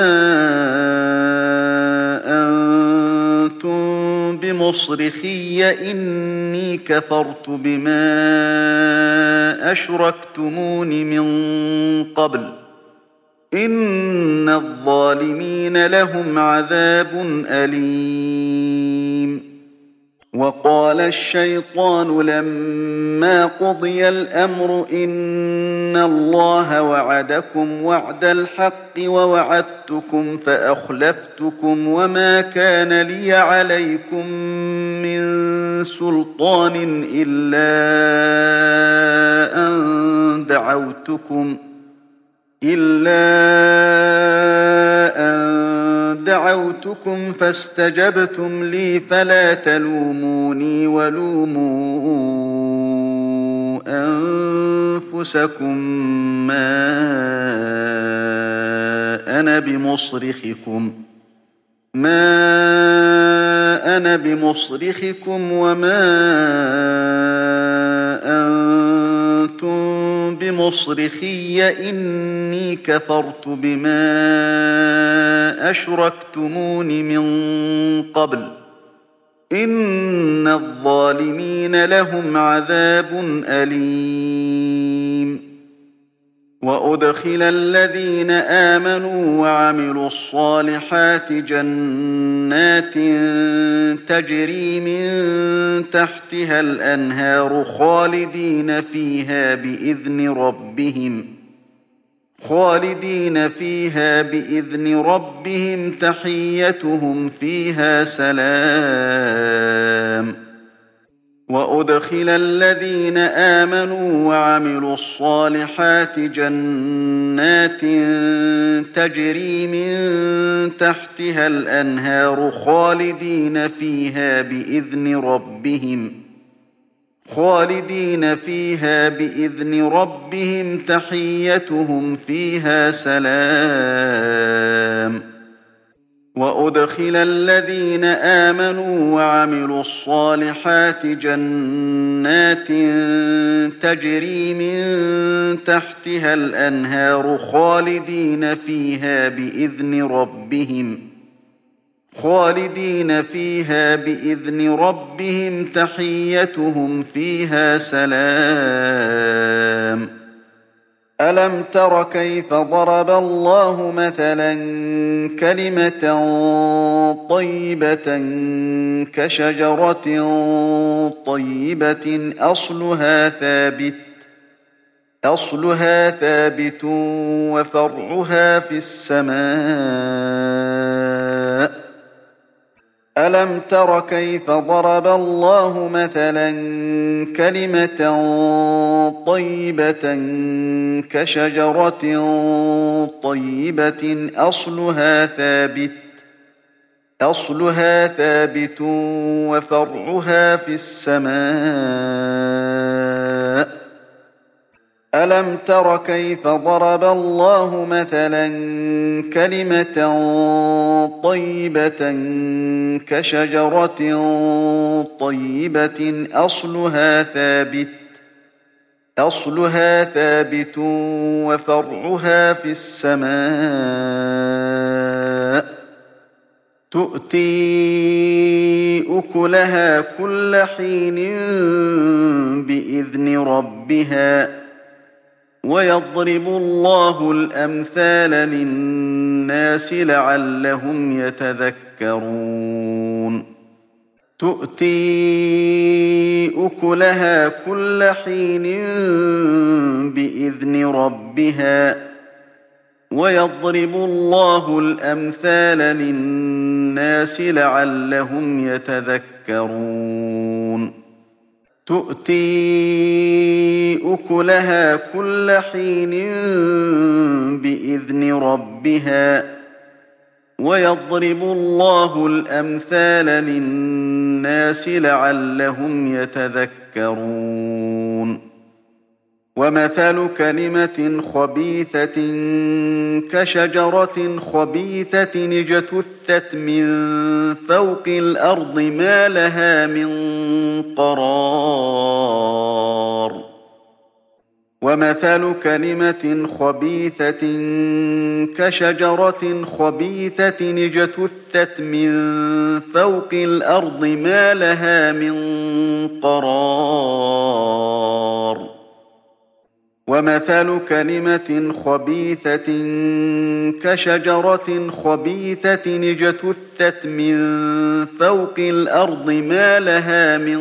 أنتم بمصرخي إني كفرت بما أشركتمون من قبل إن الظالمين لهم عذاب أليم وقال الشيطان لما قضي الأمر إن الله وعدكم وعد الحق ووعدتكم فأخلفتكم وما كان لي عليكم من سلطان إلا أن دعوتكم إلا أن دعوتكم فاستجبتم لي فلا تلوموني ولوموا أنفسكم ما أنا بمصرخكم ما أنا بمصرخكم وما أنتم بمصرخي إني كفرت بما أشركتمون من قبل إن الظالمين لهم عذاب أليم. وأدخل الذين آمنوا وعملوا الصالحات جنات تجري من تحتها الأنهار خالدين فيها بإذن ربهم خالدين فيها بإذن ربهم تحيتهم فيها سلام. وأدخل الذين آمنوا وعملوا الصالحات جنات تجري من تحتها الأنهار خالدين فيها بإذن ربهم خالدين فيها بإذن ربهم تحيتهم فيها سلام. وأدخل الذين آمنوا وعملوا الصالحات جنات تجري من تحتها الأنهار خالدين فيها بإذن ربهم خالدين فيها بإذن ربهم تحيتهم فيها سلام. ألم تر كيف ضرب الله مثلا كلمة طيبة كشجرة طيبة أصلها ثابت أصلها ثابت وفرعها في السماء. ألم تر كيف ضرب الله مثلا كلمة طيبة كشجرة طيبة أصلها ثابت أصلها ثابت وفرعها في السماء. ألم تر كيف ضرب الله مثلا كلمة طيبة كشجرة طيبة أصلها ثابت أصلها ثابت وفرعها في السماء. تؤتي أكلها كل حين بإذن ربها ويضرب الله الأمثال للناس لعلهم يتذكرون. تؤتي أكلها كل حين بإذن ربها ويضرب الله الأمثال للناس لعلهم يتذكرون. تؤتي أكلها كل حين بإذن ربها ويضرب الله الأمثال للناس لعلهم يتذكرون. ومثل كلمة خبيثة كشجرة خبيثة اجتثت من فوق الأرض ما لها من قرار. ومثل كلمة خبيثة كشجرة خبيثة اجتثت من فوق الأرض ما لها من قرار. ومثل كلمة خبيثة كشجرة خبيثة اجتثت من فوق الأرض ما لها من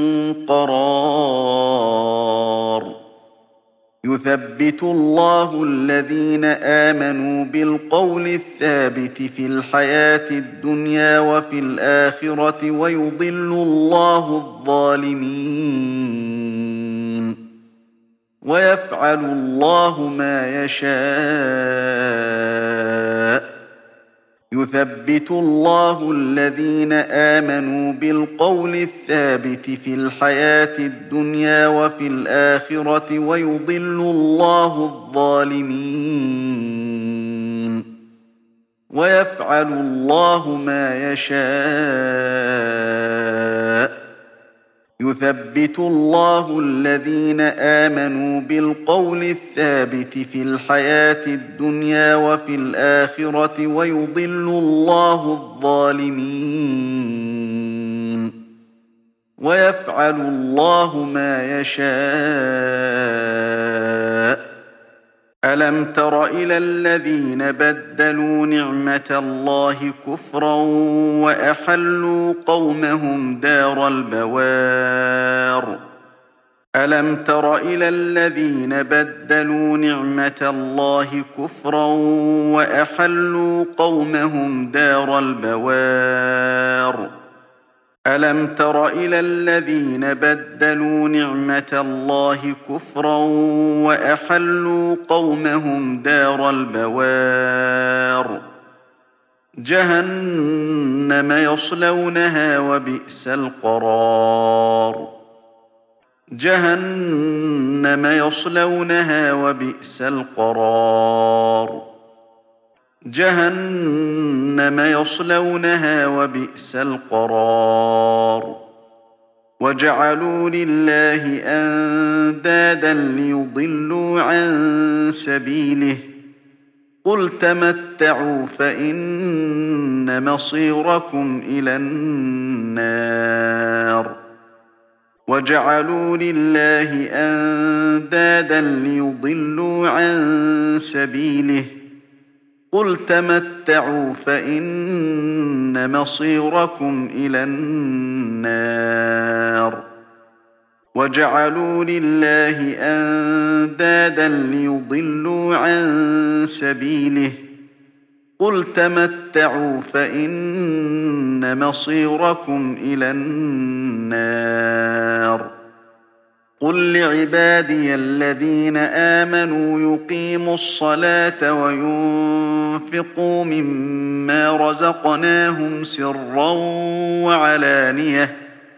قرار. يثبت الله الذين آمنوا بالقول الثابت في الحياة الدنيا وفي الآخرة ويضل الله الظالمين ويفعل الله ما يشاء. يثبت الله الذين آمنوا بالقول الثابت في الحياة الدنيا وفي الآخرة ويضل الله الظالمين ويفعل الله ما يشاء. يثبت الله الذين آمنوا بالقول الثابت في الحياة الدنيا وفي الآخرة ويضل الله الظالمين ويفعل الله ما يشاء. ألم تر إلى الذين بدلوا نعمة الله كفرا وأحلوا قومهم دار البوار ألم تر إلى الذين بدلوا نعمة الله كفرا وأحلوا قومهم دار البوار ألم تر إلى الذين بدلوا نعمة الله كفرا وأحلوا قومهم دار البوار جهنم يصلونها وبئس القرار جهنم يصلونها وبئس القرار جهنم يصلونها وبئس القرار وجعلوا لله أندادا ليضلوا عن سبيله قل تمتعوا فإن مصيركم إلى النار وجعلوا لله أندادا ليضلوا عن سبيله قل تمتعوا فإن مصيركم إلى النار وجعلوا لله أندادا ليضلوا عن سبيله قل تمتعوا فإن مصيركم إلى النار قل لعبادي الذين آمنوا يقيموا الصلاة وينفقوا مما رزقناهم سرا وعلانية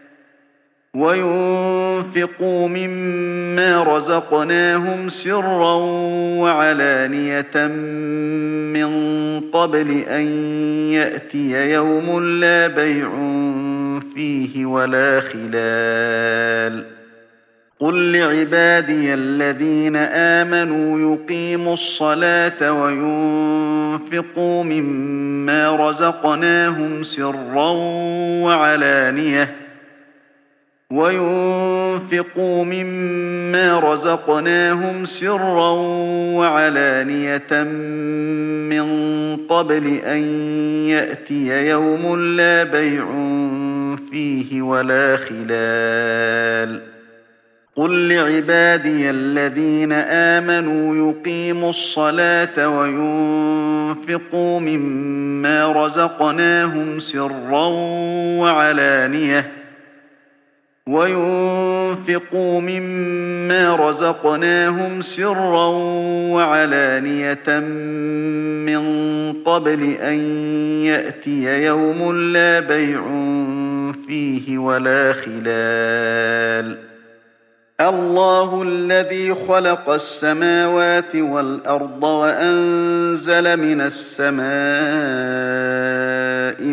وينفقوا مما رزقناهم سرا وعلانية من قبل أن يأتي يوم لا بيع فيه ولا خلال قل لعبادي الذين آمنوا يقيموا الصلاة وينفقوا مما رزقناهم سرا وعلانية وينفقوا مما رزقناهم سرا وعلانية من قبل أن يأتي يوم لا بيع فيه ولا خلال قل لعبادي الذين آمنوا يقيموا الصلاة وينفقوا مما رزقناهم سرا وعلانية وينفقوا مما رزقناهم سرا وعلانية من قبل أن يأتي يوم لا بيع فيه ولا خلال الله الذي خلق السماوات والأرض وأنزل من السماء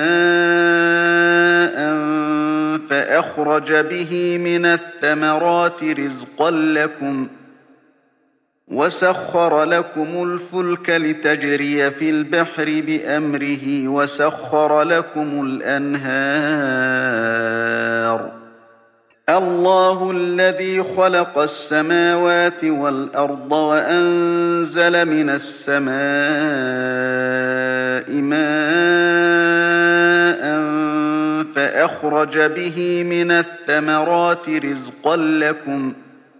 ماء فأخرج به من الثمرات رزقا لكم وسخر لكم الفلك لتجري في البحر بأمره وسخر لكم الأنهار الله الذي خلق السماوات والأرض وأنزل من السماء ماء فأخرج به من الثمرات رزقا لكم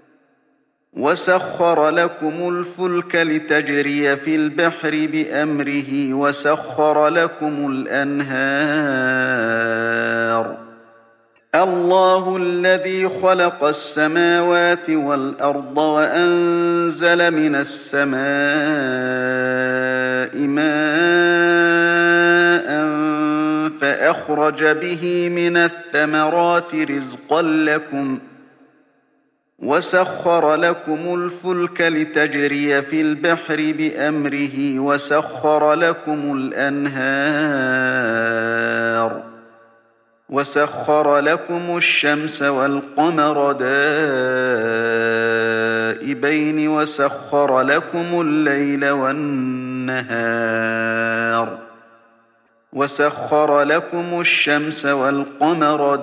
وسخر لكم الفلك لتجري في البحر بأمره وسخر لكم الأنهار الله الذي خلق السماوات والأرض وأنزل من السماء ماء فأخرج به من الثمرات رزقا لكم وسخر لكم الفلك لتجري في البحر بأمره وسخر لكم الأنهار وسخر لكم الشمس والقمر دائبين وسخر لكم الليل والنهار وسخر لكم الشمس والقمر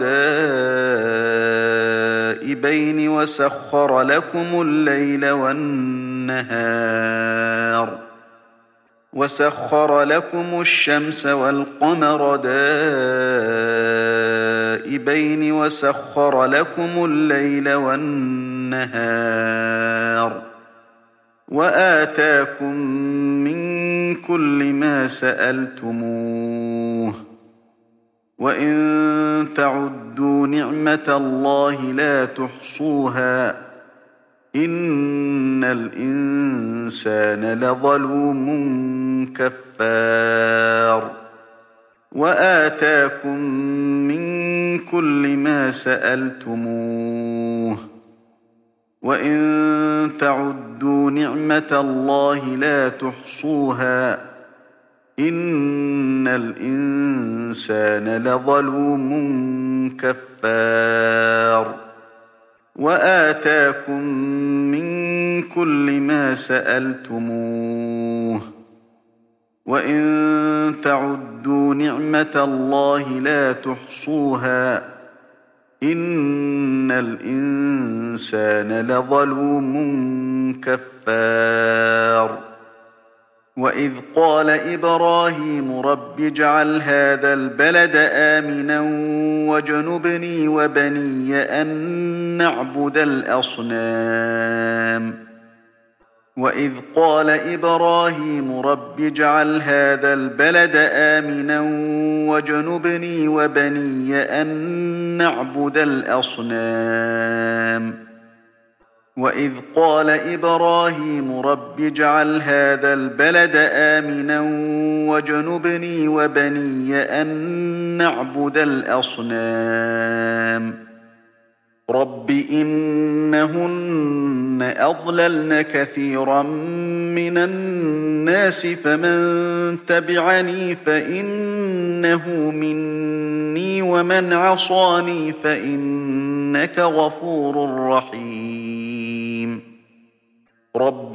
دائبين وسخر لكم الليل والنهار وسخر لكم الشمس والقمر دائبين وسخر لكم الليل والنهار وآتاكم من كل ما سألتموه وإن تعدوا نعمة الله لا تحصوها إن الإنسان لظلوم كفار وآتاكم من كل ما سألتموه وإن تعدوا نعمة الله لا تحصوها إن الإنسان لظلوم كفار وآتاكم من كل ما سألتموه وإن تعدوا نعمة الله لا تحصوها إن الإنسان لظلوم كفار وإذ قال إبراهيم رب اجعل هذا البلد آمنا واجنبني وبني أن نعبد الأصنام وإذ قال إبراهيم رب اجعل هذا البلد آمنا واجنبني وبني أن نعبد الأصنام وإذ قال إبراهيم رب اجعل هذا البلد آمنا واجنبني وبني أن نعبد الأصنام رب إنهن أضللن كثيرا من الناس فمن تبعني فإنه مني ومن عصاني فإنك غفور رحيم رب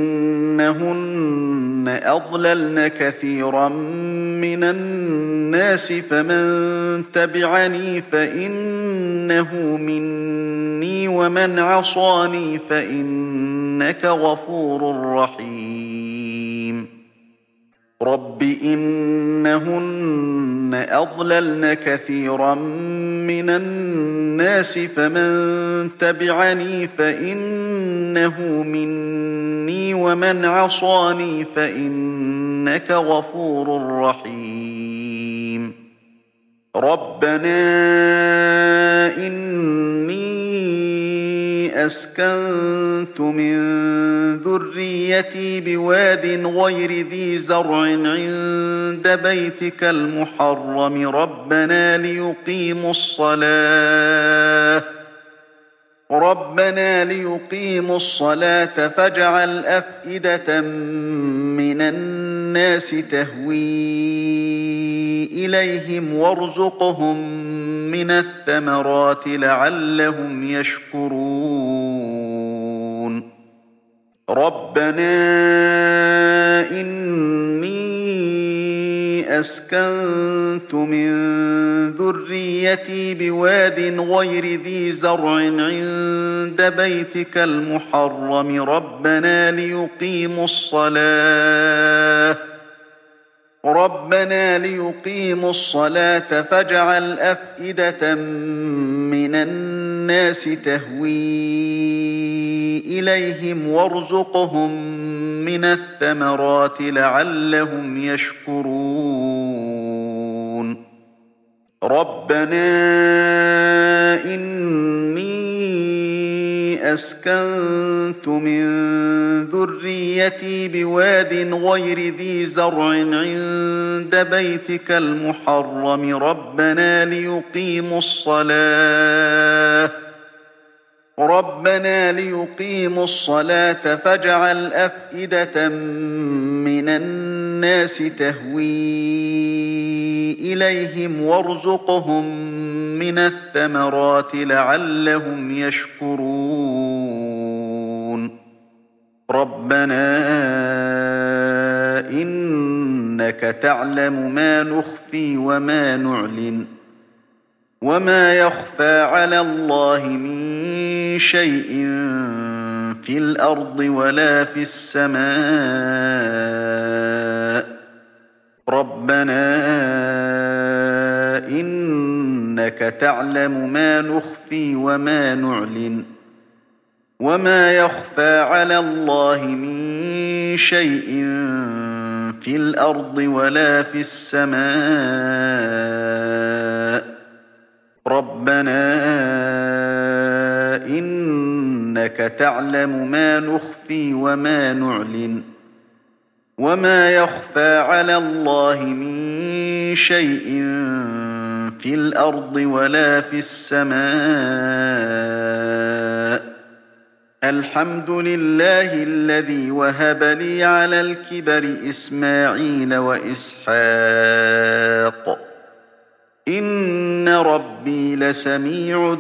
إنهن أضللن كثيرا من الناس فمن تبعني فإنه مني ومن عصاني فإنك غفور رحيم رب إنهن أضللن كثيرا من الناس فمن تبعني فإنه مني ومن عصاني فإنك غفور رحيم ربنا إني أسكنت من ذريتي بواد غير ذي زرع عند بيتك المحرم ربنا ليقيموا الصلاة ربنا ليقيموا الصلاة فاجعل أفئدة من الناس تهوي إليهم وارزقهم من الثمرات لعلهم يشكرون ربنا إني أسكنت من ذريتي بواد غير ذي زرع عند بيتك المحرم ربنا ليقيموا الصلاة ربنا ليقيموا الصلاة فاجعل أفئدة من الناس تهوي إليهم وارزقهم من الثمرات لعلهم يشكرون ربنا إني أسكنت من ذريتي بواد غير ذي زرع عند بيتك المحرم ربنا ليقيموا الصلاة ربنا ليقيموا الصلاة فاجعل أفئدة من الناس تهوي إليهم وارزقهم من الثمرات لعلهم يشكرون ربنا إن إنك تعلم ما نخفي وما نعلن وما يخفى على الله من شيء في الأرض ولا في السماء ربنا إنك تعلم ما نخفي وما نعلن وما يخفى على الله من شيء في الأرض ولا في السماء ربنا إنك تعلم ما نخفي وما نعلن وما يخفى على الله من شيء في الأرض ولا في السماء الحمد لله الذي وهب لي على الكبر إسماعيل وإسحاق إن ربي لسميع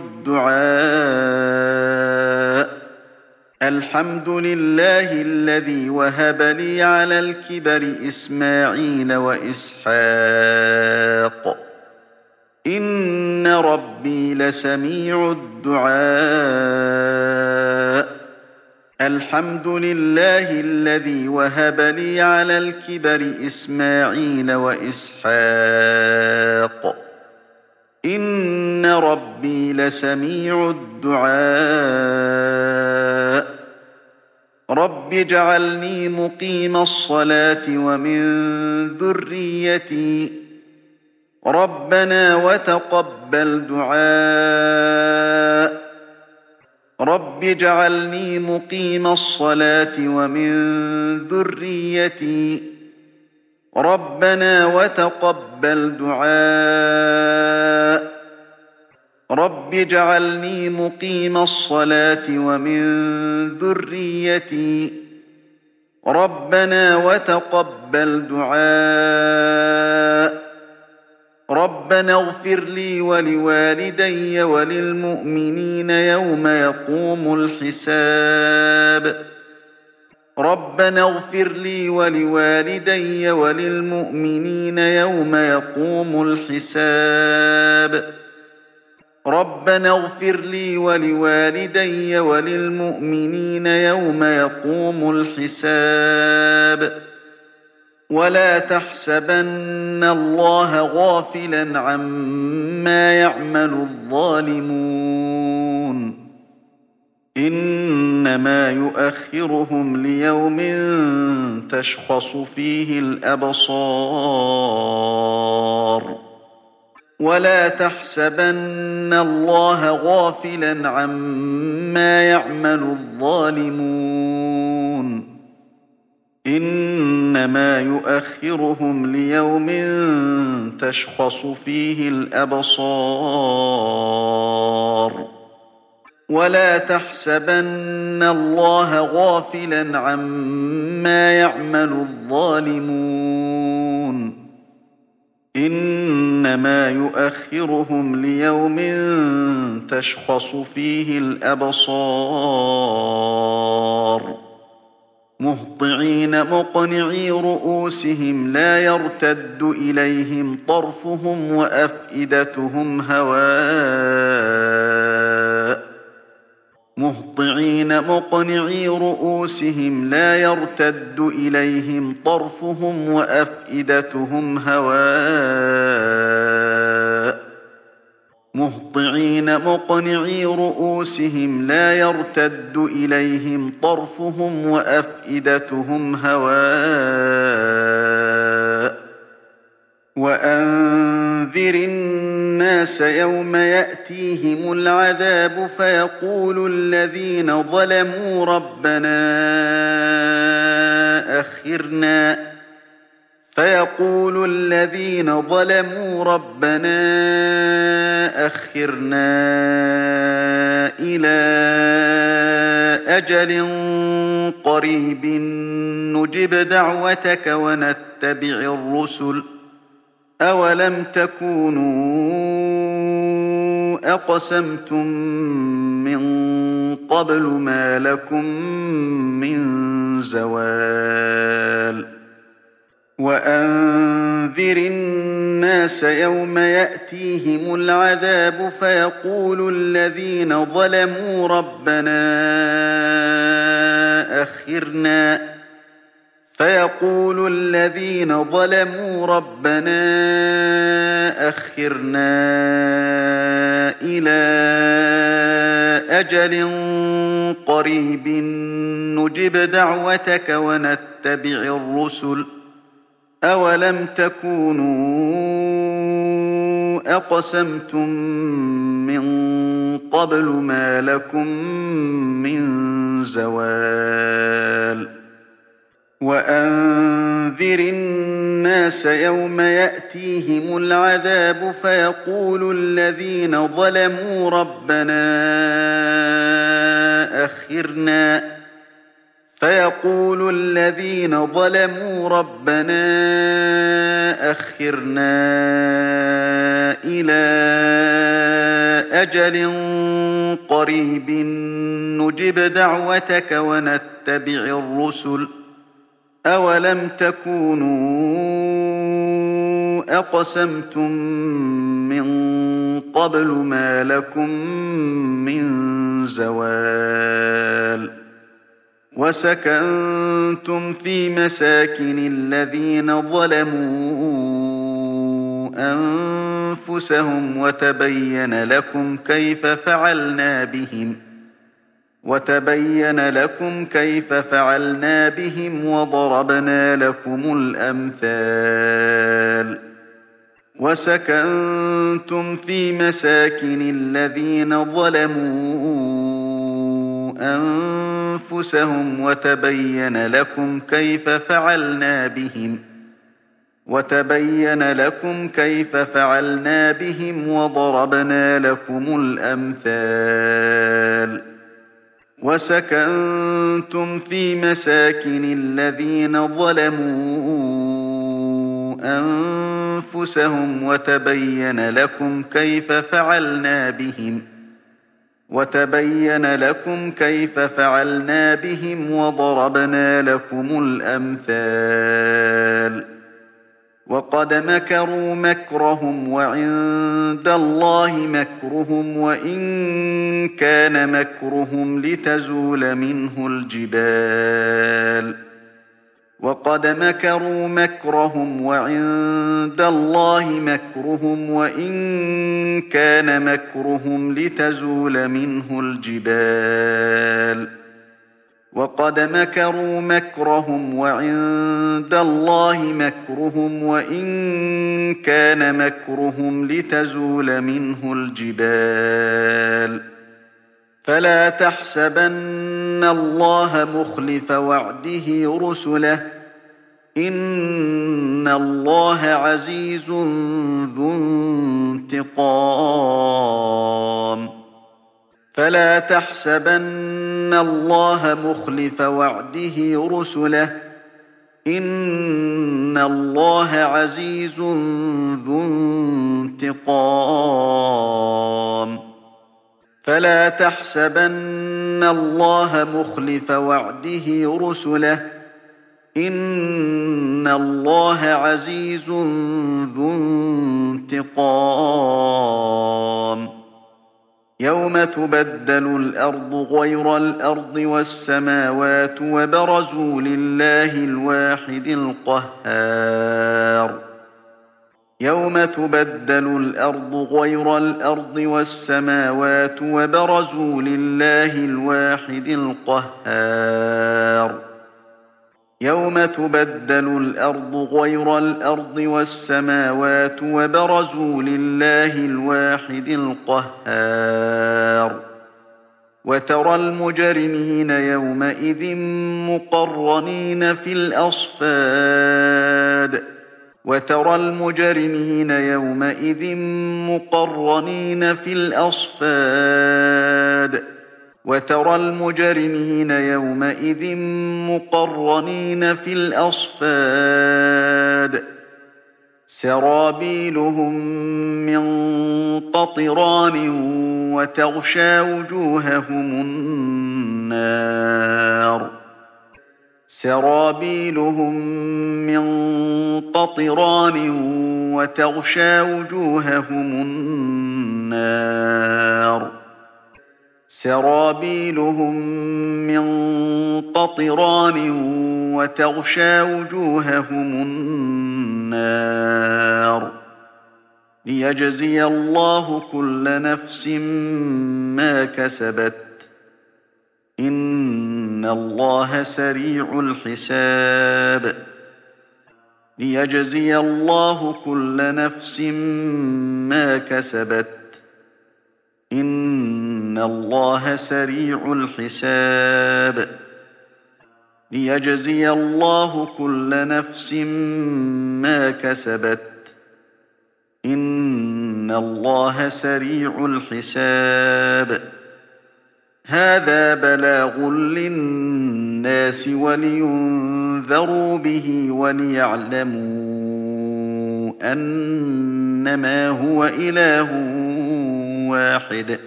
الدعاء الحمد لله الذي وهب لي على الكبر إسماعيل وإسحاق إن ربي لسميع الدعاء الحمد لله الذي وهب لي على الكبر إسماعيل وإسحاق إن ربي لسميع الدعاء رب اجعلني مقيم الصلاة ومن ذريتي ربنا وتقبل دعاء رب اجعلني مقيم الصلاة ومن ذريتي ربنا وتقبل دعاء رب اجعلني مقيم الصلاة ومن ذريتي ربنا وتقبل دعاء ربنا اغفر لي ولوالدي وللمؤمنين يوم يقوم الحساب ربنا اغفر لي ولوالدي وللمؤمنين يوم يقوم الحساب ربنا اغفر لي ولوالدي وللمؤمنين يوم يقوم الحساب ولا تحسبن الله غافلا عما يعمل الظالمون إنما يؤخرهم ليوم تشخص فيه الأبصار ولا تحسبن الله غافلا عما يعمل الظالمون إنما يؤخرهم ليوم تشخص فيه الأبصار ولا تحسبن الله غافلا عما يعمل الظالمون إنما يؤخرهم ليوم تشخص فيه الأبصار مهطعين مقنعي رؤوسهم لا يرتد إليهم طرفهم وأفئدتهم هواء مهطعين مقنعي رؤوسهم لا يرتد إليهم طرفهم وأفئدتهم هواء مهطعين مقنعي رؤوسهم لا يرتد إليهم طرفهم وأفئدتهم هواء وأنذر الناس يوم يأتيهم العذاب فيقول الذين ظلموا ربنا أخرنا فيقول الذين ظلموا ربنا أخرنا إلى أجل قريب نجب دعوتك ونتبع الرسل أولم تكونوا أقسمتم من قبل ما لكم من زوال وأنذر الناس يوم يأتيهم العذاب فيقول الذين ظلموا ربنا أخرنا فيقول الذين ظلموا ربنا أخرنا إلى أجل قريب نجب دعوتك ونتبع الرسل أولم تكونوا أقسمتم من قبل ما لكم من زوال وأنذر الناس يوم يأتيهم العذاب فيقول الذين ظلموا ربنا أخرنا فيقول الذين ظلموا ربنا أخرنا إلى أجل قريب نجب دعوتك ونتبع الرسل أولم تكونوا أقسمتم من قبل ما لكم من زوال وسكنتم في مساكن الذين ظلموا أنفسهم وتبين لكم كيف فعلنا بهم وتبين لكم كيف فعلنا بهم وضربنا لكم الأمثال وسكنتم في مساكن الذين ظلموا أنفسهم وتبين لكم كيف فعلنا بهم وتبين لكم كيف فعلنا بهم وضربنا لكم الأمثال وسكنتم في مساكن الذين ظلموا أنفسهم وتبين لكم كيف فعلنا بهم وتبين لكم كيف فعلنا بهم وضربنا لكم الأمثال وقد مكروا مكرهم وعند الله مكرهم وإن كان مكرهم لتزول منه الجبال وقد مكروا مكرهم وعند الله مكرهم وإن كان مكرهم لتزول منه الجبال وقد مكروا مكرهم وعند الله مكرهم وإن كان مكرهم لتزول منه الجبال فلا تحسبن الله مخلف وعده رسله إن الله عزيز ذو انتقام فلا تحسبن الله مخلف وعده رسله إن الله عزيز ذو انتقام فلا تحسبن الله مخلف وعده رسله إن الله عزيز ذو انتقام يوم تبدل الأرض غير الأرض والسماوات وبرزوا لله الواحد القهار يوم تبدل الأرض غير الأرض والسماوات وبرزوا لله الواحد القهار يوم تبدل الأرض غير الأرض والسماوات وبرزوا لله الواحد القهار وترى المجرمين يومئذ مقرنين في الأصفاد وترى المجرمين يومئذ مقرنين في الأصفاد وترى المجرمين يومئذ مقرنين في الأصفاد سرابيلهم من قطران وتغشى وجوههم النار سرابيلهم من قطران وتغشى وجوههم النار سرابيلهم من قطران وتغشى وجوههم النار ليجزي الله كل نفس ما كسبت إن الله سريع الحساب ليجزي الله كل نفس ما كسبت إن الله سريع الحساب ليجزي الله كل نفس ما كسبت إن الله سريع الحساب هذا بلاغ للناس ولينذروا به وليعلموا أنما هو إله واحد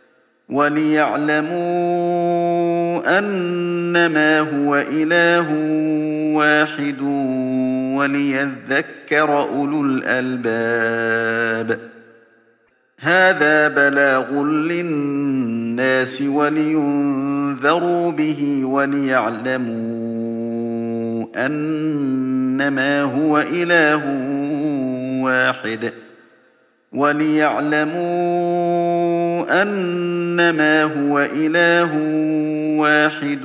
وليعلموا أنما هو إله واحد وليذكر أولو الألباب هذا بلاغ للناس ولينذروا به وليعلموا أنما هو إله واحد وليعلموا أنما هو إله واحد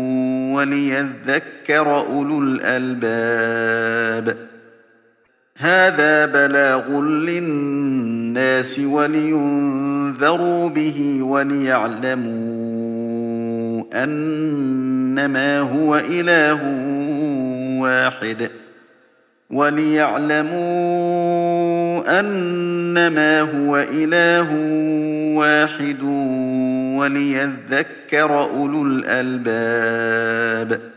وليذكر أولو الألباب هذا بلاغ للناس ولينذروا به وليعلموا أنما هو إله واحد وليعلموا أنما هو إله واحد وليذكر أولو الألباب